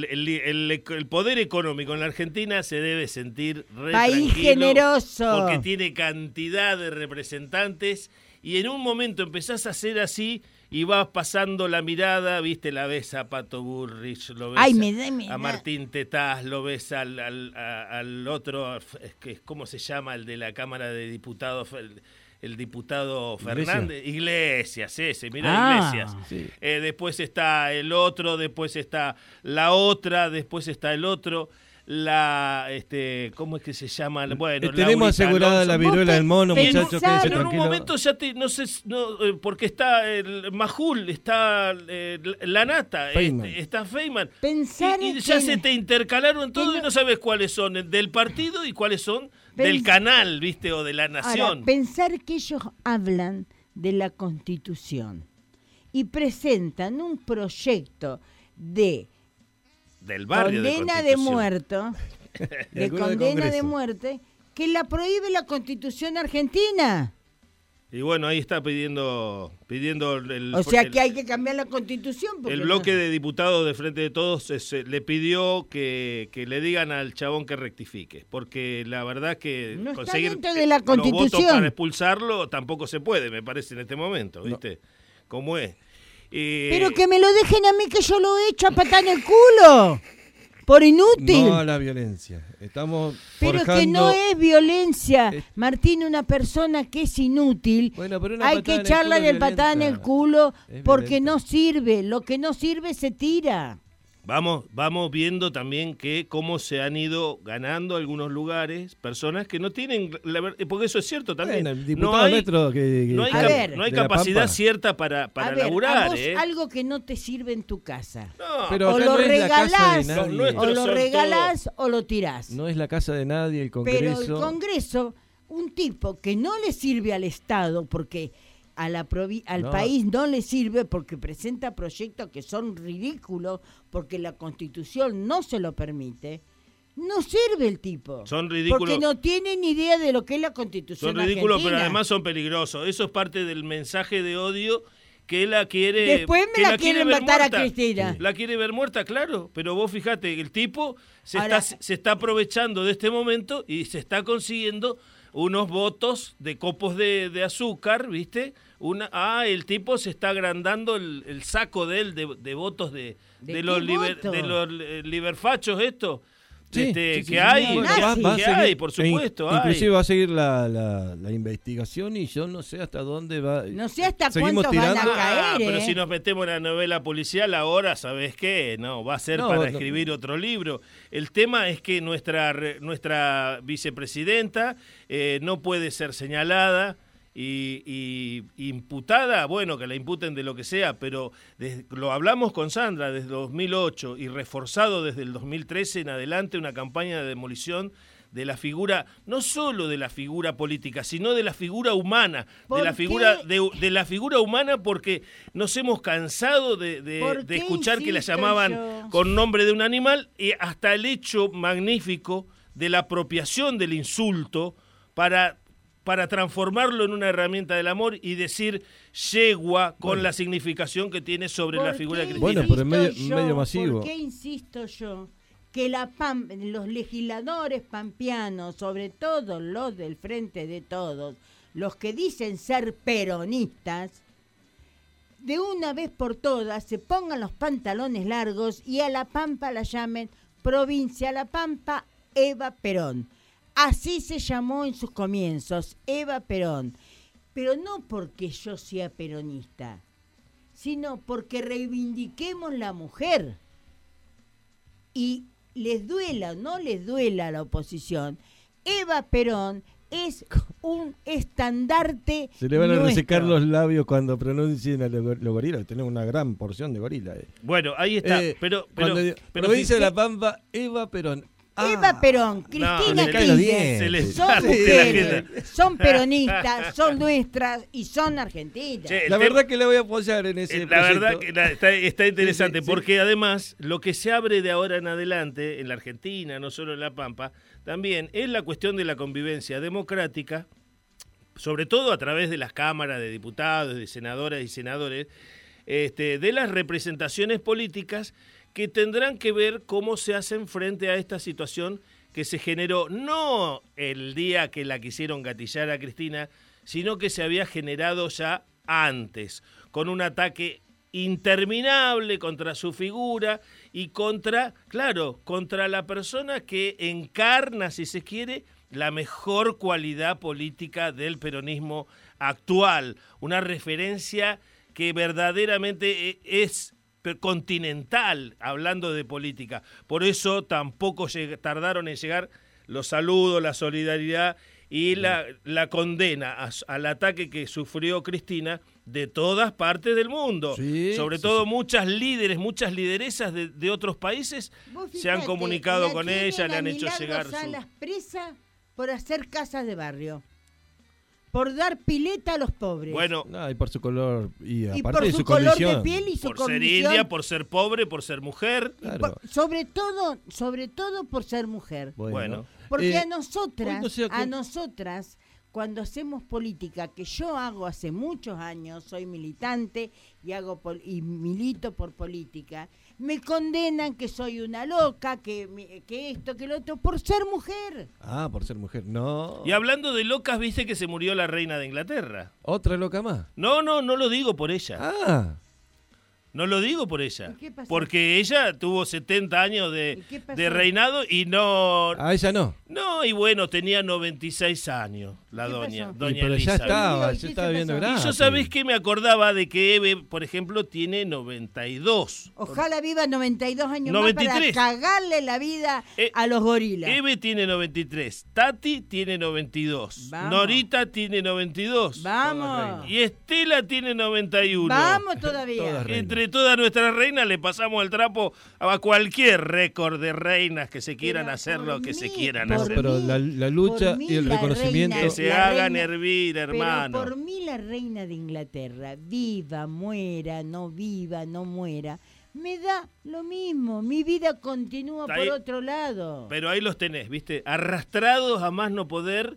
el poder económico en la Argentina se debe sentir país generoso. Porque tiene cantidad de representantes y en un momento empezás a hacer así y vas pasando la mirada, viste, la ves a Pato Bullrich, lo ves a Martín Tetaz, lo ves al otro, ¿cómo se llama? El de la Cámara de Diputados... El diputado Fernández, Iglesias, Iglesias. Sí. Después está el otro, después está la otra, después está el otro. ¿Cómo es que se llama? Bueno, tenemos asegurada la viruela del mono, muchachos. En un momento ya porque está el Majul, está la Nata, está Feynman. Y ya se te intercalaron todo y no sabes cuáles son del partido y cuáles son del canal, ¿viste? O de la nación. Ahora, pensar que ellos hablan de la Constitución y presentan un proyecto del barrio condena de muerto, de condena de muerte, que la prohíbe la Constitución argentina. Y bueno, ahí está pidiendo o sea que hay que cambiar la Constitución. El bloque de diputados de Frente de Todos le pidió que le digan al chabón que rectifique, porque la verdad que no conseguir de la los votos para expulsarlo tampoco se puede, me parece, en este momento, ¿viste? ¿Cómo es? Pero que me lo dejen a mí, que yo lo he hecho a patar en el culo. Por inútil. No a la violencia. Estamos pero forjando... que no es violencia. Martín, una persona que es inútil, hay que echarla de patada en el culo porque no sirve. Lo que no sirve se tira. Vamos viendo también que cómo se han ido ganando algunos lugares, personas que no tienen, porque eso es cierto también. No hay capacidad cierta para laburar. A vos algo que no te sirve en tu casa. No, pero o lo regalás, o lo tirás. No es la casa de nadie, el Congreso. Pero el Congreso, un tipo que no le sirve al Estado, porque... al país no le sirve porque presenta proyectos que son ridículos, porque la Constitución no se lo permite, no sirve el tipo. Son ridículos. Porque no tiene ni idea de lo que es la Constitución argentina. Son ridículos, argentina. Pero además son peligrosos. Eso es parte del mensaje de odio que la quiere... Después me la quieren matar a Cristina. La quiere ver muerta, claro, pero vos fíjate, el tipo se está aprovechando de este momento y se está consiguiendo unos votos de copos de azúcar, ¿viste? El tipo se está agrandando el saco de él de votos de los liberfachos estos. Que hay, por supuesto. Inclusive va a seguir la investigación y yo no sé hasta dónde va. No sé hasta cuántos van a caer. Pero si nos metemos en la novela policial ahora, ¿sabés qué? No, va a ser para escribir otro libro. El tema es que nuestra vicepresidenta no puede ser señalada y imputada, bueno, que la imputen de lo que sea, pero lo hablamos con Sandra desde 2008 y reforzado desde el 2013 en adelante una campaña de demolición de la figura, no solo de la figura política, sino de la figura humana, de la figura humana, porque nos hemos cansado de escuchar que la llamaban con nombre de un animal, y hasta el hecho magnífico de la apropiación del insulto para transformarlo en una herramienta del amor y decir yegua con la significación que tiene sobre la figura de Cristina. Bueno, pero en medio masivo. ¿Por qué insisto yo que los legisladores pampeanos, sobre todo los del Frente de Todos, los que dicen ser peronistas, de una vez por todas se pongan los pantalones largos y a La Pampa la llamen Provincia La Pampa Eva Perón? Así se llamó en sus comienzos, Eva Perón. Pero no porque yo sea peronista, sino porque reivindiquemos la mujer. Y les duela o no les duela a la oposición, Eva Perón es un estandarte. Se le van a resecar los labios cuando pronuncien a los gorilas. Tenemos una gran porción de gorilas. Bueno, ahí está. Pero dice La Pampa, Eva Perón. Eva Perón, Cristina Kirchner, son peronistas, son nuestras y son argentinas. La verdad que le voy a apoyar en ese proyecto. La verdad que está interesante, porque además lo que se abre de ahora en adelante en la Argentina, no solo en La Pampa, también es la cuestión de la convivencia democrática, sobre todo a través de las cámaras de diputados, de senadoras y senadores, de las representaciones políticas que tendrán que ver cómo se hacen frente a esta situación que se generó no el día que la quisieron gatillar a Cristina, sino que se había generado ya antes, con un ataque interminable contra su figura y contra la persona que encarna, si se quiere, la mejor cualidad política del peronismo actual, una referencia que verdaderamente es continental, hablando de política. Por eso tampoco tardaron en llegar los saludos, la solidaridad y la condena al ataque que sufrió Cristina de todas partes del mundo. Sobre todo muchas líderes, muchas lideresas de otros países se han comunicado con ella, le han hecho llegar Salas presa por hacer casas de barrio, por dar pileta a los pobres. Bueno, y por su color y aparte por de su su color condición. de piel y su por ser india, por ser pobre, por ser mujer. Claro. Sobre todo por ser mujer. Bueno. Porque a nosotras, cuando hacemos política, que yo hago hace muchos años, soy militante y milito por política, me condenan que soy una loca, que esto, que lo otro, por ser mujer. Ah, por ser mujer, no. Y hablando de locas, ¿viste que se murió la reina de Inglaterra? ¿Otra loca más? No lo digo por ella. Ah. No lo digo por ella, ¿Qué pasó? porque ella tuvo 70 años de reinado y no... A ella no. No, y bueno, tenía 96 años la doña pero Elizabeth. ya estaba viendo grande. Y yo, ¿sabés qué? Me acordaba de que Eve, por ejemplo, tiene 92. Ojalá viva 92 años 93. más para cagarle la vida a los gorilas. Eve tiene 93, Tati tiene 92, Vamos. Norita tiene 92. Vamos. Y Estela tiene 91. Vamos todavía. Entre todas nuestras reinas le pasamos el trapo a cualquier récord de reinas que se quieran hacer lo que se quieran hacer. Pero la lucha y el reconocimiento... Que se hagan hervir, hermano. Pero por mí la reina de Inglaterra, viva, muera, no muera, me da lo mismo. Mi vida continúa por otro lado. Pero ahí los tenés, ¿viste? Arrastrados a más no poder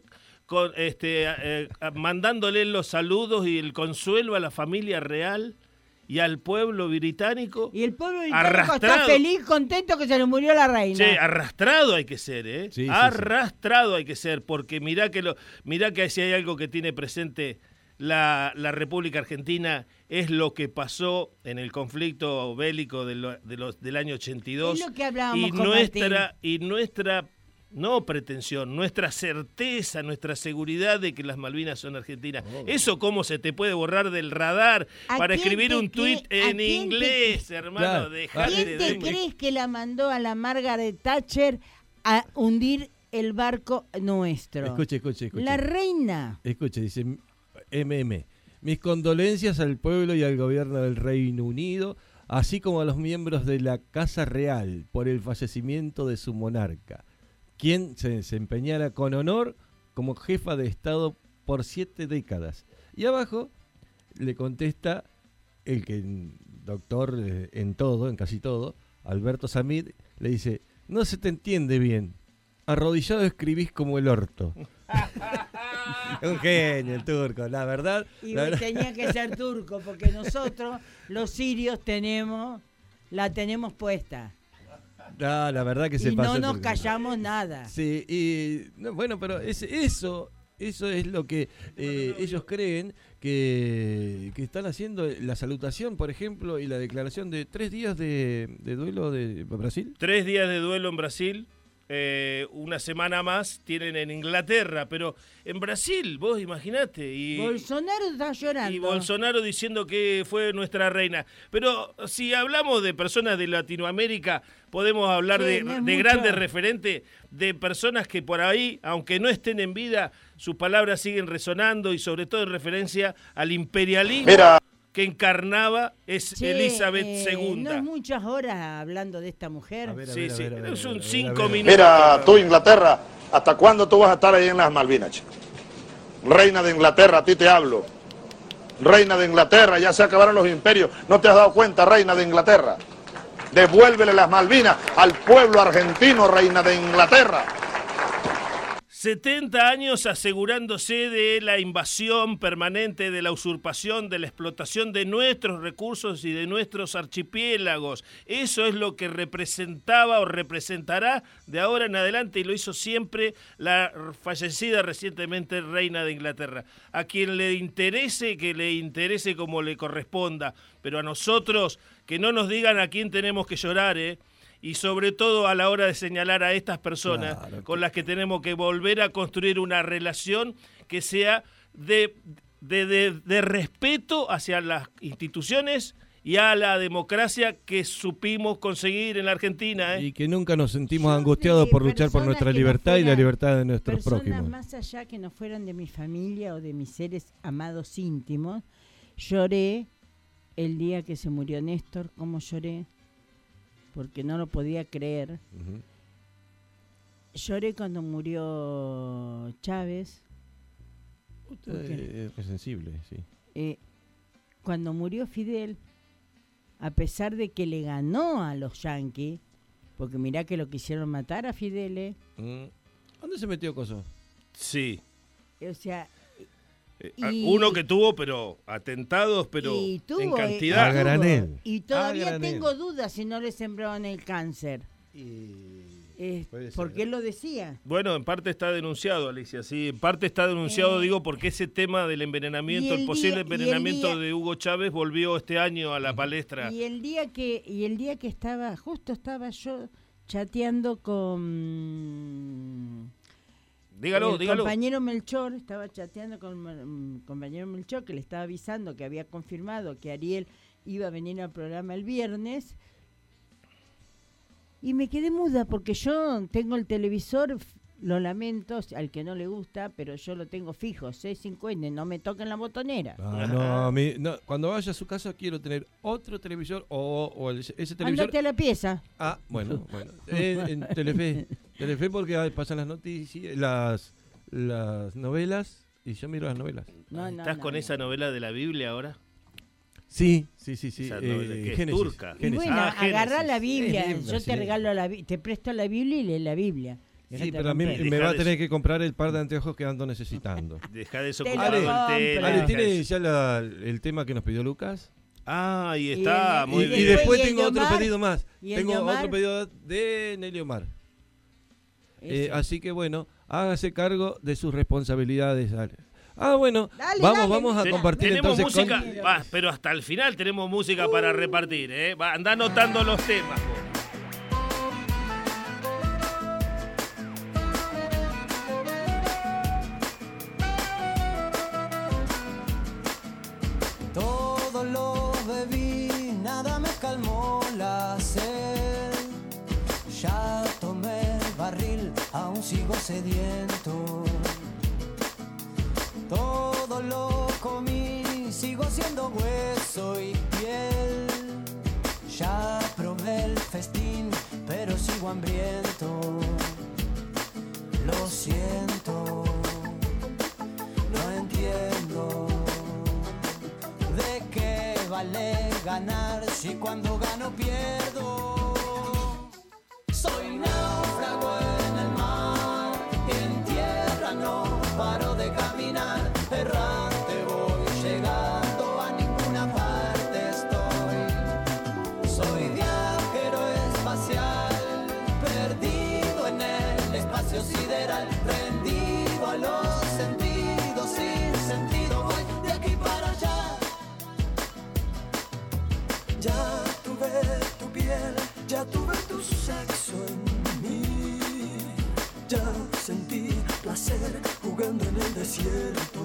mandándole los saludos y el consuelo a la familia real y al pueblo británico. Y el pueblo británico está feliz, contento que se le murió la reina. Sí, arrastrado hay que ser, ¿eh? Sí, arrastrado hay que ser, porque mirá que si hay algo que tiene presente la República Argentina es lo que pasó en el conflicto bélico del año 82. Es lo que hablábamos y nuestra no pretensión, nuestra certeza, nuestra seguridad de que las Malvinas son argentinas. Eso cómo se te puede borrar del radar para escribir un tuit en inglés, hermano. Claro. ¿Quién te crees que la mandó a la Margaret Thatcher a hundir el barco nuestro? Escuche. La reina. Escuche, dice mis condolencias al pueblo y al gobierno del Reino Unido, así como a los miembros de la Casa Real por el fallecimiento de su monarca, quien se desempeñara con honor como jefa de Estado por 7 décadas. Y abajo le contesta el que doctor en casi todo, Alberto Samid, le dice: no se te entiende bien, arrodillado escribís como el orto. Un genio el turco, la verdad. Y tenía que ser turco, porque nosotros, los sirios, la tenemos puesta. No, la verdad que se pasa. Y no nos callamos nada. Sí, bueno, pero eso es lo que ellos creen que están haciendo la salutación, por ejemplo, y la declaración de 3 días de duelo de Brasil. 3 días de duelo en Brasil. Una semana más tienen en Inglaterra, pero en Brasil, vos imaginate. Bolsonaro está llorando. Y Bolsonaro diciendo que fue nuestra reina. Pero si hablamos de personas de Latinoamérica, podemos hablar de grandes referentes, de personas que por ahí, aunque no estén en vida, sus palabras siguen resonando y sobre todo en referencia al imperialismo. Que encarnaba Elizabeth II. No es muchas horas hablando de esta mujer. Son 5 minutos. Mira, tú, Inglaterra, ¿hasta cuándo tú vas a estar ahí en las Malvinas, chico? Reina de Inglaterra, a ti te hablo. Reina de Inglaterra, ya se acabaron los imperios. ¿No te has dado cuenta, reina de Inglaterra? Devuélvele las Malvinas al pueblo argentino, reina de Inglaterra. 70 años asegurándose de la invasión permanente, de la usurpación, de la explotación de nuestros recursos y de nuestros archipiélagos. Eso es lo que representaba o representará de ahora en adelante, y lo hizo siempre la fallecida recientemente reina de Inglaterra. A quien le interese, que le interese como le corresponda, pero a nosotros que no nos digan a quién tenemos que llorar, y sobre todo a la hora de señalar a estas personas con las que tenemos que volver a construir una relación que sea de respeto hacia las instituciones y a la democracia que supimos conseguir en la Argentina. Y que nunca nos sentimos angustiados por luchar por nuestra libertad y la libertad de nuestros prójimos. Más allá que no fueran de mi familia o de mis seres amados íntimos, lloré el día que se murió Néstor, como lloré, porque no lo podía creer. Lloré cuando murió Chávez. Usted es sensible, sí. Cuando murió Fidel, a pesar de que le ganó a los yanquis, porque mirá que lo quisieron matar a Fidel. ¿Dónde se metió Coso? Sí. O sea... uno que tuvo, pero atentados, pero en cantidad. A granel. Y todavía tengo dudas si no le sembraban el cáncer. ¿Por qué lo decía? Bueno, en parte está denunciado, Alicia, sí. En parte está denunciado, digo, porque ese tema del envenenamiento, el posible envenenamiento de Hugo Chávez volvió este año a la palestra. Y el día que estaba yo chateando con... Dígalo. Compañero Melchor, estaba chateando con el compañero Melchor, que le estaba avisando que había confirmado que Ariel iba a venir al programa el viernes, y me quedé muda porque yo tengo el televisor, lo lamento, al que no le gusta, pero yo lo tengo fijo, 650, no me toquen la botonera. No, cuando vaya a su casa quiero tener otro televisor o ese televisor. Andate a la pieza. Bueno. En Telefe porque pasan las noticias, las novelas, y yo miro las novelas. ¿Estás con esa novela de la Biblia ahora? Sí. Esa novela, que es Génesis, turca. Y bueno, agarrá la Biblia, Génesis, yo te regalo te presto la Biblia y lee la Biblia. Sí, pero a mí me va a tener que comprar el par de anteojos que ando necesitando. Deja de desocupado el tele. Ale, ¿tiene ya el tema que nos pidió Lucas? Ah, ahí está, muy bien. Y después tengo otro pedido más. Tengo otro pedido de Nelly Omar. Así que bueno, hágase cargo de sus responsabilidades, Ale. Bueno, dale, vamos a compartir tenemos entonces música, pero hasta el final tenemos música para repartir, anda anotando los temas. Todo lo bebí, nada me calmó la sed. Ya tomé el barril, aún sigo sediento. Todo lo comí, sigo siendo hueso y piel. Ya probé el festín, pero sigo hambriento. Lo siento, no entiendo de qué vale ganar si cuando gano pierdo. Soy náufrago en el mar, en tierra no paro de caminar, errante voy, llegando a ninguna parte estoy. Soy viajero espacial, perdido en el espacio sideral, rendido a los sentidos, sin sentido voy de aquí para allá. Ya tuve tu piel, ya tuve tu sexo en mí, ya sentí placer jugando en el desierto.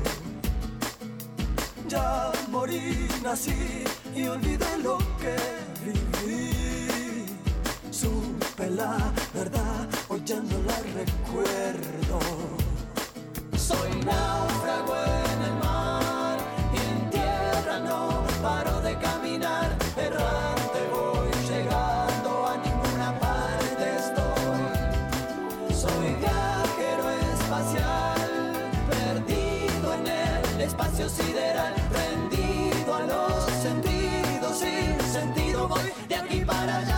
Ya morí, nací y olvidé lo que viví. Supe la verdad, hoy ya no la recuerdo. Soy náufrago en el mar y en tierra no paro de caminar, errante voy, llegando a ninguna parte estoy. Soy viajero espacial, perdido en el espacio sideral, rendido a los sentidos, sin sentido voy de aquí para allá.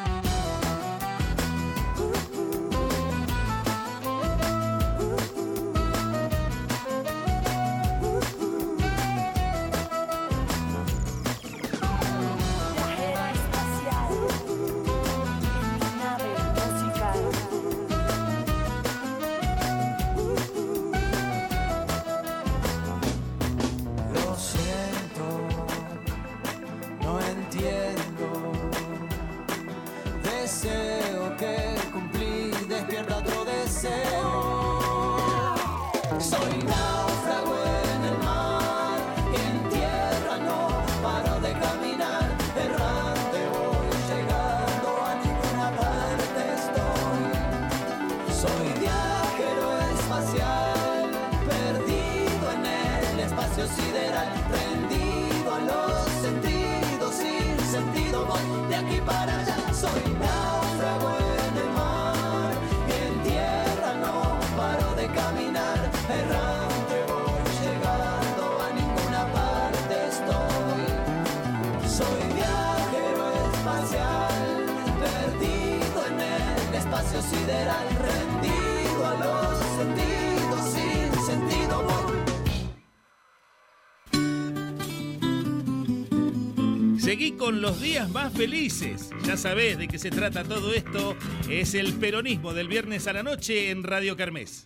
Soy náufrago en el mar, en tierra no paro de caminar, errante voy, llegando a ninguna parte estoy. Soy viajero espacial, perdido en el espacio sideral, rendido a los sentidos, sin sentido voy de aquí para allá. Soy náufrago en el mar, en tierra no paro de caminar, errante voy, llegando a ninguna parte estoy. Soy viajero espacial, perdido en el espacio sideral, rendido a los sentidos, sin sentido voy. Seguí con los días más felices. Ya sabés de qué se trata todo esto. Es el peronismo del viernes a la noche en Radio Kermés.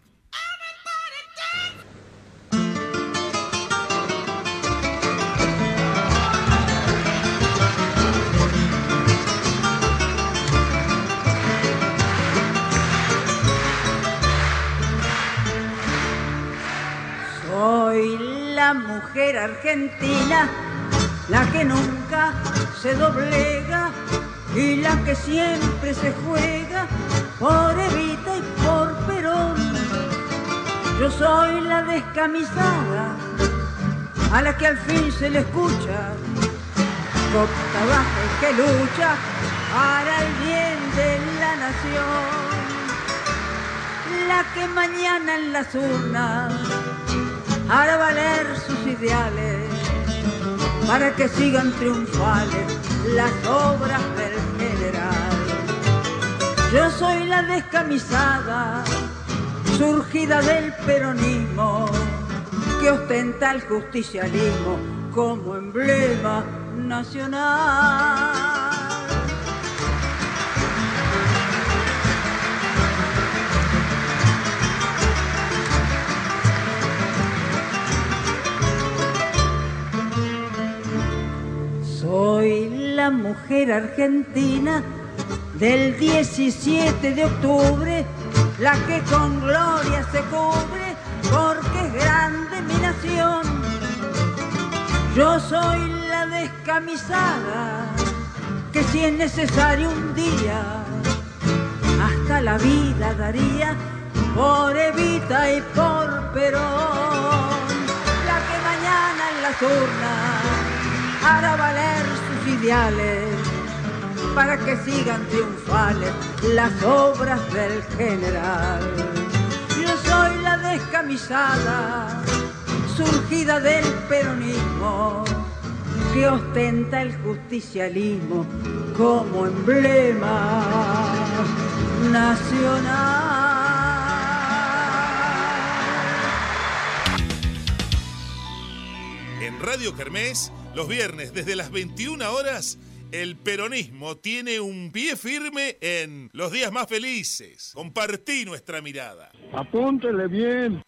Soy la mujer argentina, la que nunca se doblega y la que siempre se juega por Evita y por Perón. Yo soy la descamisada, a la que al fin se le escucha, copta baja y que lucha para el bien de la nación. La que mañana en las urnas hará valer sus ideales para que sigan triunfales las obras del general. Yo soy la descamisada, surgida del peronismo, que ostenta el justicialismo como emblema nacional. Soy la mujer argentina del 17 de octubre, la que con gloria se cubre, porque es grande mi nación. Yo soy la descamisada, que si es necesario un día, hasta la vida daría por Evita y por Perón. La que mañana en las urnas hará valer sus ideales, para que sigan triunfales las obras del general. Yo soy la descamisada, surgida del peronismo, que ostenta el justicialismo como emblema nacional. En Radio Kermés, los viernes desde las 21 horas, el peronismo tiene un pie firme en Los Días Más Felices. Compartí nuestra mirada. Apúntele bien.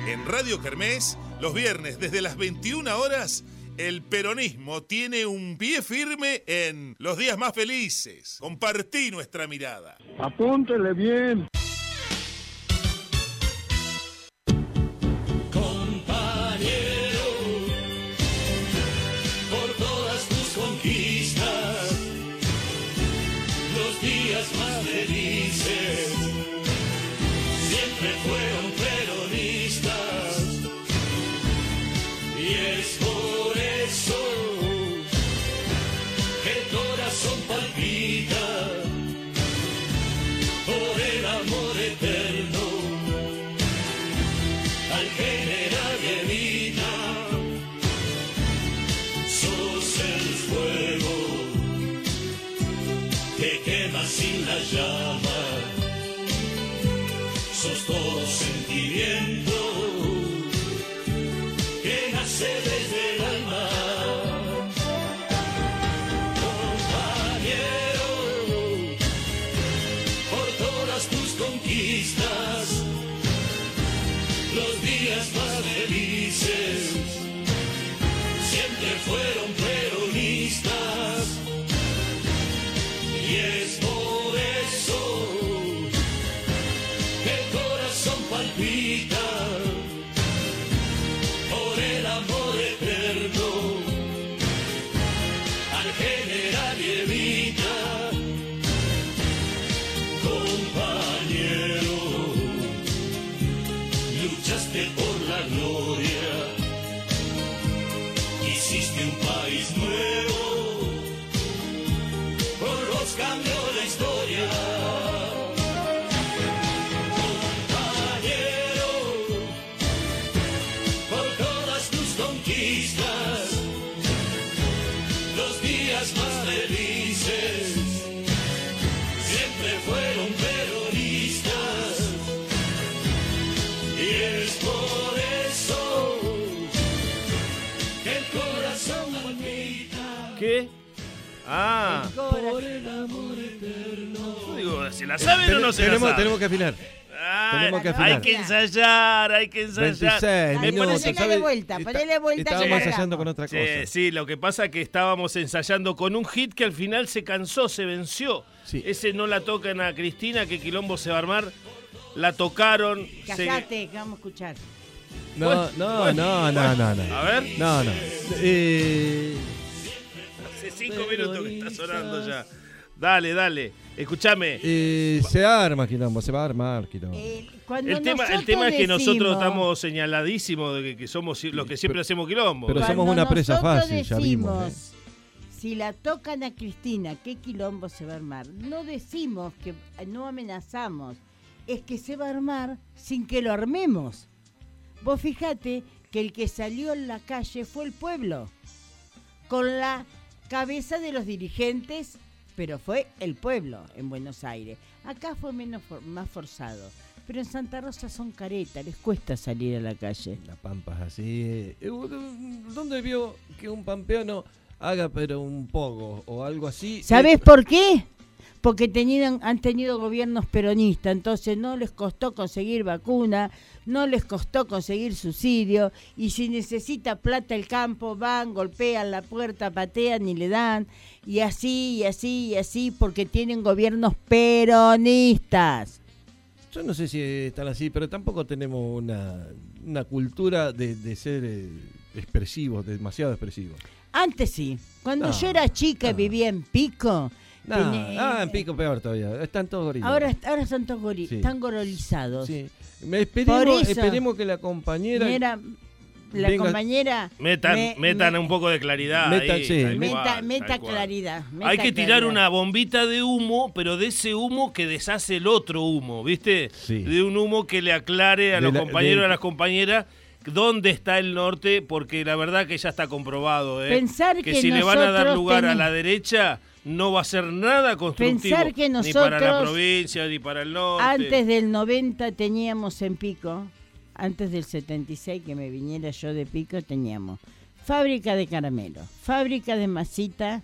En Radio Kermés, los viernes desde las 21 horas, el peronismo tiene un pie firme en Los Días Más Felices. Compartí nuestra mirada. Apúntele bien. Compañero, por todas tus conquistas, los días más felices siempre fueron peronistas, y es por eso que el corazón palpita por el amor eterno al general Evita. Sos el fuego que quema sin la llama, sos todo sentimiento que nace desde el alma. Compañero, por todas tus conquistas, los días más felices siempre fueron peronistas, y es por eso que el corazón palpita por el amor eterno al general Evita. Compañero, luchaste por la gloria, hiciste un país nuevo, por vos cambió la historia. Compañero, por todas tus conquistas, los días más felices siempre fueron peronistas, y es por eso que el corazón palpita. ¿Qué? Ah. Por el amor eterno. Digo, ¿se la saben o no se la saben? Tenemos que afinar. Tenemos que afinar. Hay que ensayar, hay que ensayar. 26 minutos. Ponele vuelta, ponele vuelta. Estábamos ensayando con otra cosa. Sí, lo que pasa es que estábamos ensayando con un hit que al final se cansó, se venció. Sí. Ese no la tocan a Cristina, que quilombo se va a armar. La tocaron. Callate, que vamos a escuchar. No. A ver. No. Hace 5 minutos que está sonando ya. Dale. Escúchame. Se arma quilombo, se va a armar quilombo. El tema es que nosotros estamos señaladísimos de que somos los que siempre hacemos quilombo. Pero somos una presa fácil, ya vimos. Si la tocan a Cristina, ¿qué quilombo se va a armar? No decimos que no amenazamos, es que se va a armar sin que lo armemos. Vos fijate que el que salió en la calle fue el pueblo, con la cabeza de los dirigentes, pero fue el pueblo en Buenos Aires. Acá fue más forzado, pero en Santa Rosa son caretas, les cuesta salir a la calle. La Pampa es así. ¿Dónde vio que un pampeano haga pero un poco o algo así? ¿Sabés por qué? Porque han tenido gobiernos peronistas, entonces no les costó conseguir vacuna, no les costó conseguir subsidio, y si necesita plata el campo, van, golpean la puerta, patean y le dan, y así, porque tienen gobiernos peronistas. Yo no sé si están así, pero tampoco tenemos una cultura de ser expresivos, demasiado expresivos. Antes sí, cuando yo era chica y vivía en Pico... en Pico peor todavía. Están todos gorilizados. Ahora están todos están gorilizados. Sí. Esperemos que la compañera... compañera... Metan un poco de claridad. Meta claridad. Hay que tirar una bombita de humo, pero de ese humo que deshace el otro humo, ¿viste? Sí. De un humo que le aclare a los compañeros y a las compañeras dónde está el norte, porque la verdad que ya está comprobado, Pensar que si le van a dar lugar a la derecha... no va a ser nada constructivo, Pensar que nosotros, ni para la provincia, ni para el norte. Antes del 90 teníamos en Pico, antes del 76 que me viniera yo de Pico, teníamos fábrica de caramelo, fábrica de masita,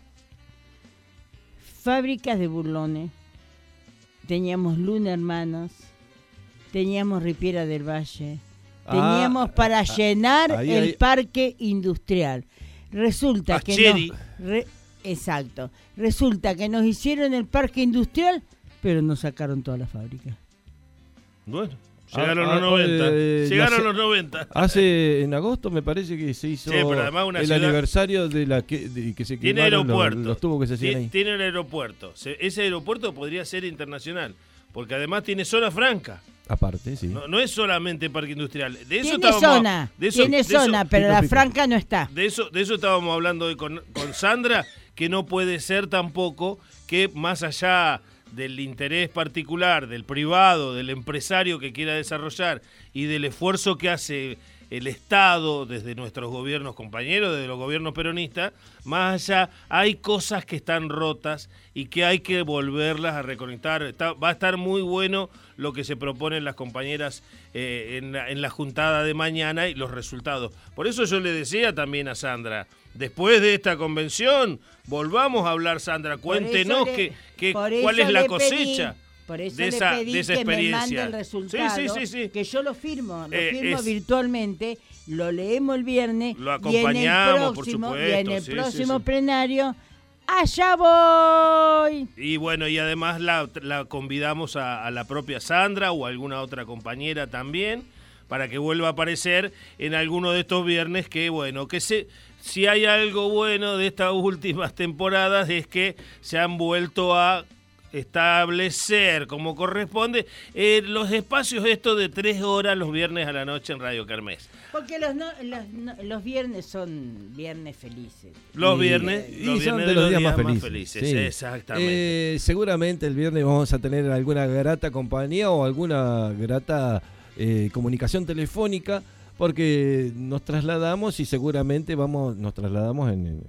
fábricas de burlones, teníamos Luna Hermanos, teníamos Ripiera del Valle, teníamos para llenar el parque industrial. Resulta que exacto. Resulta que nos hicieron el parque industrial, pero nos sacaron toda la fábrica. Bueno, llegaron los 90. Llegaron los 90. En agosto me parece que se hizo pero además una ciudad aniversario de que se tiene aeropuerto. Los tubos que se hacían ahí. Tiene el aeropuerto. Ese aeropuerto podría ser internacional, porque además tiene zona franca. Aparte, sí. No es solamente parque industrial. De eso tiene zona, pero la franca no está. De eso estábamos hablando hoy con Sandra, que no puede ser tampoco que más allá del interés particular, del privado, del empresario que quiera desarrollar y del esfuerzo que hace el Estado desde nuestros gobiernos compañeros, desde los gobiernos peronistas, más allá hay cosas que están rotas y que hay que volverlas a reconectar. Va a estar muy bueno lo que se proponen las compañeras en la juntada de mañana y los resultados. Por eso yo le decía también a Sandra, después de esta convención, volvamos a hablar, Sandra, cuéntenos cuál es la cosecha. Por eso de esa que experiencia. Me mande el resultado, sí. que yo lo firmo virtualmente, lo leemos el viernes, lo acompañamos, y en el por próximo plenario, allá voy. Y bueno, y además la convidamos a la propia Sandra o a alguna otra compañera también, para que vuelva a aparecer en alguno de estos viernes, que bueno, si hay algo bueno de estas últimas temporadas es que se han vuelto a establecer como corresponde los espacios estos de 3 horas los viernes a la noche en Radio Kermés. Porque los viernes son viernes felices. Los viernes son de los días más felices. Sí. Exactamente. Seguramente el viernes vamos a tener alguna grata compañía o alguna grata comunicación telefónica, porque nos trasladamos y seguramente nos trasladamos en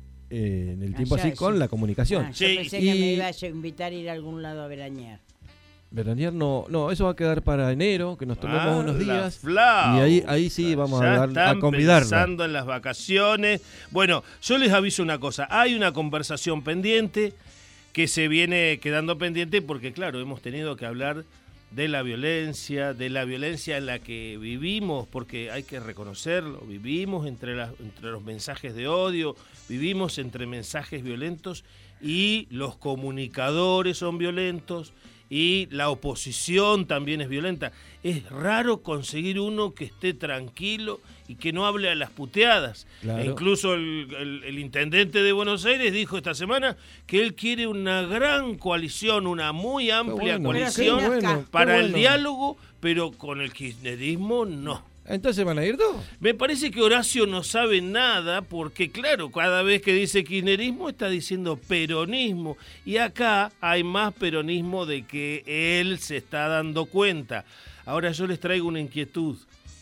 el tiempo así con la comunicación. Yo pensé que me iba a invitar a ir a algún lado a veranear. Veranear no, eso va a quedar para enero, que nos tomemos unos días. Y ahí sí vamos a convidarnos. Pensando en las vacaciones. Bueno, yo les aviso una cosa, hay una conversación pendiente que se viene quedando pendiente porque claro, hemos tenido que hablar de la violencia en la que vivimos, porque hay que reconocerlo, vivimos entre los mensajes de odio, vivimos entre mensajes violentos y los comunicadores son violentos y la oposición también es violenta. Es raro conseguir uno que esté tranquilo y que no hable a las puteadas. Claro. E incluso el intendente de Buenos Aires dijo esta semana que él quiere una gran coalición, una muy amplia coalición para el diálogo, pero con el kirchnerismo no. ¿Entonces van a ir dos? Me parece que Horacio no sabe nada porque, claro, cada vez que dice kirchnerismo está diciendo peronismo. Y acá hay más peronismo de que él se está dando cuenta. Ahora yo les traigo una inquietud.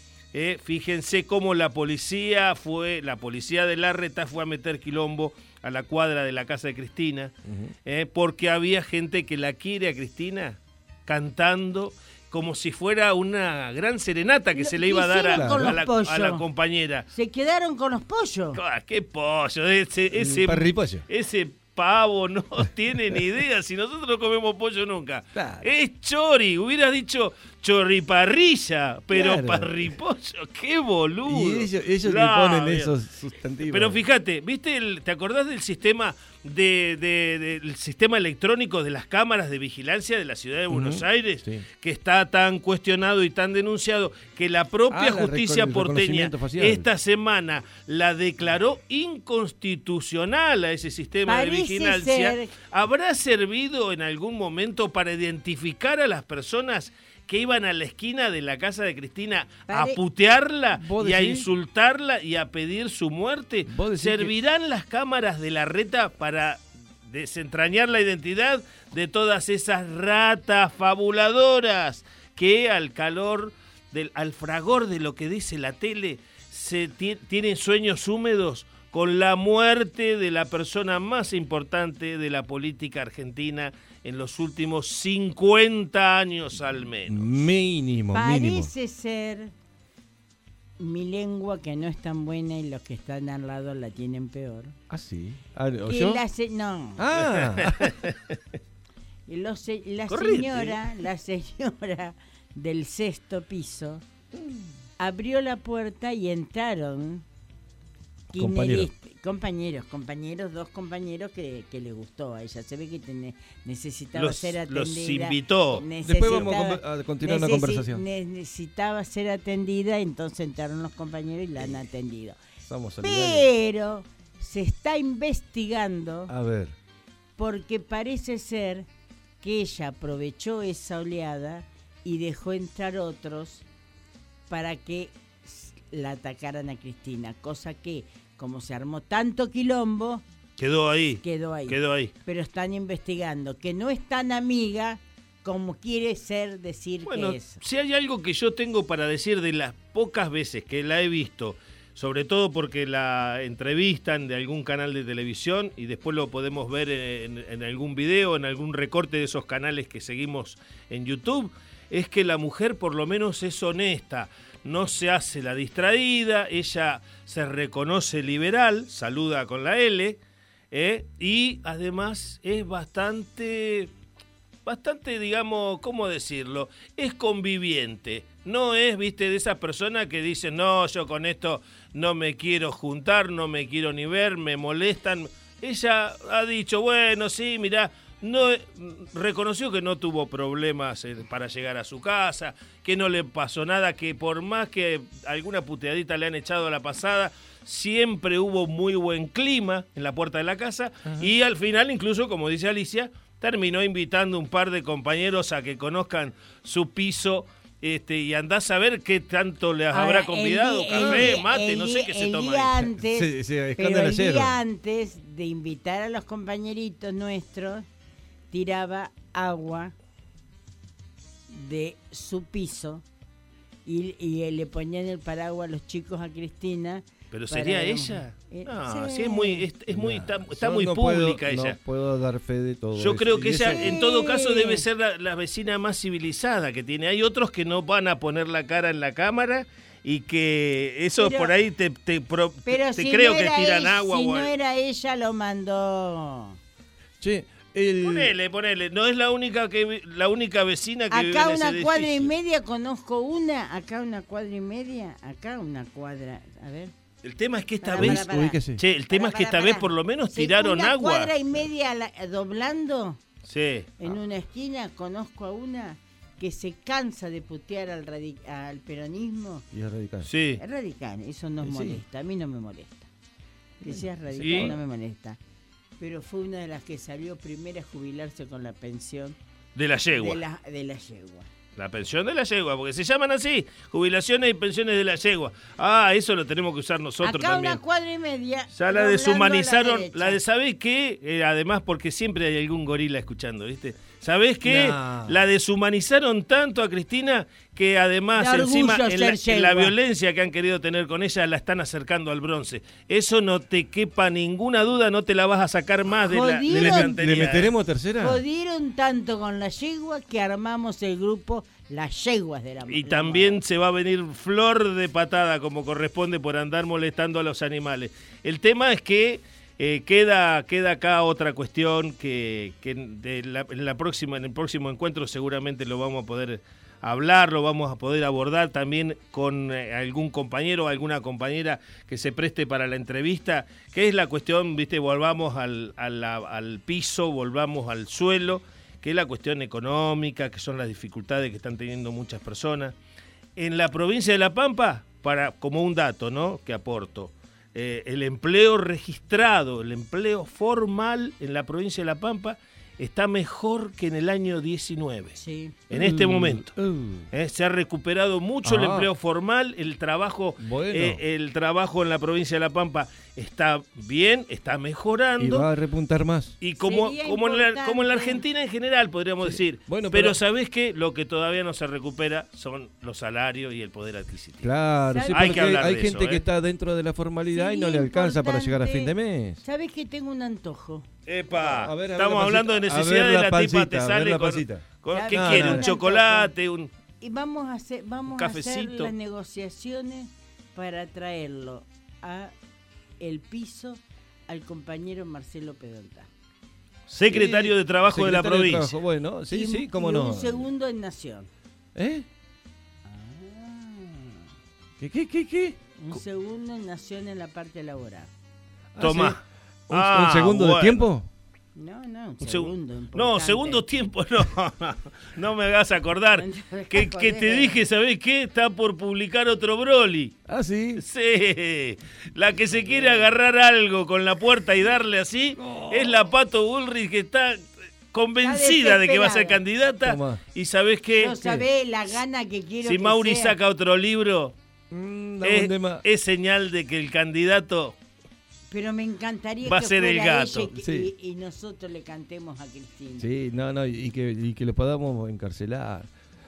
Fíjense cómo la policía de Larreta fue a meter quilombo a la cuadra de la casa de Cristina, porque había gente que la quiere a Cristina cantando como si fuera una gran serenata que se le iba a dar a la compañera. Se quedaron con los pollos. ¿Qué pollo? Ese pavo no tiene ni idea, si nosotros no comemos pollo nunca. Claro. Es chori, hubiera dicho choriparrilla, pero claro. Parripollo, qué boludo. Y ellos le ponen esos sustantivos. Pero fíjate, ¿te acordás del sistema del sistema electrónico de las cámaras de vigilancia de la ciudad de Buenos Aires? Sí. Que está tan cuestionado y tan denunciado que la propia justicia porteña esta semana la declaró inconstitucional a ese sistema de vigilancia. ¿Habrá servido en algún momento para identificar a las personas que iban a la esquina de la casa de Cristina a putearla y a insultarla y a pedir su muerte? ¿Servirán las cámaras de Larreta para desentrañar la identidad de todas esas ratas fabuladoras que al fragor de lo que dice la tele tienen sueños húmedos con la muerte de la persona más importante de la política argentina en los últimos 50 años al menos? Mínimo. Parece ser mi lengua que no es tan buena y los que están al lado la tienen peor. ¿Ah, sí? ¿Yo? No. La señora del 6º piso abrió la puerta y entraron compañeros, dos compañeros que le gustó a ella. Se ve que necesitaba ser atendida. Los invitó. Después vamos a continuar la conversación. Necesitaba ser atendida, entonces entraron los compañeros y la han atendido. Estamos Pero se está investigando. A ver. Porque parece ser que ella aprovechó esa oleada y dejó entrar otros para que la atacaran a Cristina, cosa que, como se armó tanto quilombo, quedó ahí. Pero están investigando que no es tan amiga como quiere decir que es. Si hay algo que yo tengo para decir de las pocas veces que la he visto, sobre todo porque la entrevistan de algún canal de televisión y después lo podemos ver en algún video, en algún recorte de esos canales que seguimos en YouTube, es que la mujer por lo menos es honesta, no se hace la distraída, ella se reconoce liberal, saluda con la L, y además es bastante, digamos, ¿cómo decirlo? Es conviviente, no es, viste, de esas personas que dicen, no, yo con esto no me quiero juntar, no me quiero ni ver, me molestan. Ella ha dicho, bueno, sí, mirá, no, reconoció que no tuvo problemas para llegar a su casa, que no le pasó nada, que por más que alguna puteadita le han echado a la pasada, siempre hubo muy buen clima en la puerta de la casa. Ajá. Y al final, incluso, como dice Alicia, terminó invitando un par de compañeros a que conozcan su piso. Y andás a ver qué tanto les habrá convidado, café, mate, no sé qué se toma ahí. Pero el día antes de invitar a los compañeritos nuestros, tiraba agua de su piso y le ponían el paraguas a los chicos a Cristina. ¿Pero sería ella? No, sí, está muy pública ella. No puedo dar fe de todo. Yo creo que ella, en todo caso, debe ser la vecina más civilizada que tiene. Hay otros que no van a poner la cara en la cámara y que eso por ahí te creo que tiran agua. Si no era ella, lo mandó. Sí. Ponele, no es la única vecina que vive en ese edificio. Acá una cuadra y media conozco una, acá una cuadra, a ver. El tema es que esta vez, por lo menos tiraron agua. Una cuadra y media doblando. Sí. En una esquina conozco a una que se cansa de putear al peronismo. Y es radical. Sí. Es radical, eso nos molesta, a mí no me molesta. Que seas radical no me molesta. Pero fue una de las que salió primero a jubilarse con la pensión de la yegua. De la yegua. La pensión de la yegua, porque se llaman así, jubilaciones y pensiones de la yegua. Eso lo tenemos que usar nosotros acá también. Acá una cuadra y media. Ya la deshumanizaron, la de ¿sabés qué? Además, porque siempre hay algún gorila escuchando, ¿viste? ¿Sabés qué? No. La deshumanizaron tanto a Cristina que además encima en la violencia que han querido tener con ella la están acercando al bronce. Eso no te quepa ninguna duda, no te la vas a sacar más de la ¿Le meteremos tercera? Jodieron tanto con la yegua que armamos el grupo Las Yeguas de la Y también se va a venir flor de patada como corresponde por andar molestando a los animales. El tema es que queda acá otra cuestión que en el próximo encuentro seguramente lo vamos a poder hablar, lo vamos a poder abordar también con algún compañero o alguna compañera que se preste para la entrevista, que es la cuestión, viste, volvamos al piso, volvamos al suelo, que es la cuestión económica, que son las dificultades que están teniendo muchas personas. En la provincia de La Pampa, como un dato, ¿no?, que aporto, el empleo registrado, el empleo formal en la provincia de La Pampa está mejor que en el año 19. Sí. En este momento. Se ha recuperado mucho el empleo formal, el trabajo en la provincia de La Pampa está bien, está mejorando. Y va a repuntar más. Y como en la Argentina en general, podríamos decir. Bueno, pero ¿sabés qué? Lo que todavía no se recupera son los salarios y el poder adquisitivo. Claro, sí, hay que hablar hay de gente eso, que está dentro de la formalidad y no le alcanza para llegar a fin de mes. ¿Sabés que tengo un antojo? Epa, estamos hablando de necesidad de la tipa te sale con ¿qué quiere? ¿Un chocolate? Y vamos a hacer las negociaciones para traerlo a el piso al compañero Marcelo Pedonta. Secretario de Trabajo de la provincia. Bueno, sí, cómo no. Un segundo en Nación. ¿Qué? Un segundo en nación en la parte laboral. Tomá. ¿Sí? ¿Un segundo de tiempo? No, un segundo. No, segundo tiempo, no me hagas acordar. Que te dije, ¿sabés qué? Está por publicar otro Broly. ¿Ah, sí? Sí. La que se quiere agarrar algo con la puerta y darle así es la Pato Bullrich, que está convencida de que va a ser candidata. Toma. ¿Y sabés qué? No sabés la gana que quiero si que Mauri sea. saca otro libro, es señal de que el candidato... Pero me encantaría va a que ser fuera el gato. ella Sí. y nosotros le cantemos a Cristina. Sí, y que lo podamos encarcelar.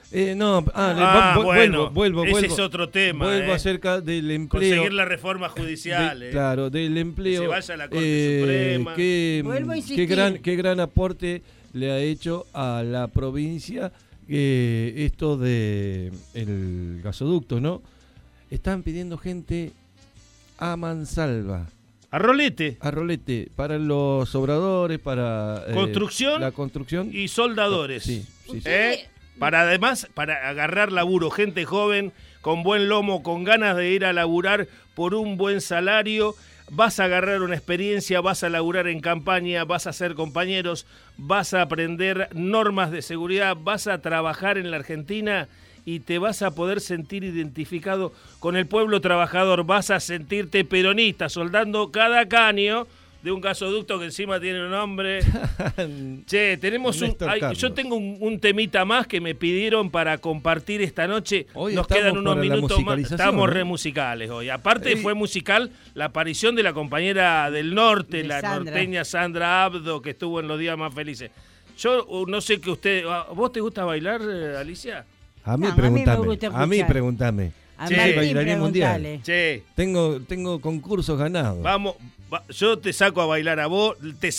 Vuelvo. Ese es otro tema. Vuelvo acerca del empleo. Conseguir la reforma judicial. Claro, del empleo. Que se vaya a la Corte Suprema. Vuelvo a insistir. Qué gran aporte le ha hecho a la provincia esto de el gasoducto, ¿no? Están pidiendo gente a mansalva. A rolete, para los obradores, para construcción, la construcción y soldadores. Sí. Para agarrar laburo, gente joven, con buen lomo, con ganas de ir a laburar por un buen salario. Vas a agarrar una experiencia, vas a laburar en campaña, vas a ser compañeros, vas a aprender normas de seguridad, vas a trabajar en la Argentina y te vas a poder sentir identificado con el pueblo trabajador, vas a sentirte peronista, soldando cada caño de un gasoducto que encima tiene un nombre. Che, tenemos yo tengo un temita más que me pidieron para compartir esta noche. Hoy nos quedan unos minutos más. Estamos ¿no? re musicales hoy. Aparte fue musical la aparición de la compañera del norte, la norteña Sandra Abdo, que estuvo en Los Días Más Felices. Yo no sé que usted... ¿Vos te gusta bailar, Alicia? A mí pregúntame. Bailaría mundial. Che. Tengo concursos ganados. Vamos, yo te saco a bailar a vos,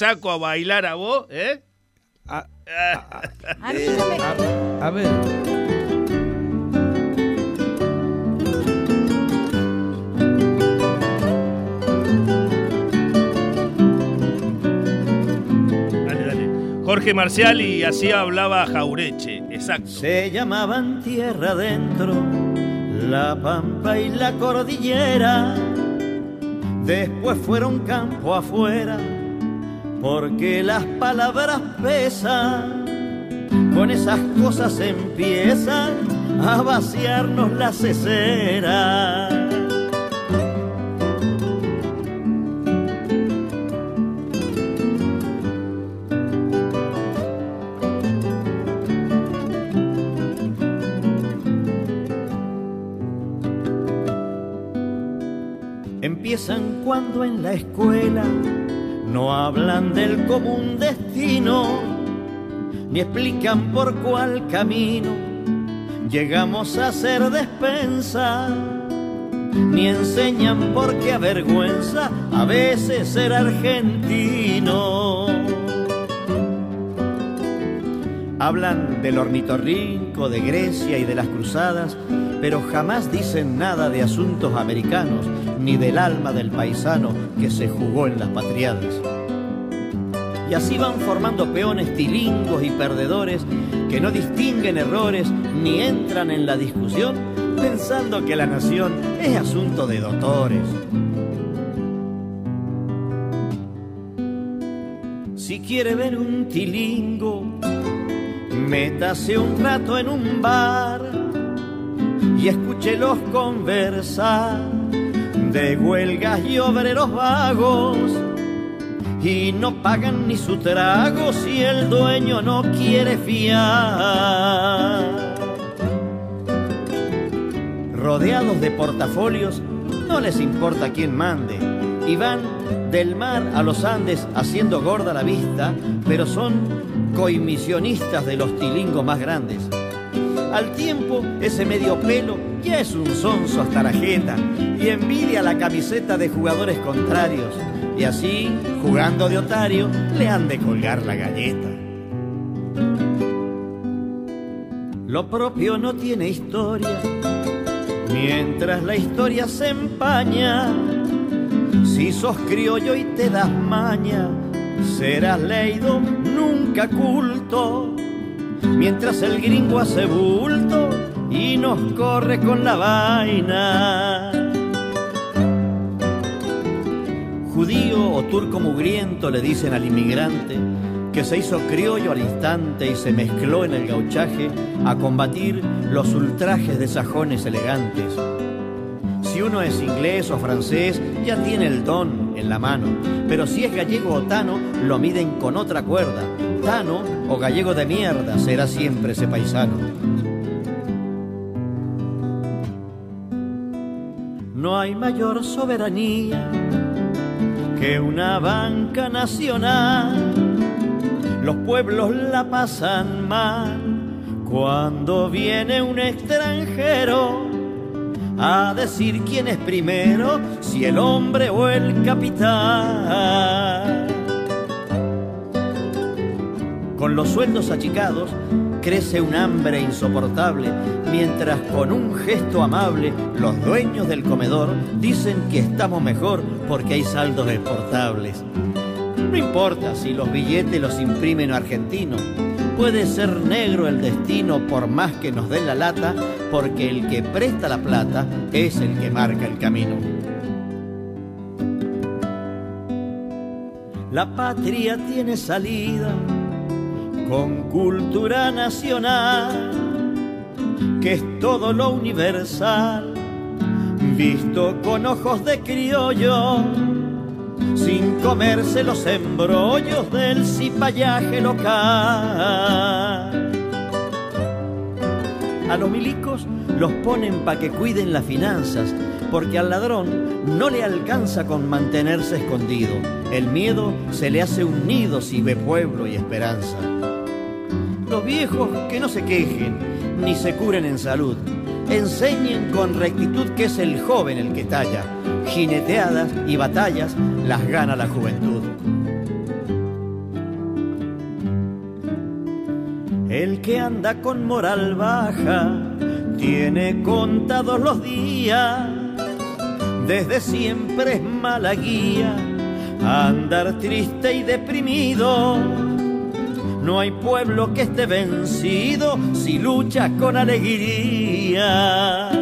¿eh? A ver. Jorge Marcial, y así hablaba Jaureche, exacto. Se llamaban tierra adentro, la pampa y la cordillera, después fueron campo afuera, porque las palabras pesan, con esas cosas empiezan a vaciarnos la cesera. Empiezan cuando en la escuela no hablan del común destino, ni explican por cuál camino llegamos a ser despensa, ni enseñan por qué avergüenza a veces ser argentino. Hablan del ornitorrinco, de Grecia y de las cruzadas, pero jamás dicen nada de asuntos americanos, ni del alma del paisano que se jugó en las patriadas. Y así van formando peones tilingos y perdedores que no distinguen errores ni entran en la discusión pensando que la nación es asunto de doctores. Si quiere ver un tilingo, métase un rato en un bar y escúchelos conversar de huelgas y obreros vagos, y no pagan ni su trago si el dueño no quiere fiar. Rodeados de portafolios, no les importa quién mande, y van del mar a los Andes haciendo gorda la vista, pero son coimisionistas de los tilingos más grandes. Al tiempo, ese medio pelo ya es un sonso hasta la jeta y envidia la camiseta de jugadores contrarios. Y así, jugando de otario, le han de colgar la galleta. Lo propio no tiene historia, mientras la historia se empaña. Si sos criollo y te das maña, serás leído, nunca culto. Mientras el gringo hace bulto y nos corre con la vaina. Judío o turco mugriento le dicen al inmigrante que se hizo criollo al instante y se mezcló en el gauchaje a combatir los ultrajes de sajones elegantes. Si uno es inglés o francés, ya tiene el don en la mano, pero si es gallego o tano, lo miden con otra cuerda. Tano o gallego de mierda será siempre ese paisano. No hay mayor soberanía que una banca nacional. Los pueblos la pasan mal cuando viene un extranjero a decir quién es primero, si el hombre o el capital. Con los sueldos achicados crece un hambre insoportable, mientras con un gesto amable los dueños del comedor dicen que estamos mejor porque hay saldos exportables. No importa si los billetes los imprimen argentinos, puede ser negro el destino por más que nos den la lata, porque el que presta la plata es el que marca el camino. La patria tiene salida con cultura nacional, que es todo lo universal, visto con ojos de criollo, sin comerse los embrollos del cipallaje local. A los milicos los ponen pa' que cuiden las finanzas, porque al ladrón no le alcanza con mantenerse escondido. El miedo se le hace un nido si ve pueblo y esperanza. Los viejos que no se quejen ni se curen en salud, enseñen con rectitud que es el joven el que talla. Jineteadas y batallas las gana la juventud. El que anda con moral baja tiene contados los días, desde siempre es mala guía andar triste y deprimido. No hay pueblo que esté vencido si lucha con alegría.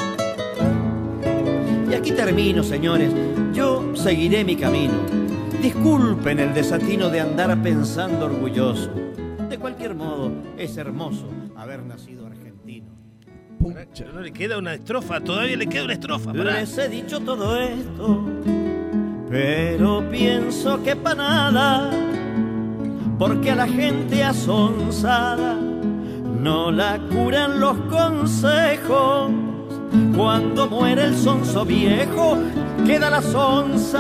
Y aquí termino, señores, yo seguiré mi camino. Disculpen el desatino de andar pensando orgulloso. De cualquier modo, es hermoso haber nacido argentino. No le queda una estrofa, todavía le queda una estrofa. Pará. Les he dicho todo esto, pero pienso que pa' nada, porque a la gente asonsada no la curan los consejos. Cuando muere el sonso viejo, queda la sonza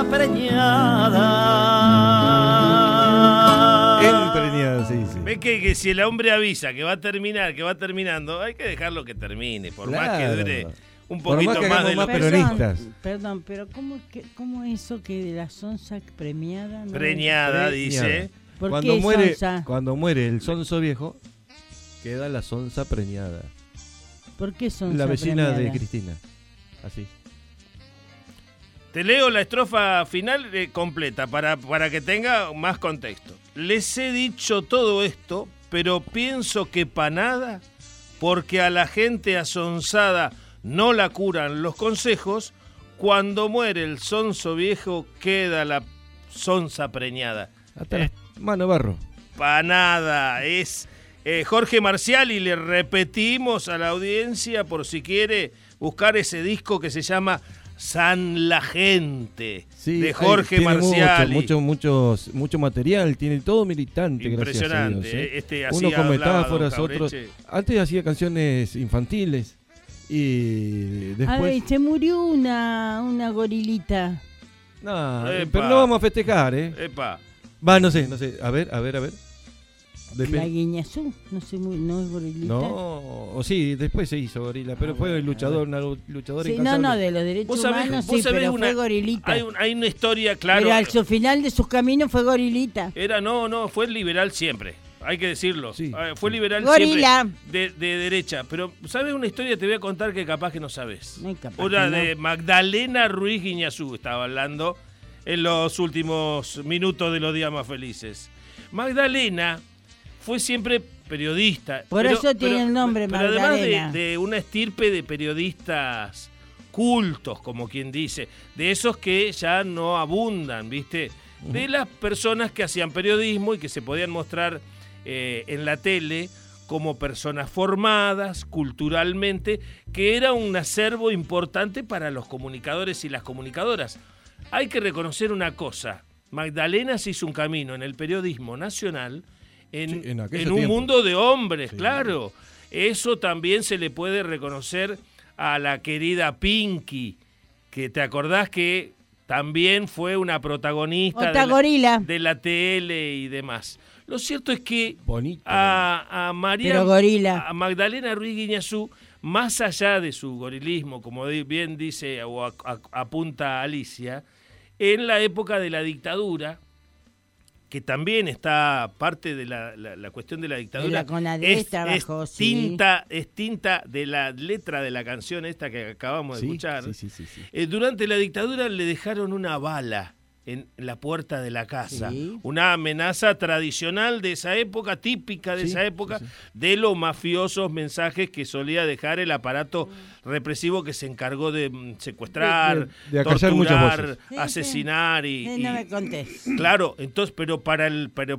preñada. Empreñada, sí. Ve que si el hombre avisa que va a terminar, que va terminando, hay que dejarlo que termine, por más que dure un poquito más de los peronistas. Perdón, pero ¿cómo eso que de la sonza premiada? No preñada, dice. ¿Por cuando qué muere, sonza? Cuando muere el sonso viejo, queda la sonza preñada. ¿Por qué sonza La vecina premiada? de Cristina. Así. Te leo la estrofa final completa para que tenga más contexto. Les he dicho todo esto, pero pienso que pa' nada, porque a la gente asonsada no la curan los consejos. Cuando muere el sonso viejo, queda la sonza preñada. Hasta la mano barro. Pa' nada, es Jorge Marcial, y le repetimos a la audiencia por si quiere buscar ese disco que se llama San la Gente, sí, de Jorge Marcial. Mucho material, tiene todo militante. Impresionante. Gracias a Dios, Uno con metáforas, otros. Antes hacía canciones infantiles y después. A ver, se murió una gorilita. No, pero no vamos a festejar, Epa. Va, no sé. A ver. La Guiñazú, no es gorilita. No, o sí, después se hizo gorila, pero fue una luchadora sí, incansable. De los derechos humanos, sí, pero fue gorilita. Hay una historia, claro. Pero al final de sus caminos fue gorilita. Fue liberal siempre, hay que decirlo. Sí. Fue liberal Gorila. siempre, de derecha. Pero, ¿sabes una historia? Te voy a contar que capaz que no sabes. Una de Magdalena Ruiz Guiñazú, estaba hablando en los últimos minutos de Los Días Más Felices. Magdalena fue siempre periodista. Por eso tiene el nombre pero Magdalena. además de una estirpe de periodistas cultos, como quien dice, de esos que ya no abundan, ¿viste? De las personas que hacían periodismo y que se podían mostrar en la tele como personas formadas culturalmente, que era un acervo importante para los comunicadores y las comunicadoras. Hay que reconocer una cosa, Magdalena se hizo un camino en el periodismo nacional en un mundo de hombres, sí. Claro. Eso también se le puede reconocer a la querida Pinky, que te acordás que también fue una protagonista de la tele y demás. Lo cierto es que a Magdalena Ruiz Guiñazú, más allá de su gorilismo, como bien dice o apunta Alicia, en la época de la dictadura, que también está parte de la cuestión de la dictadura, es tinta de la letra de la canción esta que acabamos de escuchar. Sí. Durante la dictadura le dejaron una bala en la puerta de la casa, una amenaza tradicional de esa época, típica de esa época, de los mafiosos mensajes que solía dejar el aparato represivo que se encargó de secuestrar, de torturar, asesinar y no me contés. Claro, entonces, pero para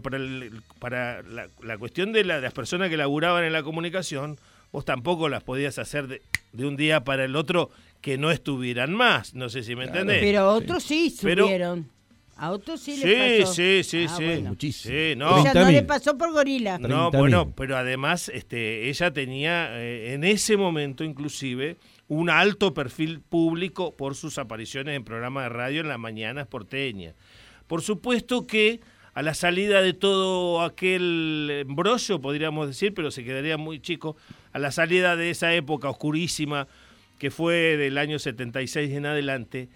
la cuestión de las personas que laburaban en la comunicación, vos tampoco las podías hacer de un día para el otro que no estuvieran más, no sé si me entendés. Pero otros sí subieron. A otros sí les pasó. Sí. Bueno. Muchísimo. Sí, no. Ella no le pasó por gorila. No, bueno, pero además ella tenía en ese momento inclusive un alto perfil público por sus apariciones en programas de radio en las mañanas porteñas. Por supuesto que a la salida de todo aquel embrollo, podríamos decir, pero se quedaría muy chico, a la salida de esa época oscurísima que fue del año 76 en adelante,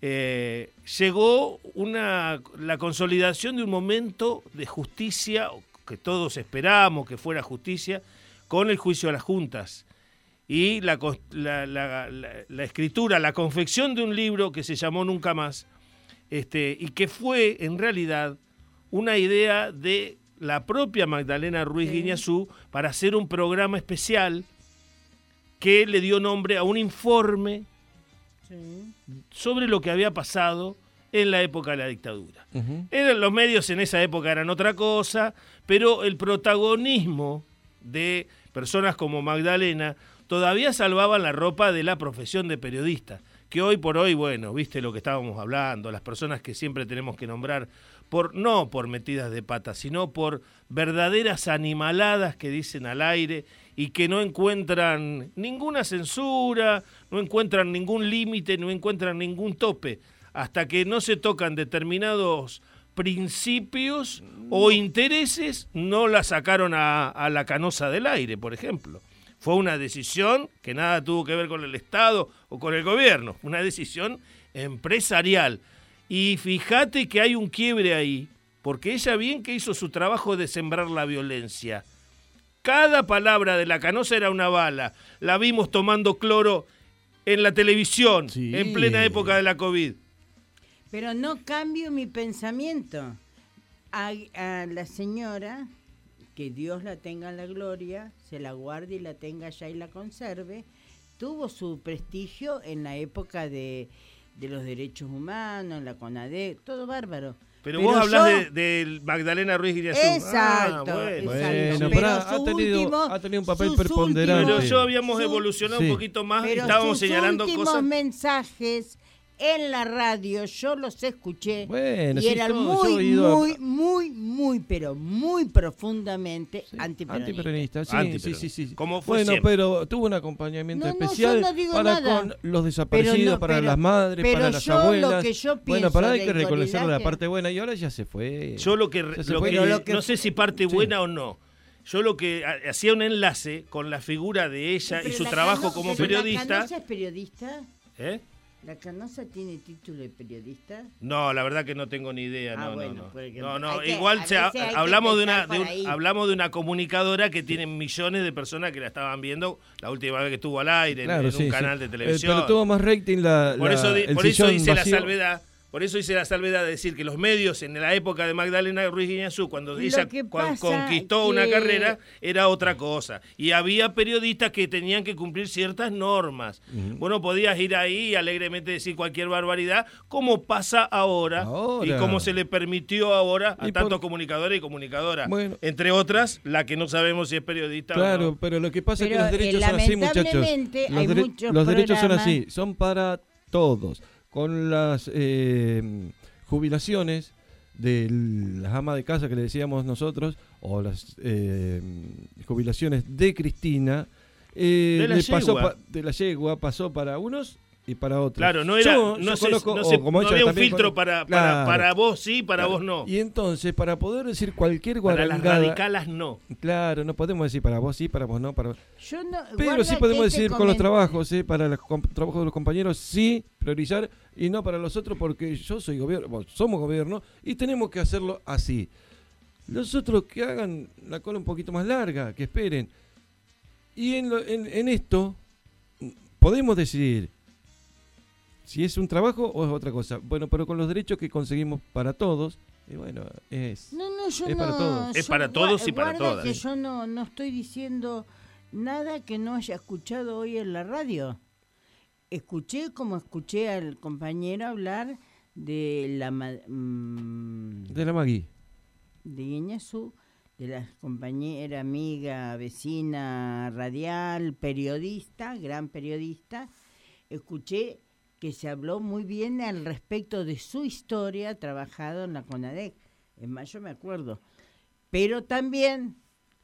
llegó la consolidación de un momento de justicia que todos esperábamos que fuera justicia, con el juicio a las juntas y la escritura, la confección de un libro que se llamó Nunca Más, y que fue en realidad una idea de la propia Magdalena Ruiz Guiñazú para hacer un programa especial que le dio nombre a un informe sobre lo que había pasado en la época de la dictadura. Los medios en esa época eran otra cosa, pero el protagonismo de personas como Magdalena todavía salvaban la ropa de la profesión de periodista, que hoy por hoy, bueno, viste lo que estábamos hablando, las personas que siempre tenemos que nombrar, no por metidas de pata, sino por verdaderas animaladas que dicen al aire y que no encuentran ninguna censura, no encuentran ningún límite, no encuentran ningún tope, hasta que no se tocan determinados principios o intereses, no la sacaron a la canosa del aire, por ejemplo. Fue una decisión que nada tuvo que ver con el Estado o con el gobierno, una decisión empresarial. Y fíjate que hay un quiebre ahí, porque ella bien que hizo su trabajo de sembrar la violencia. Cada palabra de la canosa era una bala. La vimos tomando cloro en la televisión, en plena época de la COVID. Pero no cambio mi pensamiento. A la señora, que Dios la tenga en la gloria, se la guarde y la tenga allá y la conserve, tuvo su prestigio en la época de los derechos humanos, en la CONADE, todo bárbaro. Pero vos hablás de Magdalena Ruiz Guiñazú. Exacto. Bueno, pero ha tenido un papel preponderante. Pero yo habíamos evolucionado un poquito más y estábamos señalando cosas. Los últimos mensajes en la radio, yo los escuché y eran muy, pero muy profundamente antiperonistas. Sí. ¿Cómo fue siempre? Pero tuvo un acompaamiento especial con los desaparecidos, para las madres, para las abuelas. Hay que reconocerle la parte buena y ahora ya se fue. Yo no sé si parte buena o no. Yo lo que hacía un enlace con la figura de ella y su trabajo como periodista. ¿La Canosa es periodista? ¿Eh? ¿La Canosa tiene título de periodista? No, la verdad que no tengo ni idea. Igual hablamos de una comunicadora que tiene millones de personas que la estaban viendo la última vez que estuvo al aire en un canal de televisión. Pero tuvo más rating por eso dice la salvedad, Por eso hice la salvedad de decir que los medios en la época de Magdalena Ruiz Guiñazú, cuando ella conquistó una carrera, era otra cosa. Y había periodistas que tenían que cumplir ciertas normas. Vos no podías ir ahí y alegremente decir cualquier barbaridad, como pasa ahora. Y como se le permitió ahora a tantos comunicadores y comunicadoras. Bueno, entre otras, la que no sabemos si es periodista o no. Pero lo que pasa es que los derechos son así, muchachos. Los derechos son así, son para todos. Con las jubilaciones de las amas de casa que le decíamos nosotros, o las jubilaciones de Cristina, de la yegua pasó para unos y para otros. Claro, no era, no había un filtro para vos sí, para vos no. Y entonces, para poder decir cualquier guarangada... Para las radicalas no. Claro, no podemos decir para vos sí, para vos no. Pero sí podemos decir con los trabajos, para los trabajos de los compañeros, sí, priorizar, y no para los otros, porque yo soy gobierno, somos gobierno, y tenemos que hacerlo así. Los otros que hagan la cola un poquito más larga, que esperen. Y en esto podemos decidir si es un trabajo o es otra cosa. Bueno, pero con los derechos que conseguimos para todos, y bueno, es para todos. Es para todos y para todas. Que yo no estoy diciendo nada que no haya escuchado hoy en la radio. Escuché al compañero hablar de la Magui, de Guiñazú, de la compañera, amiga, vecina, radial, periodista, gran periodista. Escuché que se habló muy bien al respecto de su historia, trabajado en la CONADEC. En mayo me acuerdo. Pero también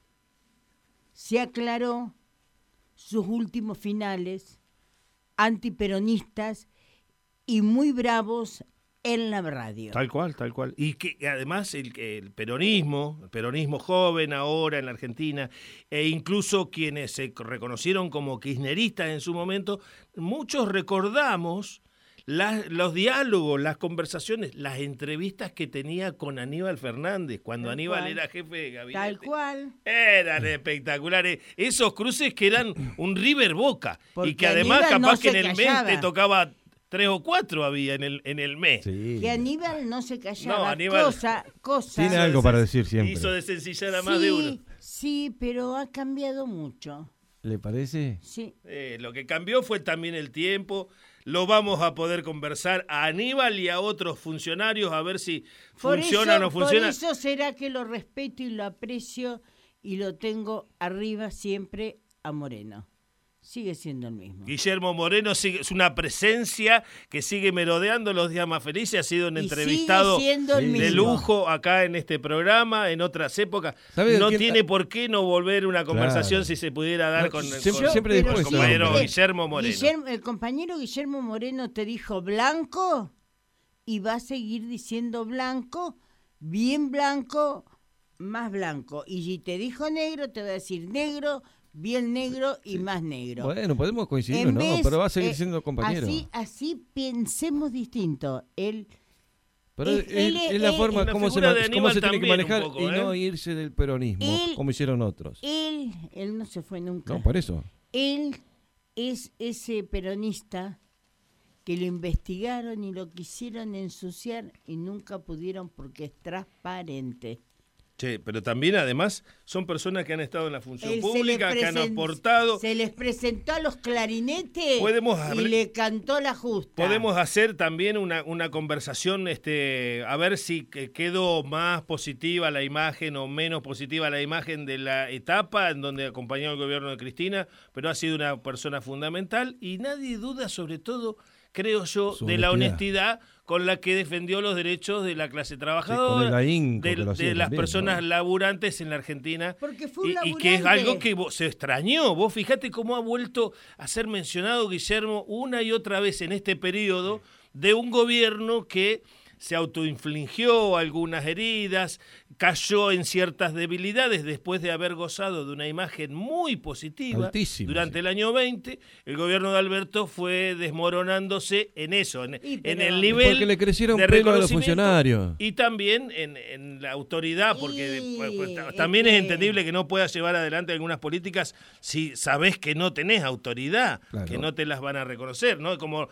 se aclaró sus últimos finales antiperonistas y muy bravos en la radio. Tal cual. Y que además el peronismo joven ahora en la Argentina, e incluso quienes se reconocieron como kirchneristas en su momento, muchos recordamos los diálogos, las conversaciones, las entrevistas que tenía con Aníbal Fernández, cuando Aníbal era jefe de gabinete. Tal cual. Eran espectaculares. Esos cruces que eran un River Boca. Porque y que además capaz que en el mes te tocaba 3 o 4 había en el mes. Sí. Que Aníbal no se callaba. No, Aníbal cosas. Tiene algo para decir siempre. Hizo de sencillar a más de uno. Sí, pero ha cambiado mucho. ¿Le parece? Sí. Lo que cambió fue también el tiempo. Lo vamos a poder conversar a Aníbal y a otros funcionarios a ver si funciona o no funciona. Por eso será que lo respeto y lo aprecio y lo tengo arriba siempre a Moreno. Sigue siendo el mismo. Guillermo Moreno es una presencia que sigue merodeando los días más felices. Ha sido un entrevistado de lujo acá en este programa, en otras épocas. No tiene por qué no volver una conversación si se pudiera dar con el compañero Guillermo Moreno. El compañero Guillermo Moreno te dijo blanco y va a seguir diciendo blanco, bien blanco, más blanco. Y si te dijo negro, te va a decir negro, bien negro y más negro. Bueno, podemos coincidir, ¿no? Pero va a seguir siendo compañero. Así pensemos distinto. Es la forma como se tiene que manejar poco, y no irse del peronismo, como hicieron otros. Él no se fue nunca. No, por eso. Él es ese peronista que lo investigaron y lo quisieron ensuciar y nunca pudieron porque es transparente. Che, pero también además son personas que han estado en la función pública, que han aportado. Se les presentó a los clarinetes y le cantó la justa. Podemos hacer también una conversación, a ver si quedó más positiva la imagen o menos positiva la imagen de la etapa en donde acompañó el gobierno de Cristina, pero ha sido una persona fundamental y nadie duda, sobre todo, creo yo, de la honestidad con la que defendió los derechos de la clase trabajadora, de las personas laburantes en la Argentina, y que es algo que se extrañó. Vos fijate cómo ha vuelto a ser mencionado Guillermo una y otra vez en este periodo de un gobierno que se autoinfligió algunas heridas, cayó en ciertas debilidades después de haber gozado de una imagen muy positiva. Altísimo, durante el año 20. El gobierno de Alberto fue desmoronándose en eso, en el nivel porque le crecieron de pelo a los reconocimiento funcionarios. y también en la autoridad, porque también es entendible que no puedas llevar adelante algunas políticas si sabés que no tenés autoridad, Claro. que no te las van a reconocer, ¿no? Como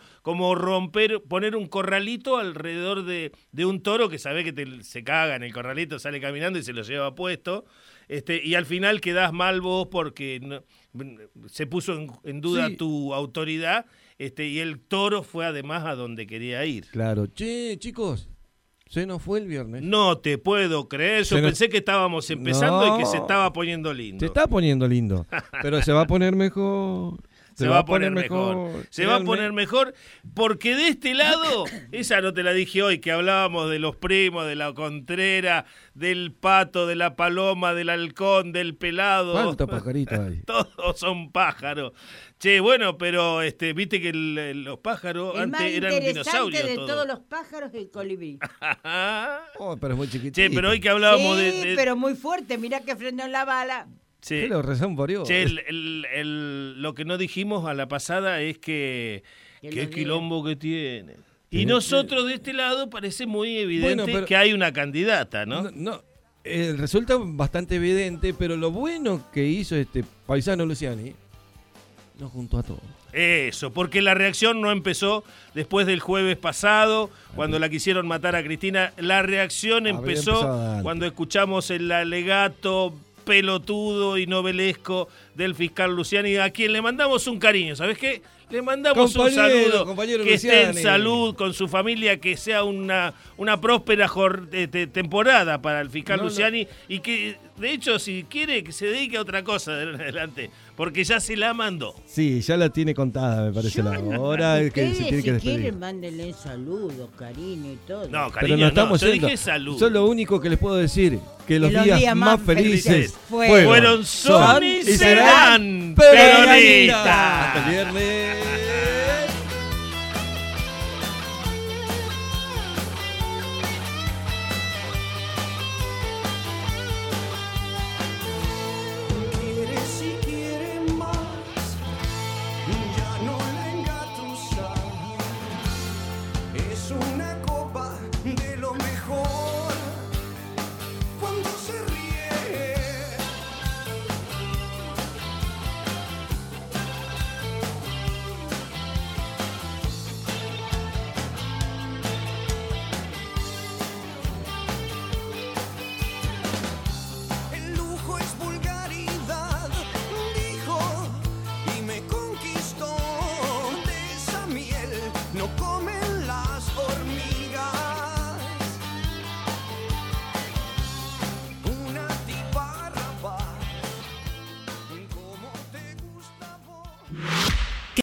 poner un corralito alrededor de un toro que sabés que se caga en el corralito, sale caminando y se lo lleva puesto, y al final quedás mal vos porque se puso en duda tu autoridad, y el toro fue además a donde quería ir. Claro. Che, chicos, se nos fue el viernes. No te puedo creer, yo pensé que estábamos empezando y que se estaba poniendo lindo. Se está poniendo lindo, pero se va a poner mejor. Se va a poner mejor. Se va a poner mejor porque de este lado, esa no te la dije hoy, que hablábamos de los primos, de la contrera, del pato, de la paloma, del halcón, del pelado. ¿Cuántos pajaritos hay? Todos son pájaros. Che, bueno, pero viste que los pájaros antes eran dinosaurios. El más interesante de todos los pájaros es el colibrí. Pero es muy chiquitito. Che, pero hoy que hablábamos pero muy fuerte, mirá que frenó la bala. Sí. ¿Qué lo rezan por Dios? Che, lo que no dijimos a la pasada es que qué quilombo que tiene. Y nosotros de este lado parece muy evidente que hay una candidata, ¿no? No, resulta bastante evidente, pero lo bueno que hizo este paisano Luciani, nos juntó a todos. Eso, porque la reacción no empezó después del jueves pasado, cuando la quisieron matar a Cristina. La reacción empezó cuando escuchamos el alegato pelotudo y novelesco del fiscal Luciani, a quien le mandamos un cariño. ¿Sabes qué? Le mandamos un saludo, que esté en salud con su familia, que sea una próspera temporada para el fiscal Luciani y que, de hecho, si quiere, que se dedique a otra cosa de adelante, porque ya se la mandó. Sí, ya la tiene contada, me parece la hora que se tiene que despedir. Si quieren, mándenle saludos, cariño y todo. No, cariño, yo dije salud. Yo lo único que les puedo decir, que los días más felices fueron, son y serán peronistas. Hasta el viernes. Si quiere más,